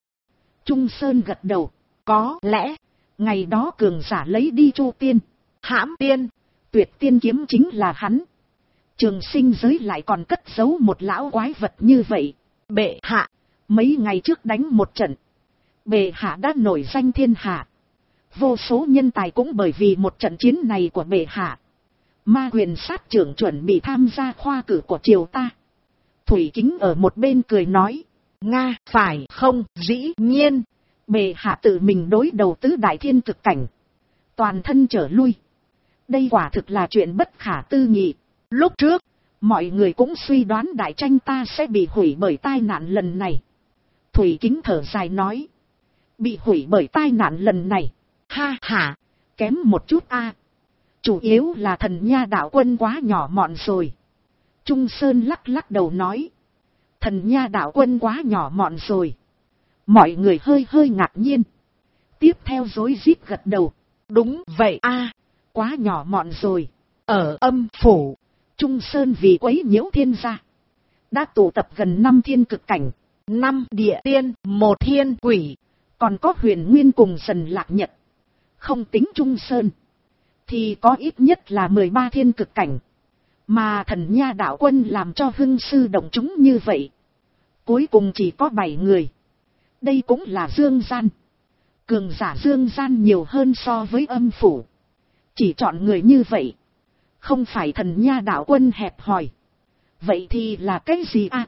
Trung Sơn gật đầu, Có lẽ, ngày đó cường giả lấy đi Chu Tiên, hãm tiên, Tuyệt Tiên kiếm chính là hắn. Trường sinh giới lại còn cất giấu một lão quái vật như vậy. bệ hạ, Mấy ngày trước đánh một trận, bệ hạ đã nổi danh thiên hạ. Vô số nhân tài cũng bởi vì một trận chiến này của bệ hạ. Ma Huyền sát trưởng chuẩn bị tham gia khoa cử của triều ta. Thủy Kính ở một bên cười nói, Nga, phải không, dĩ nhiên. bệ hạ tự mình đối đầu tứ đại thiên cực cảnh, toàn thân trở lui. Đây quả thực là chuyện bất khả tư nghị. Lúc trước, mọi người cũng suy đoán đại tranh ta sẽ bị hủy bởi tai nạn lần này. Thủy Kính thở dài nói, bị hủy bởi tai nạn lần này, ha ha, kém một chút a. Chủ yếu là Thần Nha đạo quân quá nhỏ mọn rồi. Trung Sơn lắc lắc đầu nói, Thần Nha đạo quân quá nhỏ mọn rồi. Mọi người hơi hơi ngạc nhiên. Tiếp theo rối rít gật đầu. đúng vậy a. Quá nhỏ mọn rồi. Ở âm phủ, Trung Sơn vì quấy nhiễu thiên gia, đã tụ tập gần 5 thiên cực cảnh, 5 địa tiên, 1 thiên quỷ. còn có Huyền Nguyên cùng Dần Lạc Nhật. Không tính Trung Sơn, thì có ít nhất là 13 thiên cực cảnh. Mà Thần Nha đạo quân làm cho hưng sư động chúng như vậy. Cuối cùng chỉ có 7 người. Đây cũng là dương gian. Cường giả dương gian nhiều hơn so với âm phủ. Chỉ chọn người như vậy, không phải Thần Nha đạo quân hẹp hòi. Vậy thì là cái gì à?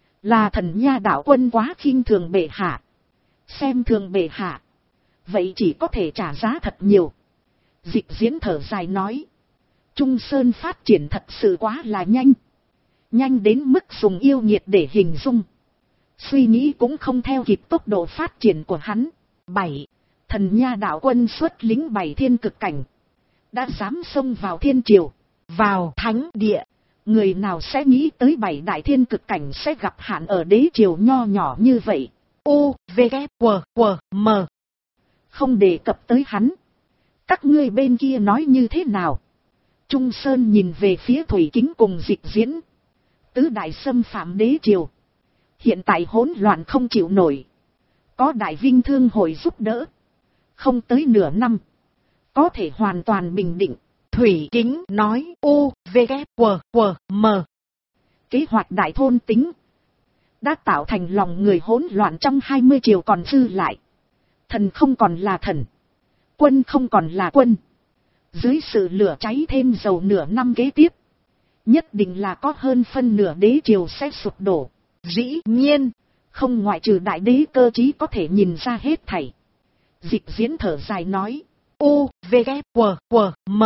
Là Thần Nha đạo quân quá khinh thường bệ hạ. Xem thường bệ hạ, vậy chỉ có thể trả giá thật nhiều. Dịch Diễn thở dài nói, Trung Sơn phát triển thật sự quá là nhanh. Nhanh đến mức dùng yêu nghiệt để hình dung. Suy nghĩ cũng không theo kịp tốc độ phát triển của hắn. 7. Thần Nha đạo quân xuất lính 7 thiên cực cảnh, đã dám xông vào thiên triều, vào thánh địa. Người nào sẽ nghĩ tới 7 đại thiên cực cảnh sẽ gặp hạn ở đế triều nho nhỏ như vậy. U, V, K, W, M. Không đề cập tới hắn, các ngươi bên kia nói như thế nào? Trung Sơn nhìn về phía Thủy Kính cùng Dịch Diễn. Tứ đại xâm phạm đế triều, hiện tại hỗn loạn không chịu nổi. Có đại vinh thương hội giúp đỡ, không tới nửa năm, có thể hoàn toàn bình định. Thủy Kính nói, U, V, K, W, M. Kế hoạch đại thôn tính đã tạo thành lòng người hỗn loạn trong 20 triều còn dư lại. Thần không còn là thần, quân không còn là quân. Dưới sự lửa cháy thêm dầu nửa năm kế tiếp, nhất định là có hơn phân nửa đế triều sẽ sụp đổ. Dĩ nhiên, không ngoại trừ đại đế Cơ Chí có thể nhìn ra hết thảy. Dịch Diễn thở dài nói, U, V, K, W, M.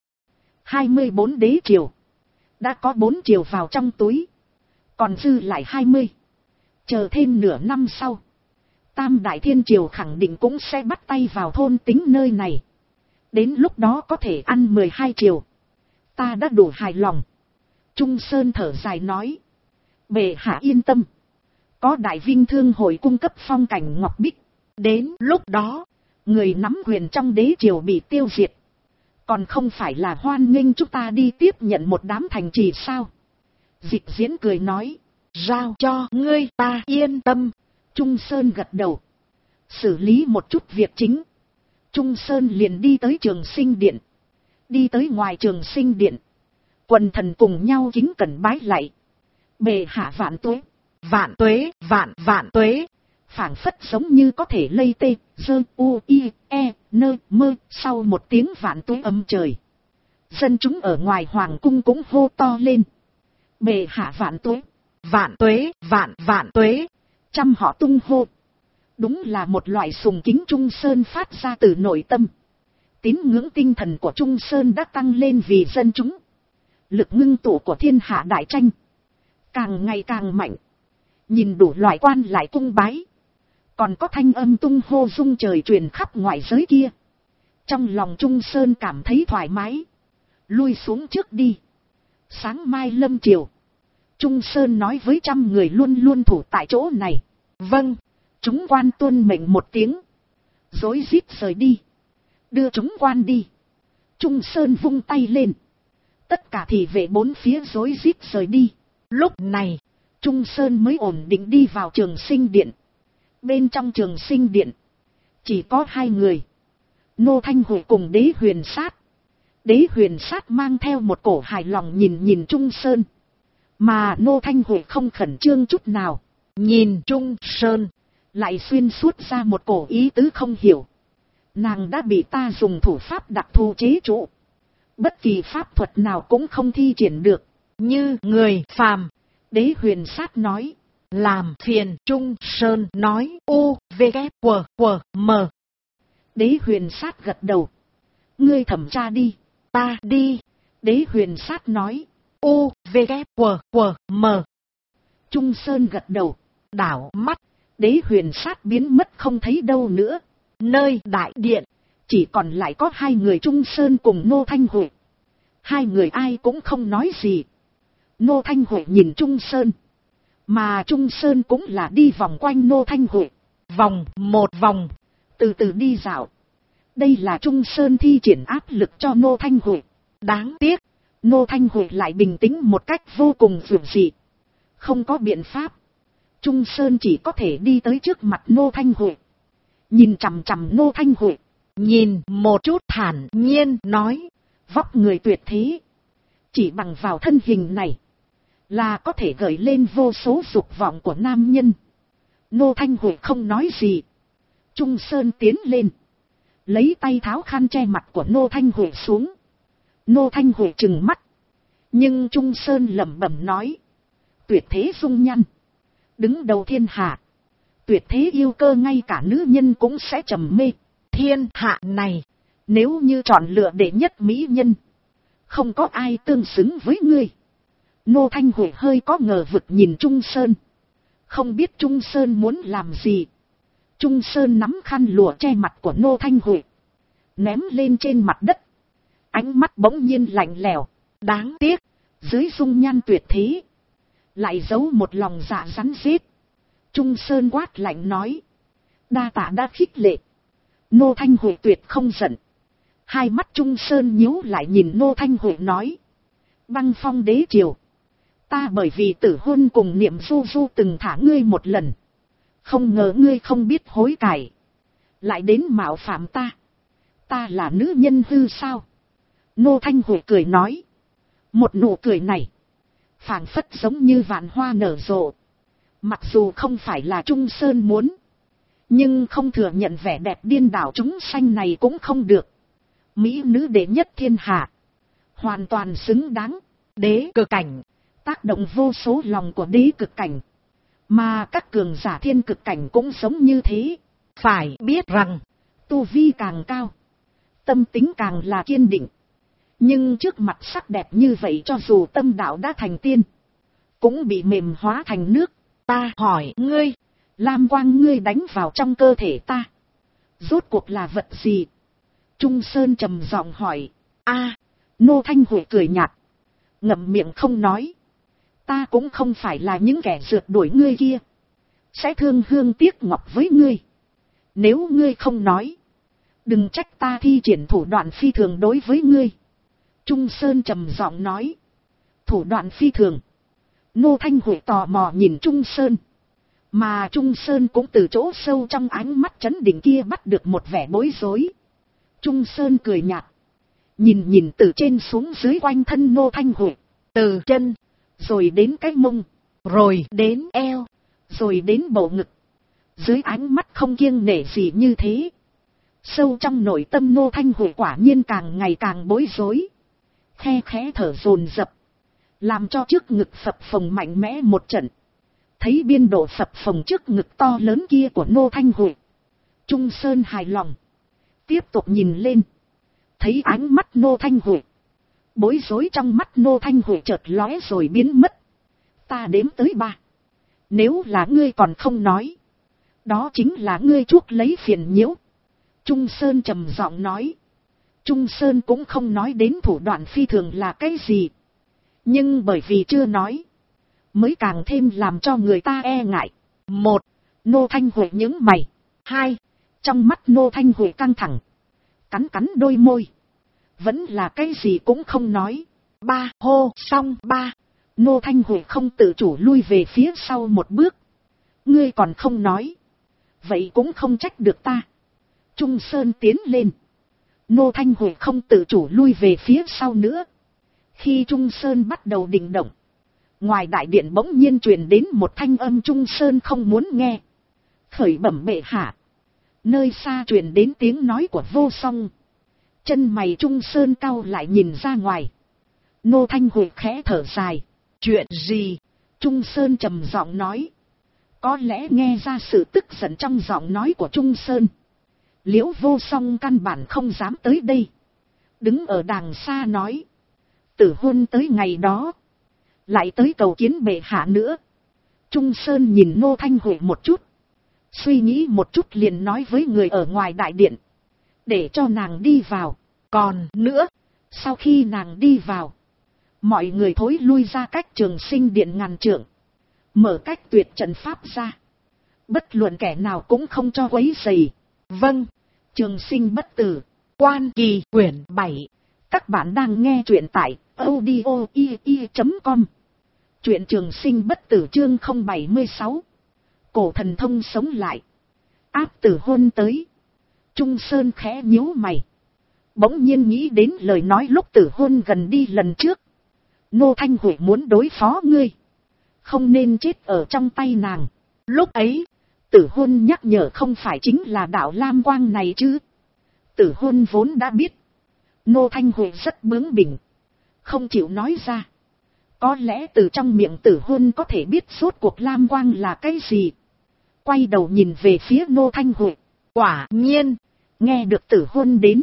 24 đế triều, đã có 4 triều vào trong túi, còn dư lại 20. Chờ thêm nửa năm sau, Tam đại thiên triều khẳng định cũng sẽ bắt tay vào thôn tính nơi này. Đến lúc đó có thể ăn 12 triều. Ta đã đủ hài lòng. Trung Sơn thở dài nói, bệ hạ yên tâm, có đại vinh thương hội cung cấp phong cảnh ngọc bích. Đến lúc đó, người nắm quyền trong đế triều bị tiêu diệt, còn không phải là hoan nghênh chúng ta đi tiếp nhận một đám thành trì sao? Dịch Diễn cười nói, giao cho ngươi ta yên tâm. Trung Sơn gật đầu. Xử lý một chút việc chính, Trung Sơn liền đi tới Trường Sinh Điện. Đi tới ngoài Trường Sinh Điện, quần thần cùng nhau kính cẩn bái lạy. Bệ hạ vạn tuế. Vạn tuế, vạn tuế. Phảng phất giống như có thể lây tê, dơ, u, i, e, nơ, mơ. Sau một tiếng vạn tuế âm trời, dân chúng ở ngoài hoàng cung cũng hô to lên, bệ hạ vạn tuế. Vạn tuế, vạn tuế. Trăm họ tung hô. Đúng là một loại sùng kính Trung Sơn phát ra từ nội tâm. Tín ngưỡng tinh thần của Trung Sơn đã tăng lên vì dân chúng. Lực ngưng tụ của thiên hạ đại tranh càng ngày càng mạnh. Nhìn đủ loại quan lại cung bái, còn có thanh âm tung hô rung trời truyền khắp ngoại giới kia. Trong lòng Trung Sơn cảm thấy thoải mái. Lui xuống trước đi. Sáng mai lâm triều, Trung Sơn nói với 100 người luôn luôn thủ tại chỗ này. Vâng. Chúng quan tuân mệnh một tiếng. Rối rít rời đi. Đưa chúng quan đi. Trung Sơn vung tay lên. Tất cả thị vệ bốn phía rối rít rời đi. Lúc này, Trung Sơn mới ổn định đi vào Trường Sinh Điện. Bên trong Trường Sinh Điện, chỉ có 2 người. Nô Thanh Huệ cùng Đế Huyền Sát. Đế Huyền Sát mang theo một cổ hài lòng nhìn Trung Sơn. Mà Nô Thanh Huệ không khẩn trương chút nào. Nhìn Trung Sơn, lại xuyên suốt ra một cổ ý tứ không hiểu. Nàng đã bị ta dùng thủ pháp đặc thù chế trụ. Bất kỳ pháp thuật nào cũng không thi triển được. Như người phàm. Đế Huyền Sát nói. Làm phiền Trung Sơn nói u, v, k, w, m. Đế Huyền Sát gật đầu. Ngươi thẩm tra đi. Ta đi. Đế Huyền Sát nói. U, v, k, w, m. Trung Sơn gật đầu. Đảo mắt. Đế Huyền Sát biến mất không thấy đâu nữa. Nơi đại điện, chỉ còn lại có 2 người Trung Sơn cùng Nô Thanh Huệ. 2 người ai cũng không nói gì. Nô Thanh Huệ nhìn Trung Sơn. Mà Trung Sơn cũng là đi vòng quanh Nô Thanh Huệ. Vòng một vòng. Từ từ đi dạo. Đây là Trung Sơn thi triển áp lực cho Nô Thanh Huệ. Đáng tiếc, Nô Thanh Huệ lại bình tĩnh một cách vô cùng vượt dị. Không có biện pháp. Trung Sơn chỉ có thể đi tới trước mặt Nô Thanh Huệ. Nhìn chằm chằm Nô Thanh Huệ. Nhìn một chút thản nhiên nói. Vóc người tuyệt thế. Chỉ bằng vào thân hình này, là có thể gợi lên vô số dục vọng của nam nhân. Nô Thanh Huệ không nói gì. Trung Sơn tiến lên. Lấy tay tháo khăn che mặt của Nô Thanh Huệ xuống. Nô Thanh Huệ trừng mắt. Nhưng Trung Sơn lẩm bẩm nói. Tuyệt thế dung nhan. Đứng đầu thiên hạ. Tuyệt thế yêu cơ ngay cả nữ nhân cũng sẽ trầm mê. Thiên hạ này, nếu như chọn lựa đệ nhất mỹ nhân, không có ai tương xứng với ngươi. Nô Thanh Huệ hơi có ngờ vực nhìn Trung Sơn. Không biết Trung Sơn muốn làm gì. Trung Sơn nắm khăn lụa che mặt của Nô Thanh Huệ. Ném lên trên mặt đất. Ánh mắt bỗng nhiên lạnh lẽo. Đáng tiếc, dưới dung nhan tuyệt thế, lại giấu một lòng dạ rắn rết. Trung Sơn quát lạnh nói. Đa tạ đã khích lệ. Nô Thanh Huệ tuyệt không giận. Hai mắt Trung Sơn nhíu lại nhìn Nô Thanh Huệ nói. Băng Phong đế triều, ta bởi vì tử hôn cùng Niệm Du Du từng thả ngươi một lần. Không ngờ ngươi không biết hối cải, lại đến mạo phạm ta. Ta là nữ nhân hư sao? Nô Thanh Huệ cười nói. Một nụ cười này, phảng phất giống như vạn hoa nở rộ. Mặc dù không phải là Trung Sơn muốn, nhưng không thừa nhận vẻ đẹp điên đảo chúng sanh này cũng không được. Mỹ nữ đệ nhất thiên hạ, hoàn toàn xứng đáng. Đế cực cảnh, tác động vô số lòng của đế cực cảnh. Mà các cường giả thiên cực cảnh cũng giống như thế. Phải biết rằng, tu vi càng cao, tâm tính càng là kiên định. Nhưng trước mặt sắc đẹp như vậy, cho dù tâm đạo đã thành tiên, cũng bị mềm hóa thành nước. Ta hỏi ngươi, lam quang ngươi đánh vào trong cơ thể ta, rốt cuộc là vật gì? Trung Sơn trầm giọng hỏi. Nô Thanh Huệ cười nhạt, ngậm miệng không nói. Ta cũng không phải là những kẻ rượt đuổi ngươi kia, sẽ thương hương tiếc ngọc với ngươi. Nếu ngươi không nói, đừng trách ta thi triển thủ đoạn phi thường đối với ngươi. Trung Sơn trầm giọng nói. Thủ đoạn phi thường. Nô Thanh Huệ tò mò nhìn Trung Sơn. Mà Trung Sơn cũng từ chỗ sâu trong ánh mắt chấn định kia bắt được một vẻ bối rối. Trung Sơn cười nhạt, nhìn từ trên xuống dưới quanh thân Nô Thanh Huệ. Từ chân, rồi đến cái mông, rồi đến eo, rồi đến bầu ngực. Dưới ánh mắt không kiêng nể gì như thế, sâu trong nội tâm Nô Thanh Huệ quả nhiên càng ngày càng bối rối. Khe khẽ thở dồn dập, làm cho trước ngực phập phồng mạnh mẽ một trận. Thấy biên độ phập phồng trước ngực to lớn kia của Nô Thanh Huệ, Trung Sơn hài lòng, tiếp tục nhìn lên. Thấy ánh mắt Nô Thanh Huệ, bối rối trong mắt Nô Thanh Huệ chợt lóe rồi biến mất. Ta đếm tới 3. Nếu là ngươi còn không nói, đó chính là ngươi chuốc lấy phiền nhiễu. Trung Sơn trầm giọng nói. Trung Sơn cũng không nói đến thủ đoạn phi thường là cái gì, nhưng bởi vì chưa nói, mới càng thêm làm cho người ta e ngại. Một, Nô Thanh Huệ nhướng mày. hai, Trong mắt Nô Thanh Huệ căng thẳng. Cắn cắn đôi môi. Vẫn là cái gì cũng không nói. ba, hô xong ba. Nô Thanh Huệ không tự chủ lui về phía sau một bước. Ngươi còn không nói. Vậy cũng không trách được ta. Trung Sơn tiến lên. Nô Thanh Huệ không tự chủ lui về phía sau nữa. Khi Trung Sơn bắt đầu định động. Ngoài đại điện bỗng nhiên truyền đến một thanh âm Trung Sơn không muốn nghe. Khởi bẩm bệ hạ. Nơi xa truyền đến tiếng nói của Vô Song. Chân mày Trung Sơn cau lại nhìn ra ngoài. Nô Thanh Huệ khẽ thở dài. Chuyện gì? Trung Sơn trầm giọng nói. Có lẽ nghe ra sự tức giận trong giọng nói của Trung Sơn. Liễu Vô Song căn bản không dám tới đây. Đứng ở đàng xa nói. Tử Huân tới ngày đó. Lại tới cầu kiến bệ hạ nữa. Trung Sơn nhìn Nô Thanh Huệ một chút. Suy nghĩ một chút liền nói với người ở ngoài đại điện. Để cho nàng đi vào. Còn nữa. Sau khi nàng đi vào. Mọi người thối lui ra cách Trường Sinh điện ngàn trượng. Mở cách tuyệt trận pháp ra. Bất luận kẻ nào cũng không cho quấy rầy. Vâng. Trường Sinh bất tử. Quan Kỳ quyển 7. Các bạn đang nghe truyện tại audio.com. Truyện Trường Sinh bất tử chương 076. Cổ thần thông sống lại. Áp Tử Huân tới. Trung Sơn khẽ nhíu mày. Bỗng nhiên nghĩ đến lời nói lúc Tử Huân gần đi lần trước. Nô Thanh Huệ muốn đối phó ngươi. Không nên chết ở trong tay nàng. Lúc ấy, Tử Huân nhắc nhở không phải chính là đạo Lam Quang này chứ. Tử Huân vốn đã biết. Nô Thanh Huệ rất bướng bỉnh. Không chịu nói ra. Có lẽ từ trong miệng Tử Huân có thể biết suốt cuộc Lam Quang là cái gì. Quay đầu nhìn về phía Nô Thanh Huệ. Quả nhiên, nghe được Tử Huân đến.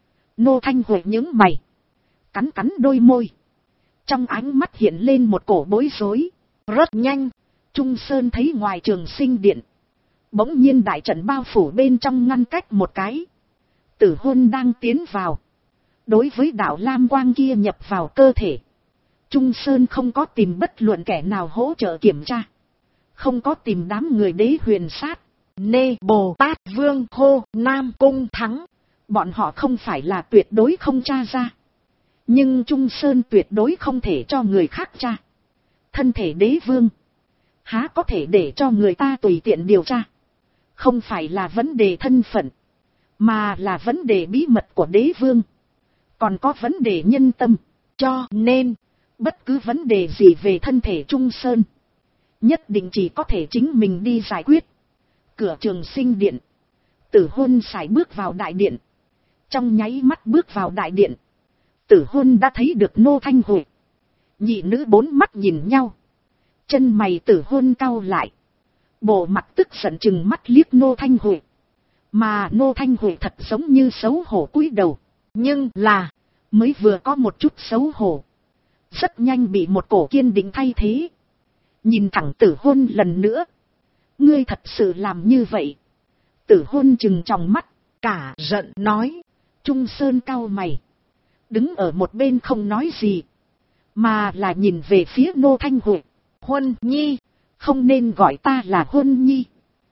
Nô Thanh Huệ nhướng mày. Cắn cắn đôi môi. Trong ánh mắt hiện lên một cổ bối rối. Rất nhanh, Trung Sơn thấy ngoài Trường Sinh điện. Bỗng nhiên đại trận bao phủ bên trong ngăn cách một cái. Tử Huân đang tiến vào. Đối với đạo Lam Quang kia nhập vào cơ thể. Trung Sơn không có tìm bất luận kẻ nào hỗ trợ kiểm tra. Không có tìm đám người Đế Huyền Sát, Nê Bồ Tát Vương Hô Nam Cung Thắng. Bọn họ không phải là tuyệt đối không tra ra. Nhưng Trung Sơn tuyệt đối không thể cho người khác tra. Thân thể đế vương. Há có thể để cho người ta tùy tiện điều tra. Không phải là vấn đề thân phận. Mà là vấn đề bí mật của đế vương. Còn có vấn đề nhân tâm. Cho nên, bất cứ vấn đề gì về thân thể Trung Sơn. Nhất định chỉ có thể chính mình đi giải quyết. Cửa Trường Sinh điện. Tử Huân sải bước vào đại điện. Trong nháy mắt bước vào đại điện. Tử Huân đã thấy được Nô Thanh Huệ. Nhị nữ bốn mắt nhìn nhau. Chân mày Tử Huân cau lại. Bộ mặt tức giận chừng mắt liếc Nô Thanh Huệ. Mà Nô Thanh Huệ thật giống như xấu hổ cúi đầu. Nhưng là, mới vừa có một chút xấu hổ. Rất nhanh bị một cổ kiên định thay thế. Nhìn thẳng Tử Huân lần nữa. Ngươi thật sự làm như vậy. Tử Huân chừng tròng mắt. cả giận nói. Trung Sơn cau mày. Đứng ở một bên không nói gì. Mà là nhìn về phía Nô Thanh Huệ. Huân Nhi. Không nên gọi ta là Huân Nhi.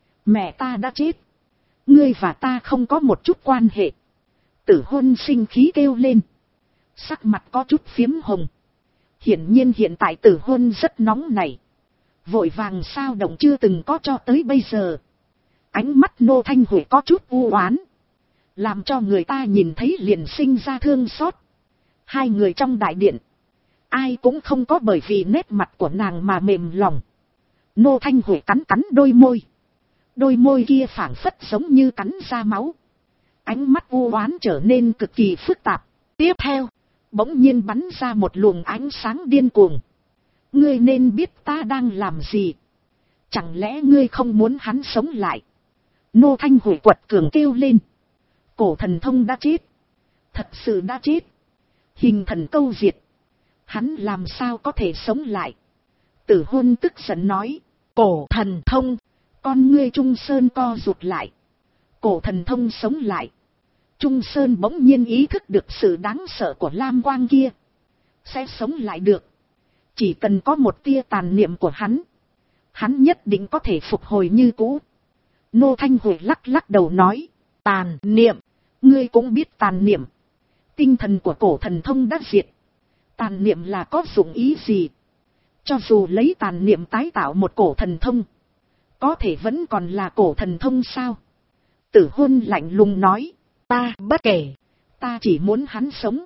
Mẹ ta đã chết. Ngươi và ta không có một chút quan hệ. Tử Huân sinh khí kêu lên. Sắc mặt có chút phiếm hồng. Hiển nhiên hiện tại Tử Huân rất nóng nảy. Vội vàng sao động chưa từng có cho tới bây giờ. Ánh mắt Nô Thanh Huệ có chút u oán. Làm cho người ta nhìn thấy liền sinh ra thương xót. Hai người trong đại điện. Ai cũng không có bởi vì nét mặt của nàng mà mềm lòng. Nô Thanh Huệ cắn cắn đôi môi. Đôi môi kia phảng phất giống như cắn ra máu. Ánh mắt u oán trở nên cực kỳ phức tạp. Tiếp theo, bỗng nhiên bắn ra một luồng ánh sáng điên cuồng. Ngươi nên biết ta đang làm gì. Chẳng lẽ ngươi không muốn hắn sống lại? Nô Thanh Huệ quật cường kêu lên. Cổ thần thông đã chết. Thật sự đã chết. Hình thần câu diệt. Hắn làm sao có thể sống lại? Tử Huân tức giận nói. Cổ thần thông. Con ngươi Trung Sơn co rụt lại. Cổ thần thông sống lại. Trung Sơn bỗng nhiên ý thức được sự đáng sợ của Lam Quang kia. Sẽ sống lại được. Chỉ cần có một tia tàn niệm của hắn nhất định có thể phục hồi như cũ. Nô Thanh Huệ lắc lắc đầu nói, tàn niệm, ngươi cũng biết tàn niệm. Tinh thần của cổ thần thông đã diệt. Tàn niệm là có dụng ý gì? Cho dù lấy tàn niệm tái tạo một cổ thần thông, có thể vẫn còn là cổ thần thông sao? Tử Hôn lạnh lùng nói, ta bất kể, ta chỉ muốn hắn sống.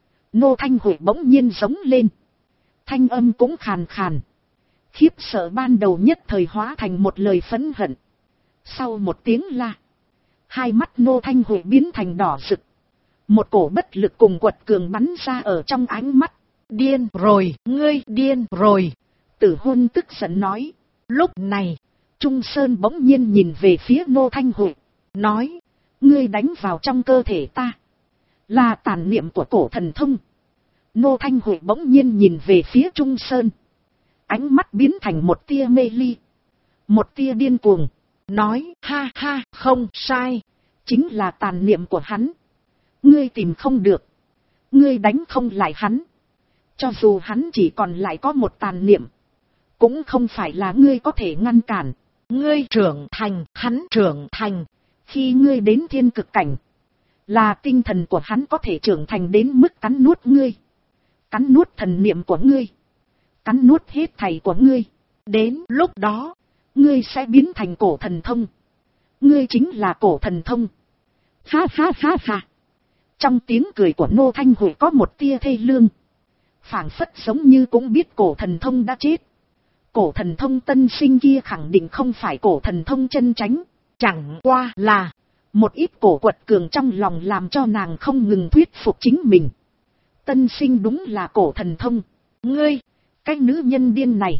Nô Thanh Huệ bỗng nhiên giống lên. Thanh âm cũng khàn khàn. Khiếp sợ ban đầu nhất thời hóa thành một lời phẫn hận. Sau một tiếng la, hai mắt Nô Thanh Huệ biến thành đỏ rực. Một cổ bất lực cùng quật cường bắn ra ở trong ánh mắt. Điên rồi, ngươi điên rồi. Tử Hôn tức giận nói. Lúc này, Trung Sơn bỗng nhiên nhìn về phía Nô Thanh Huệ, nói, ngươi đánh vào trong cơ thể ta, là tàn niệm của cổ thần thông. Nô Thanh Huệ bỗng nhiên nhìn về phía Trung Sơn. Ánh mắt biến thành một tia mê ly, một tia điên cuồng, nói, ha ha, không sai, chính là tàn niệm của hắn. Ngươi tìm không được, ngươi đánh không lại hắn. Cho dù hắn chỉ còn lại có một tàn niệm, cũng không phải là ngươi có thể ngăn cản. Ngươi trưởng thành, hắn trưởng thành. Khi ngươi đến thiên cực cảnh, là tinh thần của hắn có thể trưởng thành đến mức cắn nuốt ngươi, cắn nuốt thần niệm của ngươi, cắn nuốt hết thảy của ngươi. Đến lúc đó, ngươi sẽ biến thành cổ thần thông. Ngươi chính là cổ thần thông. Ha ha ha ha. Trong tiếng cười của Nô Thanh Huệ có một tia thê lương, phảng phất giống như cũng biết cổ thần thông đã chết. Cổ thần thông tân sinh kia khẳng định không phải cổ thần thông chân chánh. Chẳng qua là một ít cổ quật cường trong lòng làm cho nàng không ngừng thuyết phục chính mình. Tân sinh đúng là cổ thần thông. Ngươi, cái nữ nhân điên này.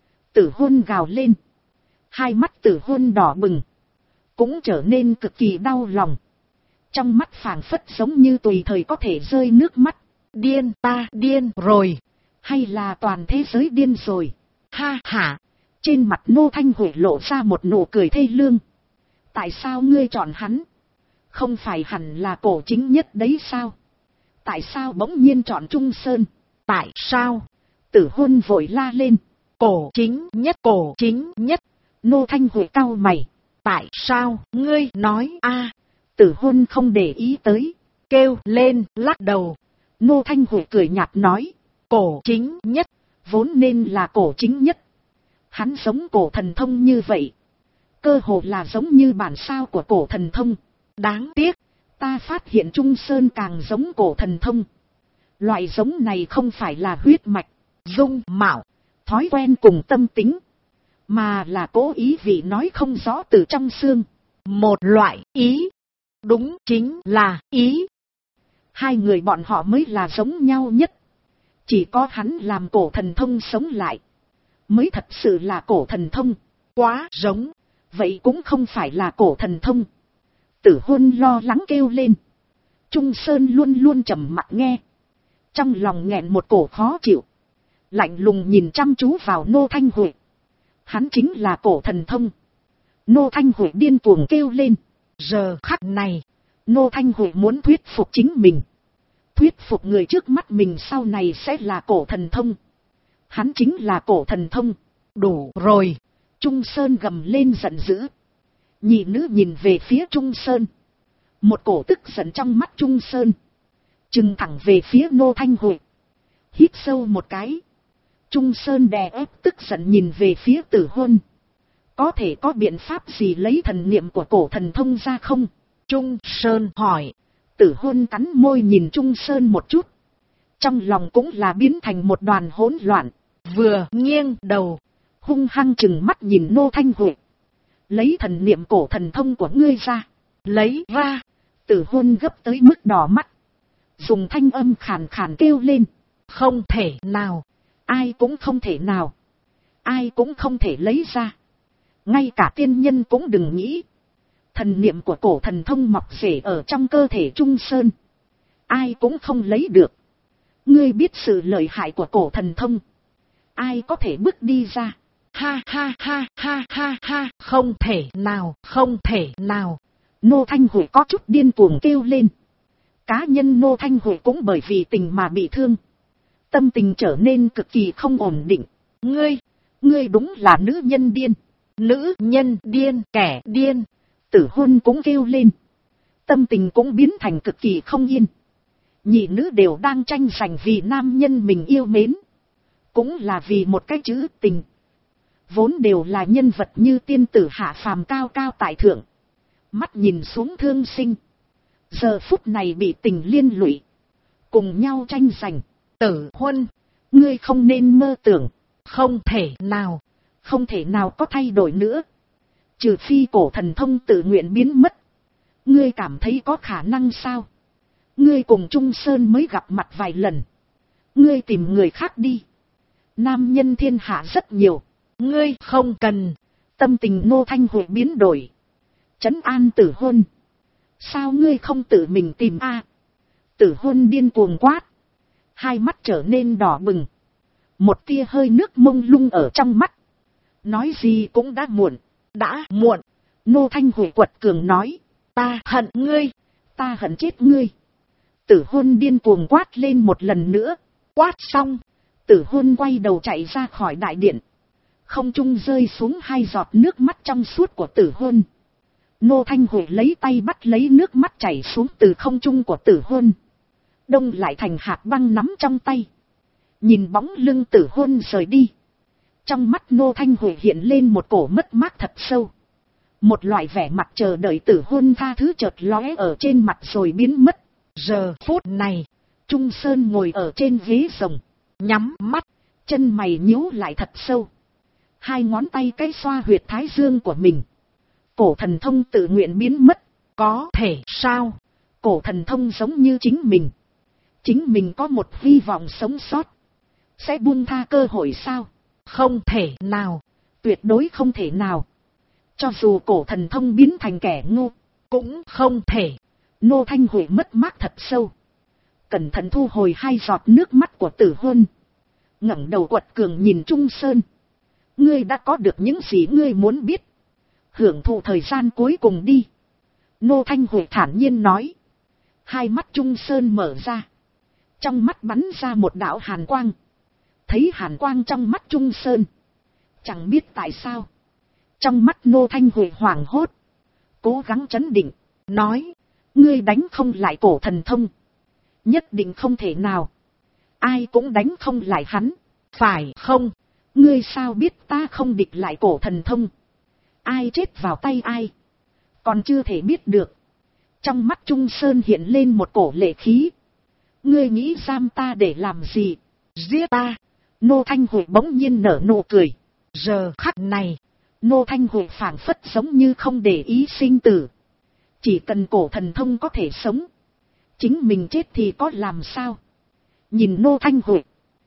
Tử Hôn gào lên. Hai mắt Tử Hôn đỏ bừng, cũng trở nên cực kỳ đau lòng. Trong mắt phảng phất giống như tùy thời có thể rơi nước mắt. Điên, ta điên rồi. Hay là toàn thế giới điên rồi? Ha ha. Trên mặt Nô Thanh Huệ lộ ra một nụ cười thê lương. Tại sao ngươi chọn hắn? Không phải hẳn là cổ chính nhất đấy sao? Tại sao bỗng nhiên chọn Trung Sơn? Tại sao? Tử Hôn vội la lên. Cổ chính nhất, cổ chính nhất. Nô Thanh Huệ cau mày. Tại sao ngươi nói a? Tử Hôn không để ý tới, kêu lên lắc đầu. Nô Thanh Huệ cười nhạt nói. Cổ chính nhất, vốn nên là cổ chính nhất. Hắn giống cổ thần thông như vậy, cơ hồ là giống như bản sao của cổ thần thông. Đáng tiếc, ta phát hiện Trung Sơn càng giống cổ thần thông. Loại giống này không phải là huyết mạch, dung mạo, thói quen cùng tâm tính, mà là cố ý vị nói không rõ từ trong xương. Một loại ý, đúng chính là ý. Hai người bọn họ mới là giống nhau nhất. Chỉ có hắn làm cổ thần thông sống lại, mới thật sự là cổ thần thông. Quá giống, vậy cũng không phải là cổ thần thông. Tử Hôn lo lắng kêu lên. Trung Sơn luôn luôn trầm mặc nghe, trong lòng nghẹn một cổ khó chịu, lạnh lùng nhìn chăm chú vào Nô Thanh Huệ. Hắn chính là cổ thần thông. Nô Thanh Huệ điên cuồng kêu lên. Giờ khắc này, Nô Thanh Huệ muốn thuyết phục chính mình, thuyết phục người trước mắt mình sau này sẽ là cổ thần thông. Hắn chính là cổ thần thông. Đủ rồi. Trung Sơn gầm lên giận dữ. Nhị nữ nhìn về phía Trung Sơn. Một cổ tức giận trong mắt Trung Sơn, trừng thẳng về phía Nô Thanh Huệ. Hít sâu một cái, Trung Sơn đè ép tức giận nhìn về phía Tử Hôn. Có thể có biện pháp gì lấy thần niệm của cổ thần thông ra không? Trung Sơn hỏi. Tử Hôn cắn môi nhìn Trung Sơn một chút, trong lòng cũng là biến thành một đoàn hỗn loạn. Vừa nghiêng đầu, hung hăng chừng mắt nhìn Nô Thanh Huệ. Lấy thần niệm cổ thần thông của ngươi ra. Lấy ra. Tử Hôn gấp tới mức đỏ mắt, dùng thanh âm khàn khàn kêu lên. Không thể nào. Ai cũng không thể nào. Ai cũng không thể lấy ra. Ngay cả tiên nhân cũng đừng nghĩ. Thần niệm của cổ thần thông mọc rễ ở trong cơ thể Trung Sơn, ai cũng không lấy được. Ngươi biết sự lợi hại của cổ thần thông, ai có thể bước đi ra? Ha ha ha ha ha ha. Không thể nào, không thể nào. Nô Thanh Huệ có chút điên cuồng kêu lên. Cá nhân Nô Thanh Huệ cũng bởi vì tình mà bị thương. Tâm tình trở nên cực kỳ không ổn định. Ngươi đúng là nữ nhân điên. Nữ nhân điên, kẻ điên. Tử Huân cũng kêu lên. Tâm tình cũng biến thành cực kỳ không yên. Nhị nữ đều đang tranh giành vì nam nhân mình yêu mến. Cũng là vì một cái chữ tình. Vốn đều là nhân vật như tiên tử hạ phàm cao cao tại thượng. Mắt nhìn xuống thương sinh. Giờ phút này bị tình liên lụy. Cùng nhau tranh giành. Tử Huân, ngươi không nên mơ tưởng. Không thể nào có thay đổi nữa. Trừ phi cổ thần thông tự nguyện biến mất. Ngươi cảm thấy có khả năng sao? Ngươi cùng Trung Sơn mới gặp mặt vài lần. Ngươi tìm người khác đi. Nam nhân thiên hạ rất nhiều. Ngươi không cần. Tâm tình Ngô Thanh Huệ biến đổi. Trấn an Tử Huân. Sao ngươi không tự mình tìm a? Tử Huân điên cuồng quát. Hai mắt trở nên đỏ bừng. Một tia hơi nước mông lung ở trong mắt. Nói gì cũng đã muộn. Đã muộn. Ngô Thanh Huệ quật cường nói. Ta hận ngươi. Ta hận chết ngươi. Tử Huân điên cuồng quát lên một lần nữa. Quát xong. Tử Huân quay đầu chạy ra khỏi đại điện. Không trung rơi xuống 2 giọt nước mắt trong suốt của Tử Huân. Ngô Thanh Huệ lấy tay bắt lấy nước mắt chảy xuống từ không trung của Tử Huân. Đông lại thành hạt băng nắm trong tay. Nhìn bóng lưng Tử Huân rời đi. Trong mắt Ngô Thanh Huệ hiện lên một cổ mất mát thật sâu. Một loại vẻ mặt chờ đợi Tử Huân tha thứ chợt lóe ở trên mặt rồi biến mất. Giờ phút này, Trung Sơn ngồi ở trên ghế rồng. Nhắm mắt, chân mày nhíu lại thật sâu. 2 ngón tay cái xoa huyệt thái dương của mình. Cổ thần thông tự nguyện biến mất. Có thể sao? Cổ thần thông giống như chính mình. Chính mình có một hy vọng sống sót. Sẽ buông tha cơ hội sao? Không thể nào. Tuyệt đối không thể nào. Cho dù cổ thần thông biến thành kẻ ngu. Cũng không thể. Ngô Thanh Huệ mất mát thật sâu. Cẩn thận thu hồi 2 giọt nước mắt của Tử Huân. Ngẩng đầu quật cường nhìn Trung Sơn. Ngươi đã có được những gì ngươi muốn biết. Hưởng thụ thời gian cuối cùng đi. Ngô Thanh Huệ thản nhiên nói. 2 mắt Trung Sơn mở ra. Trong mắt bắn ra một đạo hàn quang. Thấy hàn quang trong mắt Trung Sơn. Chẳng biết tại sao. Trong mắt Ngô Thanh Huệ hoảng hốt. Cố gắng trấn định. Nói. Ngươi đánh không lại cổ thần thông. Nhất định không thể nào. Ai cũng đánh không lại hắn. Phải không? Ngươi sao biết ta không địch lại cổ thần thông? Ai chết vào tay ai? Còn chưa thể biết được. Trong mắt Trung Sơn hiện lên một cổ lệ khí. Ngươi nghĩ giam ta để làm gì? Giết ta. Ngô Thanh Huệ bỗng nhiên nở nụ cười. Giờ khắc này, Ngô Thanh Huệ phảng phất giống như không để ý sinh tử. Chỉ cần cổ thần thông có thể sống. Chính mình chết thì có làm sao? Nhìn Ngô Thanh Huệ.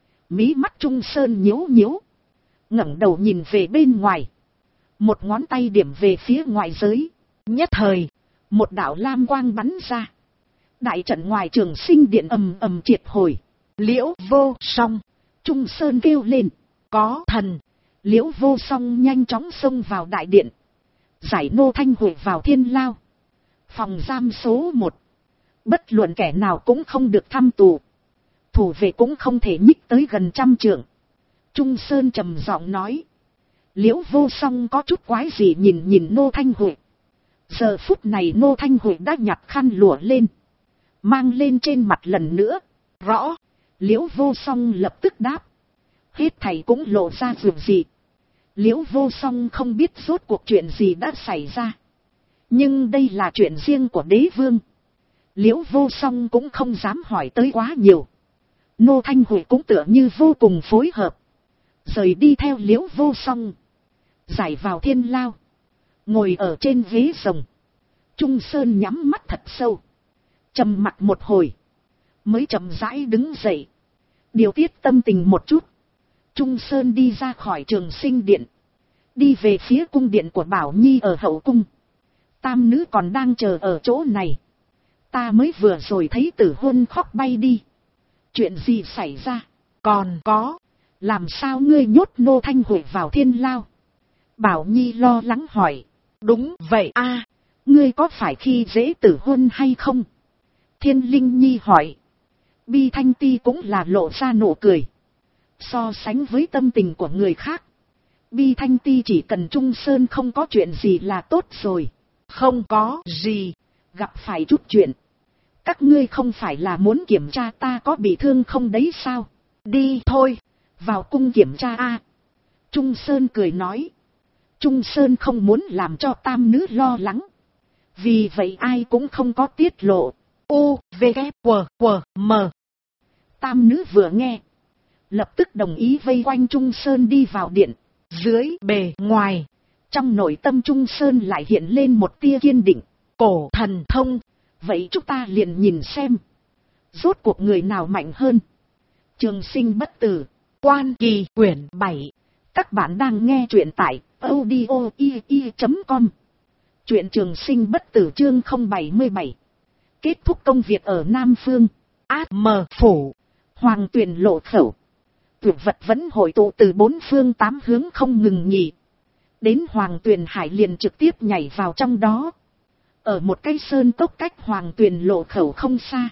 Mí mắt Trung Sơn nhíu nhíu. Ngẩng đầu nhìn về bên ngoài. Một ngón tay điểm về phía ngoại giới. Nhất thời, một đạo lam quang bắn ra. Đại trận ngoài Trường Sinh điện ầm ầm triệt hồi. Liễu Vô Song. Trung Sơn kêu lên. Có thần. Liễu Vô Song nhanh chóng xông vào đại điện. Giải Ngô Thanh Huệ vào thiên lao. Phòng giam số 1. Bất luận kẻ nào cũng không được thăm tù. Thủ vệ cũng không thể nhích tới gần 100 trượng. Trung Sơn trầm giọng nói. Liễu Vô Song có chút quái gì nhìn Ngô Thanh Huệ. Giờ phút này Ngô Thanh Huệ đã nhặt khăn lụa lên. Mang lên trên mặt lần nữa. Rõ. Liễu Vô Song lập tức đáp. Hết thầy cũng lộ ra dù gì. Liễu Vô Song không biết rốt cuộc chuyện gì đã xảy ra. Nhưng đây là chuyện riêng của đế vương. Liễu Vô Song cũng không dám hỏi tới quá nhiều. Ngô Thanh Huệ cũng tựa như vô cùng phối hợp. Rời đi theo Liễu Vô Song. Giải vào thiên lao. Ngồi ở trên ghế rồng. Trung Sơn nhắm mắt thật sâu. Trầm mặt một hồi. Mới chậm rãi đứng dậy. Điều tiết tâm tình một chút. Trung Sơn đi ra khỏi Trường Sinh điện. Đi về phía cung điện của Bảo Nhi ở hậu cung. Tam nữ còn đang chờ ở chỗ này. Ta mới vừa rồi thấy Tử Huân khóc bay đi. Chuyện gì xảy ra? Còn có. Làm sao ngươi nhốt Ngô Thanh Huệ vào thiên lao? Bảo Nhi lo lắng hỏi. Đúng vậy a. Ngươi có phải khi dễ Tử Huân hay không? Thiên Linh Nhi hỏi. Bi Thanh Ti cũng là lộ ra nụ cười. So sánh với tâm tình của người khác, Bi Thanh Ti chỉ cần Trung Sơn không có chuyện gì là tốt rồi. Không có gì. Gặp phải chút chuyện. Các ngươi không phải là muốn kiểm tra ta có bị thương không đấy sao? Đi thôi. Vào cung kiểm tra a. Trung Sơn cười nói. Trung Sơn không muốn làm cho tam nữ lo lắng. Vì vậy ai cũng không có tiết lộ. U, V, K, W, W, M. Tam nữ vừa nghe, lập tức đồng ý vây quanh Trung Sơn đi vào điện. Dưới bề ngoài, trong nội tâm Trung Sơn lại hiện lên một tia kiên định. Cổ thần thông. Vậy chúng ta liền nhìn xem. Rốt cuộc người nào mạnh hơn. Trường Sinh bất tử. Quan Kỳ quyển 7. Các bạn đang nghe truyện tại audio.com. Truyện Trường Sinh bất tử chương 077. Kết thúc công việc ở Nam Phương. Át mờ phủ. Hoàng Tuyền lộ khẩu. Tuyệt vật vẫn hội tụ từ bốn phương tám hướng không ngừng nghỉ. Đến Hoàng Tuyền Hải liền trực tiếp nhảy vào trong đó. Ở một cái sơn cốc cách Hoàng Tuyền lộ khẩu không xa.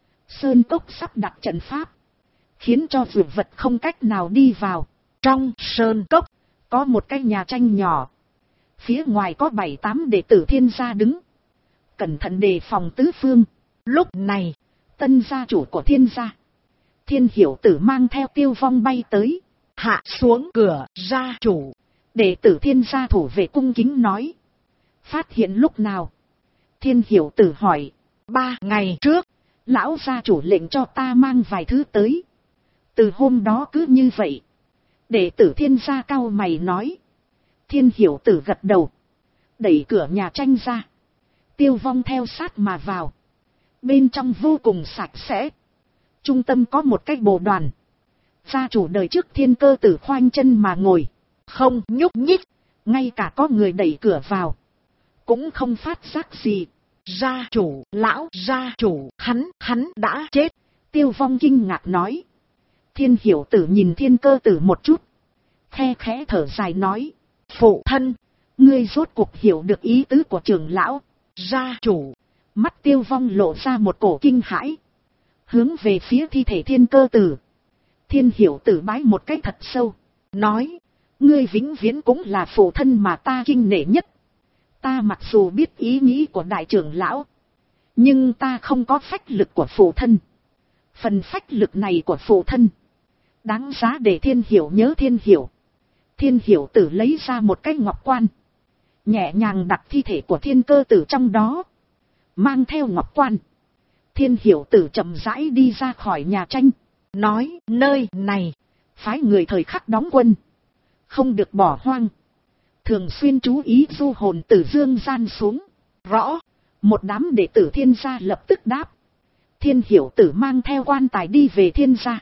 Sơn cốc sắp đặt trận pháp, khiến cho tuyệt vật không cách nào đi vào. Trong sơn cốc có một cái nhà tranh nhỏ. Phía ngoài có 7-8 đệ tử Thiên gia đứng, cẩn thận đề phòng tứ phương. Lúc này, tân gia chủ của Thiên gia, Thiên Hiểu Tử mang theo Tiêu Vong bay tới. Hạ xuống cửa gia chủ. Đệ tử Thiên gia thủ vệ cung kính nói. Phát hiện lúc nào? Thiên Hiểu Tử hỏi. 3 ngày trước. Lão gia chủ lệnh cho ta mang vài thứ tới. Từ hôm đó cứ như vậy. Đệ tử Thiên gia cau mày nói. Thiên Hiểu Tử gật đầu, đẩy cửa nhà tranh ra. Tiêu Vong theo sát mà vào. Bên trong vô cùng sạch sẽ. Trung tâm có một cái bồ đoàn. Gia chủ đời trước Thiên Cơ Tử khoanh chân mà ngồi, không nhúc nhích. Ngay cả có người đẩy cửa vào, cũng không phát giác gì. Gia chủ, lão gia chủ, hắn đã chết. Tiêu Vong kinh ngạc nói. Thiên Hiểu Tử nhìn Thiên Cơ Tử một chút, khe khẽ thở dài nói. Phụ thân, ngươi rốt cuộc hiểu được ý tứ của trưởng lão. Gia chủ. Mắt Tiêu Vong lộ ra một cổ kinh hãi, hướng về phía thi thể Thiên Cơ Tử. Thiên Hiểu Tử bái một cái thật sâu, nói. Ngươi vĩnh viễn cũng là phụ thân mà ta kinh nể nhất. Ta mặc dù biết ý nghĩ của đại trưởng lão, nhưng ta không có phách lực của phụ thân. Phần phách lực này của phụ thân, đáng giá để Thiên Hiểu nhớ Thiên Hiểu. Thiên Hiểu Tử lấy ra một cái ngọc quan, nhẹ nhàng đặt thi thể của Thiên Cơ Tử trong đó, mang theo ngọc quan. Thiên Hiểu Tử chậm rãi đi ra khỏi nhà tranh, nói. Nơi này, phái người thời khắc đóng quân, không được bỏ hoang, thường xuyên chú ý du hồn từ dương gian xuống. Rõ. Một đám đệ tử Thiên gia lập tức đáp. Thiên Hiểu Tử mang theo quan tài đi về Thiên gia.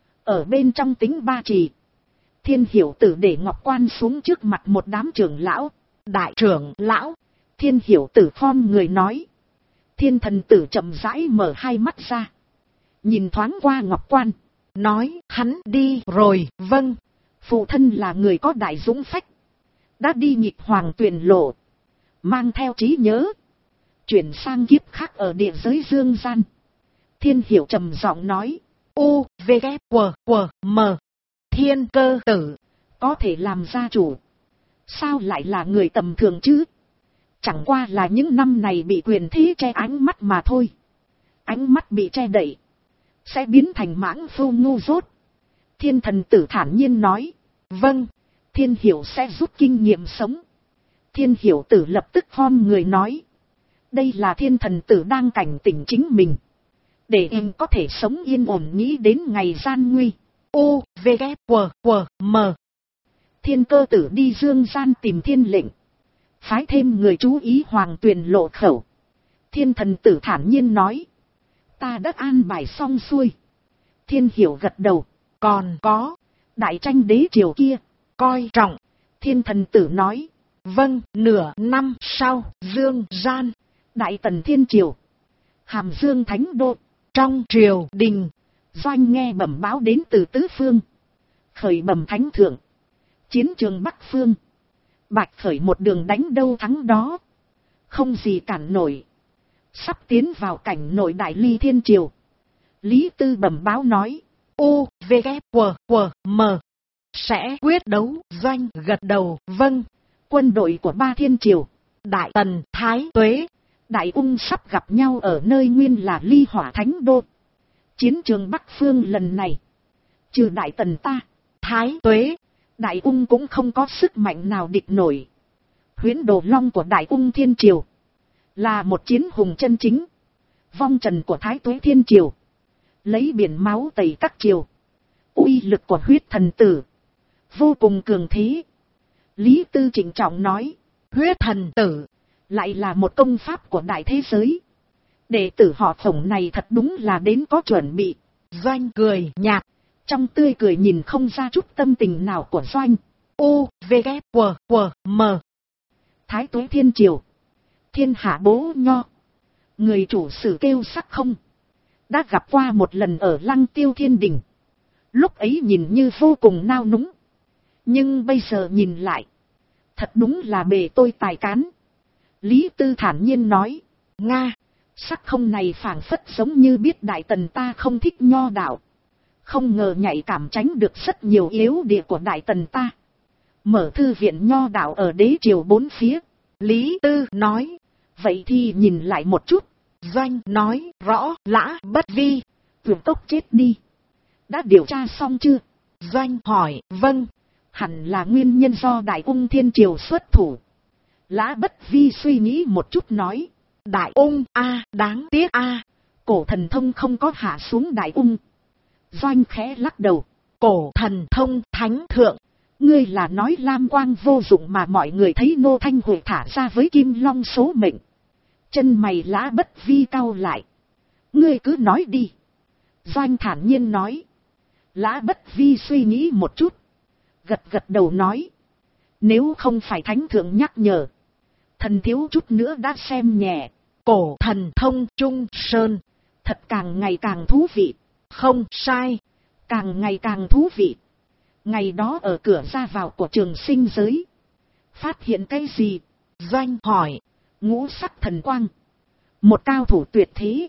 Ở bên trong tính ba trì, Thiên Hiểu Tử để ngọc quan xuống trước mặt một đám trưởng lão. Đại trưởng lão. Thiên Hiểu Tử khom người nói. Thiên Thần Tử chậm rãi mở hai mắt ra, nhìn thoáng qua ngọc quan, nói. Hắn đi rồi. Vâng. Phụ thân là người có đại dũng phách, đã đi nghịch Hoàng Tuyền lộ, mang theo trí nhớ, chuyển sang kiếp khác ở địa giới dương gian. Thiên Hiểu trầm giọng nói. U, V, K, W, W, M. Thiên Cơ Tử có thể làm gia chủ, sao lại là người tầm thường chứ? Chẳng qua là những năm này bị quyền thế che ánh mắt mà thôi. Ánh mắt bị che đậy, sẽ biến thành mãng phu ngu dốt. Thiên Thần Tử thản nhiên nói. Vâng. Thiên Hiểu sẽ rút kinh nghiệm sống. Thiên Hiểu Tử lập tức khom người nói. Đây là Thiên Thần Tử đang cảnh tỉnh chính mình, để em có thể sống yên ổn nghĩ đến ngày gian nguy. U, V, K, W, W, M. Thiên Cơ Tử đi dương gian tìm Thiên lệnh, phái thêm người chú ý Hoàng Tuyền lộ khẩu. Thiên Thần Tử thản nhiên nói. Ta đã an bài xong xuôi. Thiên Hiểu gật đầu. Còn có đại tranh đế triều kia, coi trọng. Thiên Thần Tử nói. Vâng. Nửa năm sau, dương gian, Đại Tần Thiên Triều, Hàm Dương Thánh Đô, trong triều đình, doanh nghe bẩm báo đến từ tứ phương. Khởi bẩm Thánh Thượng, chiến trường Bắc Phương, Bạch Khởi một đường đánh đâu thắng đó, không gì cản nổi, sắp tiến vào cảnh nội đại ly Thiên Triều. Lý Tư bẩm báo nói. U, V, K, W, W, M. Sẽ quyết đấu. Doanh gật đầu, vâng. Quân đội của Ba Thiên Triều, Đại Tần, Thái Tuế, Đại Ung sắp gặp nhau ở nơi nguyên là Ly Hỏa Thánh Đô. Chiến trường Bắc Phương lần này, trừ Đại Tần ta, Thái Tuế, Đại Ung cũng không có sức mạnh nào địch nổi. Huyễn Đồ Long của Đại Ung Thiên Triều là một chiến hùng chân chính. Vong trần của Thái Tuế Thiên Triều lấy biển máu tẩy các triều. Uy lực của huyết thần tử vô cùng cường thế. Lý Tư trịnh trọng nói. huyết thần tử lại là một công pháp của đại thế giới. Đệ tử họ Khổng này thật đúng là đến có chuẩn bị. Doanh cười nhạt, trong tươi cười nhìn không ra chút tâm tình nào của Doanh. U, V, K, W, W, M. Thái Tuế Thiên Triều, thiên hạ bố nho, người chủ sử kêu sắc không, đã gặp qua một lần ở Lăng Tiêu Thiên Đình. Lúc ấy nhìn như vô cùng nao núng, nhưng bây giờ nhìn lại, thật đúng là bề tôi tài cán. Lý Tư thản nhiên nói. Nga, sắc không này phảng phất giống như biết Đại Tần ta không thích nho đạo, không ngờ nhạy cảm tránh được rất nhiều yếu địa của Đại Tần ta. Mở thư viện nho đạo ở đế triều bốn phía. Lý Tư nói. Vậy thì nhìn lại một chút. Doanh nói rõ. Lã Bất Vi, Vượt Cốc chết đi, đã điều tra xong chưa? Doanh hỏi. Vâng. Hẳn là nguyên nhân do Đại Ung Thiên Triều xuất thủ. Lã Bất Vi suy nghĩ một chút nói. Đại Ung a, đáng tiếc a. Cổ thần thông không có hạ xuống Đại Ung. Doanh khẽ lắc đầu. Cổ thần thông thánh thượng. Ngươi là nói lam quang vô dụng mà mọi người thấy Nô Thanh Huệ thả ra với Kim Long số mệnh. Chân mày Lã Bất Vi cau lại. Ngươi cứ nói đi. Doanh thản nhiên nói. Lã Bất Vi suy nghĩ một chút, gật gật đầu nói. Nếu không phải thánh thượng nhắc nhở, thần thiếu chút nữa đã xem nhẹ. Cổ thần thông Trung Sơn, thật càng ngày càng thú vị. Không sai, càng ngày càng thú vị. Ngày đó ở cửa ra vào của Trường Sinh giới, phát hiện cái gì? Doanh hỏi. Ngũ sắc thần quang, một cao thủ tuyệt thế.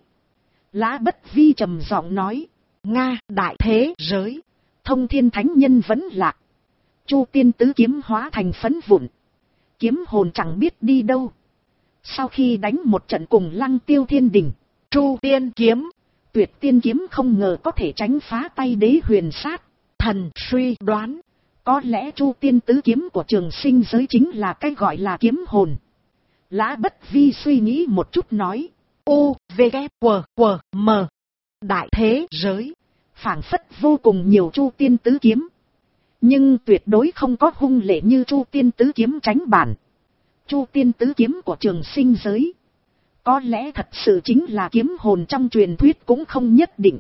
Lã Bất Vi trầm giọng nói. Nga, đại thế giới, Thông Thiên Thánh Nhân vẫn lạc. Chu Tiên tứ kiếm hóa thành phấn vụn, kiếm hồn chẳng biết đi đâu. Sau khi đánh một trận cùng Lăng Tiêu Thiên Đình, Chu Tiên kiếm, Tuyệt Tiên kiếm không ngờ có thể tránh phá tay Đế Huyền Sát. Thần suy đoán, có lẽ Chu Tiên tứ kiếm của Trường Sinh giới chính là cái gọi là kiếm hồn. Lã Bất Vi suy nghĩ một chút nói. U, V, K, W, W, M. Đại thế giới, phảng phất vô cùng nhiều Chu Tiên tứ kiếm, nhưng tuyệt đối không có hung lệ như Chu Tiên tứ kiếm tránh bản. Chu Tiên tứ kiếm của Trường Sinh giới, có lẽ thật sự chính là kiếm hồn trong truyền thuyết cũng không nhất định.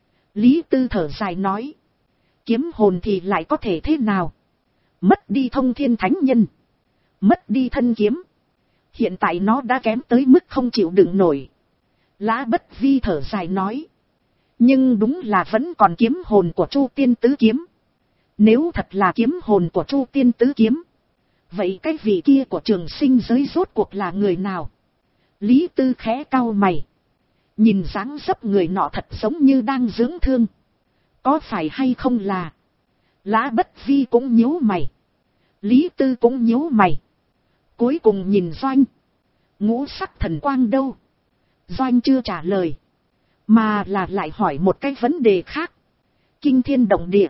Lý Tư thở dài nói. Kiếm hồn thì lại có thể thế nào? Mất đi Thông Thiên Thánh Nhân, mất đi thân kiếm, hiện tại nó đã kém tới mức không chịu đựng nổi. Lã Bất Vi thở dài nói. Nhưng đúng là vẫn còn kiếm hồn của Chu Tiên tứ kiếm. Nếu thật là kiếm hồn của Chu Tiên tứ kiếm, vậy cái vị kia của Trường Sinh giới rốt cuộc là người nào? Lý Tư khẽ cau mày, nhìn dáng dấp người nọ thật giống như đang dưỡng thương. Có phải hay không là? Lã Bất Vi cũng nhíu mày, Lý Tư cũng nhíu mày. Cuối cùng nhìn Doanh. Ngũ sắc thần quang đâu? Doanh chưa trả lời, mà là lại hỏi một cái vấn đề khác. Kinh thiên động địa.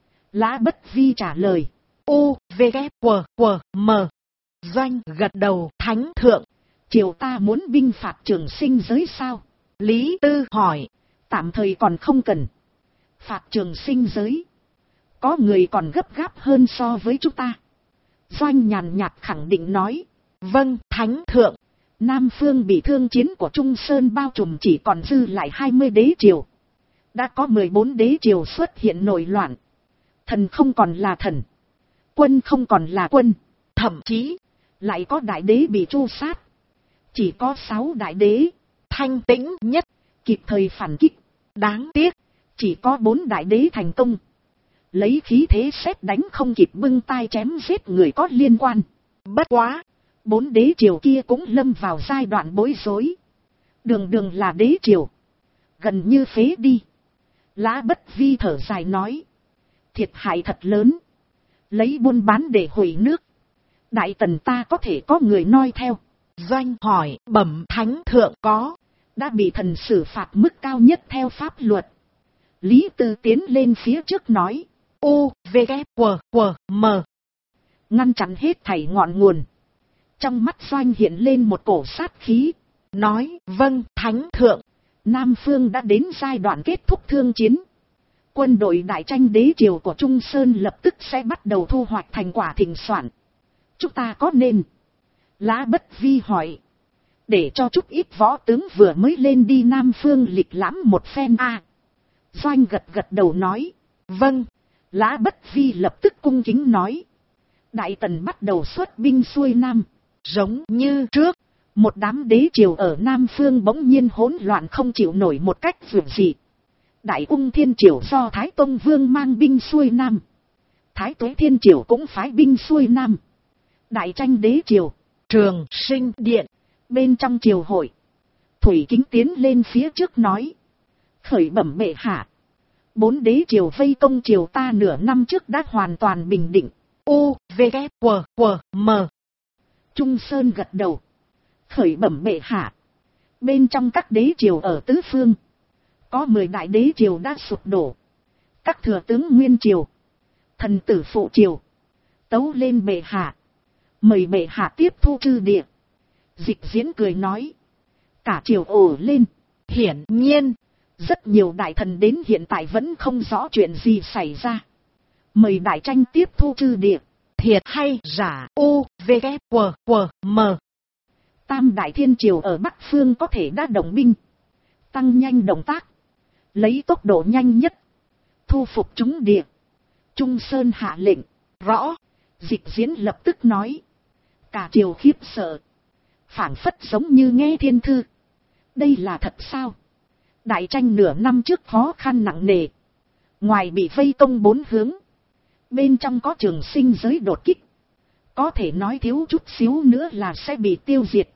Lã Bất Vi trả lời. U, V, K, W, W, M. Doanh gật đầu. Thánh thượng, triều ta muốn binh phạt Trường Sinh giới sao? Lý Tư hỏi. Tạm thời còn không cần. Phạt Trường Sinh giới, có người còn gấp gáp hơn so với chúng ta. Doanh nhàn nhạt khẳng định nói. Vâng, thánh thượng. Nam phương bị thương chiến của Trung Sơn bao trùm chỉ còn dư lại 20 đế triều. Đã có 14 đế triều xuất hiện nổi loạn. Thần không còn là thần, quân không còn là quân. Thậm chí, lại có đại đế bị tru sát. Chỉ có 6 đại đế thanh tĩnh nhất kịp thời phản kích. Đáng tiếc, chỉ có 4 đại đế thành công. Lấy khí thế sét đánh không kịp bưng tai chém giết người có liên quan. Bất quá, 4 đế triều kia cũng lâm vào giai đoạn bối rối. Đường đường là đế triều, gần như phế đi. Lã Bất Vi thở dài nói. Thiệt hại thật lớn. Lấy buôn bán để hủy nước. Đại tần ta có thể có người noi theo. Doanh hỏi, bẩm thánh thượng có. Đã bị thần xử phạt mức cao nhất theo pháp luật. Lý Tư tiến lên phía trước nói. U, V, K, W, M. Ngăn chặn hết thảy ngọn nguồn. Trong mắt Doanh hiện lên một cổ sát khí. Nói, vâng, thánh thượng. Nam Phương đã đến giai đoạn kết thúc thương chiến. Quân đội đại tranh đế triều của Trung Sơn lập tức sẽ bắt đầu thu hoạch thành quả thịnh soạn. Chúng ta có nên? Lã Bất Vi hỏi. Để cho chút ít võ tướng vừa mới lên đi Nam Phương lịch lãm một phen a. Doanh gật gật đầu nói. Vâng. Lã Bất Vi lập tức cung kính nói. Đại tần bắt đầu xuất binh xuôi Nam. Giống như trước. Một đám đế triều ở Nam Phương bỗng nhiên hỗn loạn không chịu nổi một cách vượt dị. Đại Ung Thiên Triều do Thái Tông Vương mang binh xuôi Nam. Thái Tuế Thiên Triều cũng phái binh xuôi Nam. Đại tranh đế triều. Trường Sinh Điện. Bên trong triều hội. Thủy Kính tiến lên phía trước nói. Khởi bẩm bệ hạ. 4 đế triều vây công triều ta nửa năm trước đã hoàn toàn bình định. U, V, K, W, M. Trung Sơn gật đầu. Khởi bẩm bệ hạ. Bên trong các đế triều ở tứ phương. Có 10 đại đế triều đã sụp đổ. Các thừa tướng nguyên triều. Thần tử phụ triều. Tấu lên bệ hạ. Mời bệ hạ tiếp thu chư địa. Dịch Diễn cười nói. Cả triều ồ lên. Hiển nhiên. Rất nhiều đại thần đến hiện tại vẫn không rõ chuyện gì xảy ra. Mời đại tranh tiếp thu chư địa. Thiệt hay giả. U, V, K, W, M. Tam đại thiên triều ở Bắc Phương có thể đã động binh. Tăng nhanh động tác. Lấy tốc độ nhanh nhất. Thu phục chúng địa. Trung Sơn hạ lệnh. Rõ. Dịch Diễn lập tức nói. Cả triều khiếp sợ. Phảng phất giống như nghe thiên thư. Đây là thật sao? Đại tranh nửa năm trước khó khăn nặng nề. Ngoài bị vây công 4 hướng. Bên trong có Trường Sinh giới đột kích. Có thể nói thiếu chút xíu nữa là sẽ bị tiêu diệt.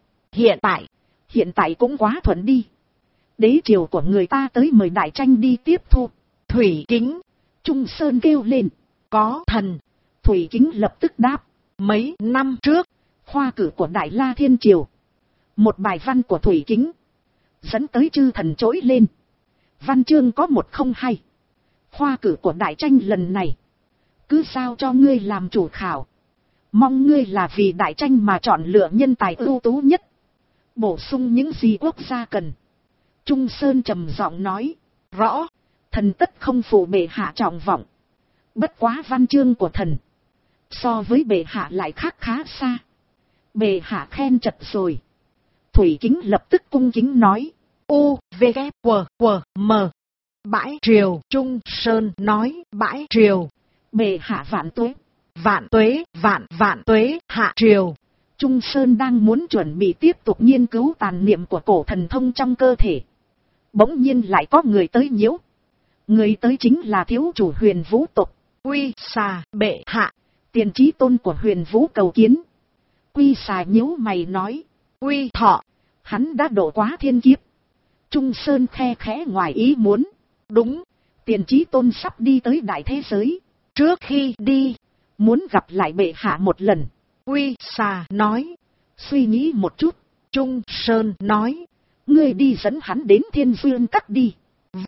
Hiện tại cũng quá thuận đi. Đế triều của người ta tới mời đại tranh đi tiếp thu. Thủy Kính. Trung Sơn kêu lên. Có thần. Thủy Kính lập tức đáp. Mấy năm trước. Khoa cử của Đại La Thiên Triều. Một bài văn của Thủy Kính. Dẫn tới chư thần trỗi lên. Văn chương có 102. Khoa cử của đại tranh lần này. Cứ sao cho ngươi làm chủ khảo. Mong ngươi là vì đại tranh mà chọn lựa nhân tài ưu tú nhất. Bổ sung những gì quốc gia cần. Trung Sơn trầm giọng nói. Rõ. Thần tất không phụ bệ hạ trọng vọng. Bất quá văn chương của thần. So với bệ hạ lại khác khá xa. Bệ hạ khen chật rồi. Thủy Kính lập tức cung kính nói. U, V, K, W, M. Bãi triều. Trung Sơn nói. Bãi triều. Bệ hạ vạn tuế. Vạn tuế, hạ triều. Trung Sơn đang muốn chuẩn bị tiếp tục nghiên cứu tàn niệm của cổ thần thông trong cơ thể. Bỗng nhiên lại có người tới nhiễu. Người tới chính là thiếu chủ Huyền Vũ tộc. Quy xà bệ hạ. Tiền chí tôn của Huyền Vũ cầu kiến. Quy xà nhíu mày nói. Quy thọ. Hắn đã độ quá thiên kiếp. Trung Sơn khe khẽ ngoài ý muốn. Đúng. Tiền chí tôn sắp đi tới đại thế giới. Trước khi đi. Muốn gặp lại bệ hạ một lần. Quy xà nói. Suy nghĩ một chút. Trung Sơn nói. Ngươi đi dẫn hắn đến Thiên Duyên Các đi.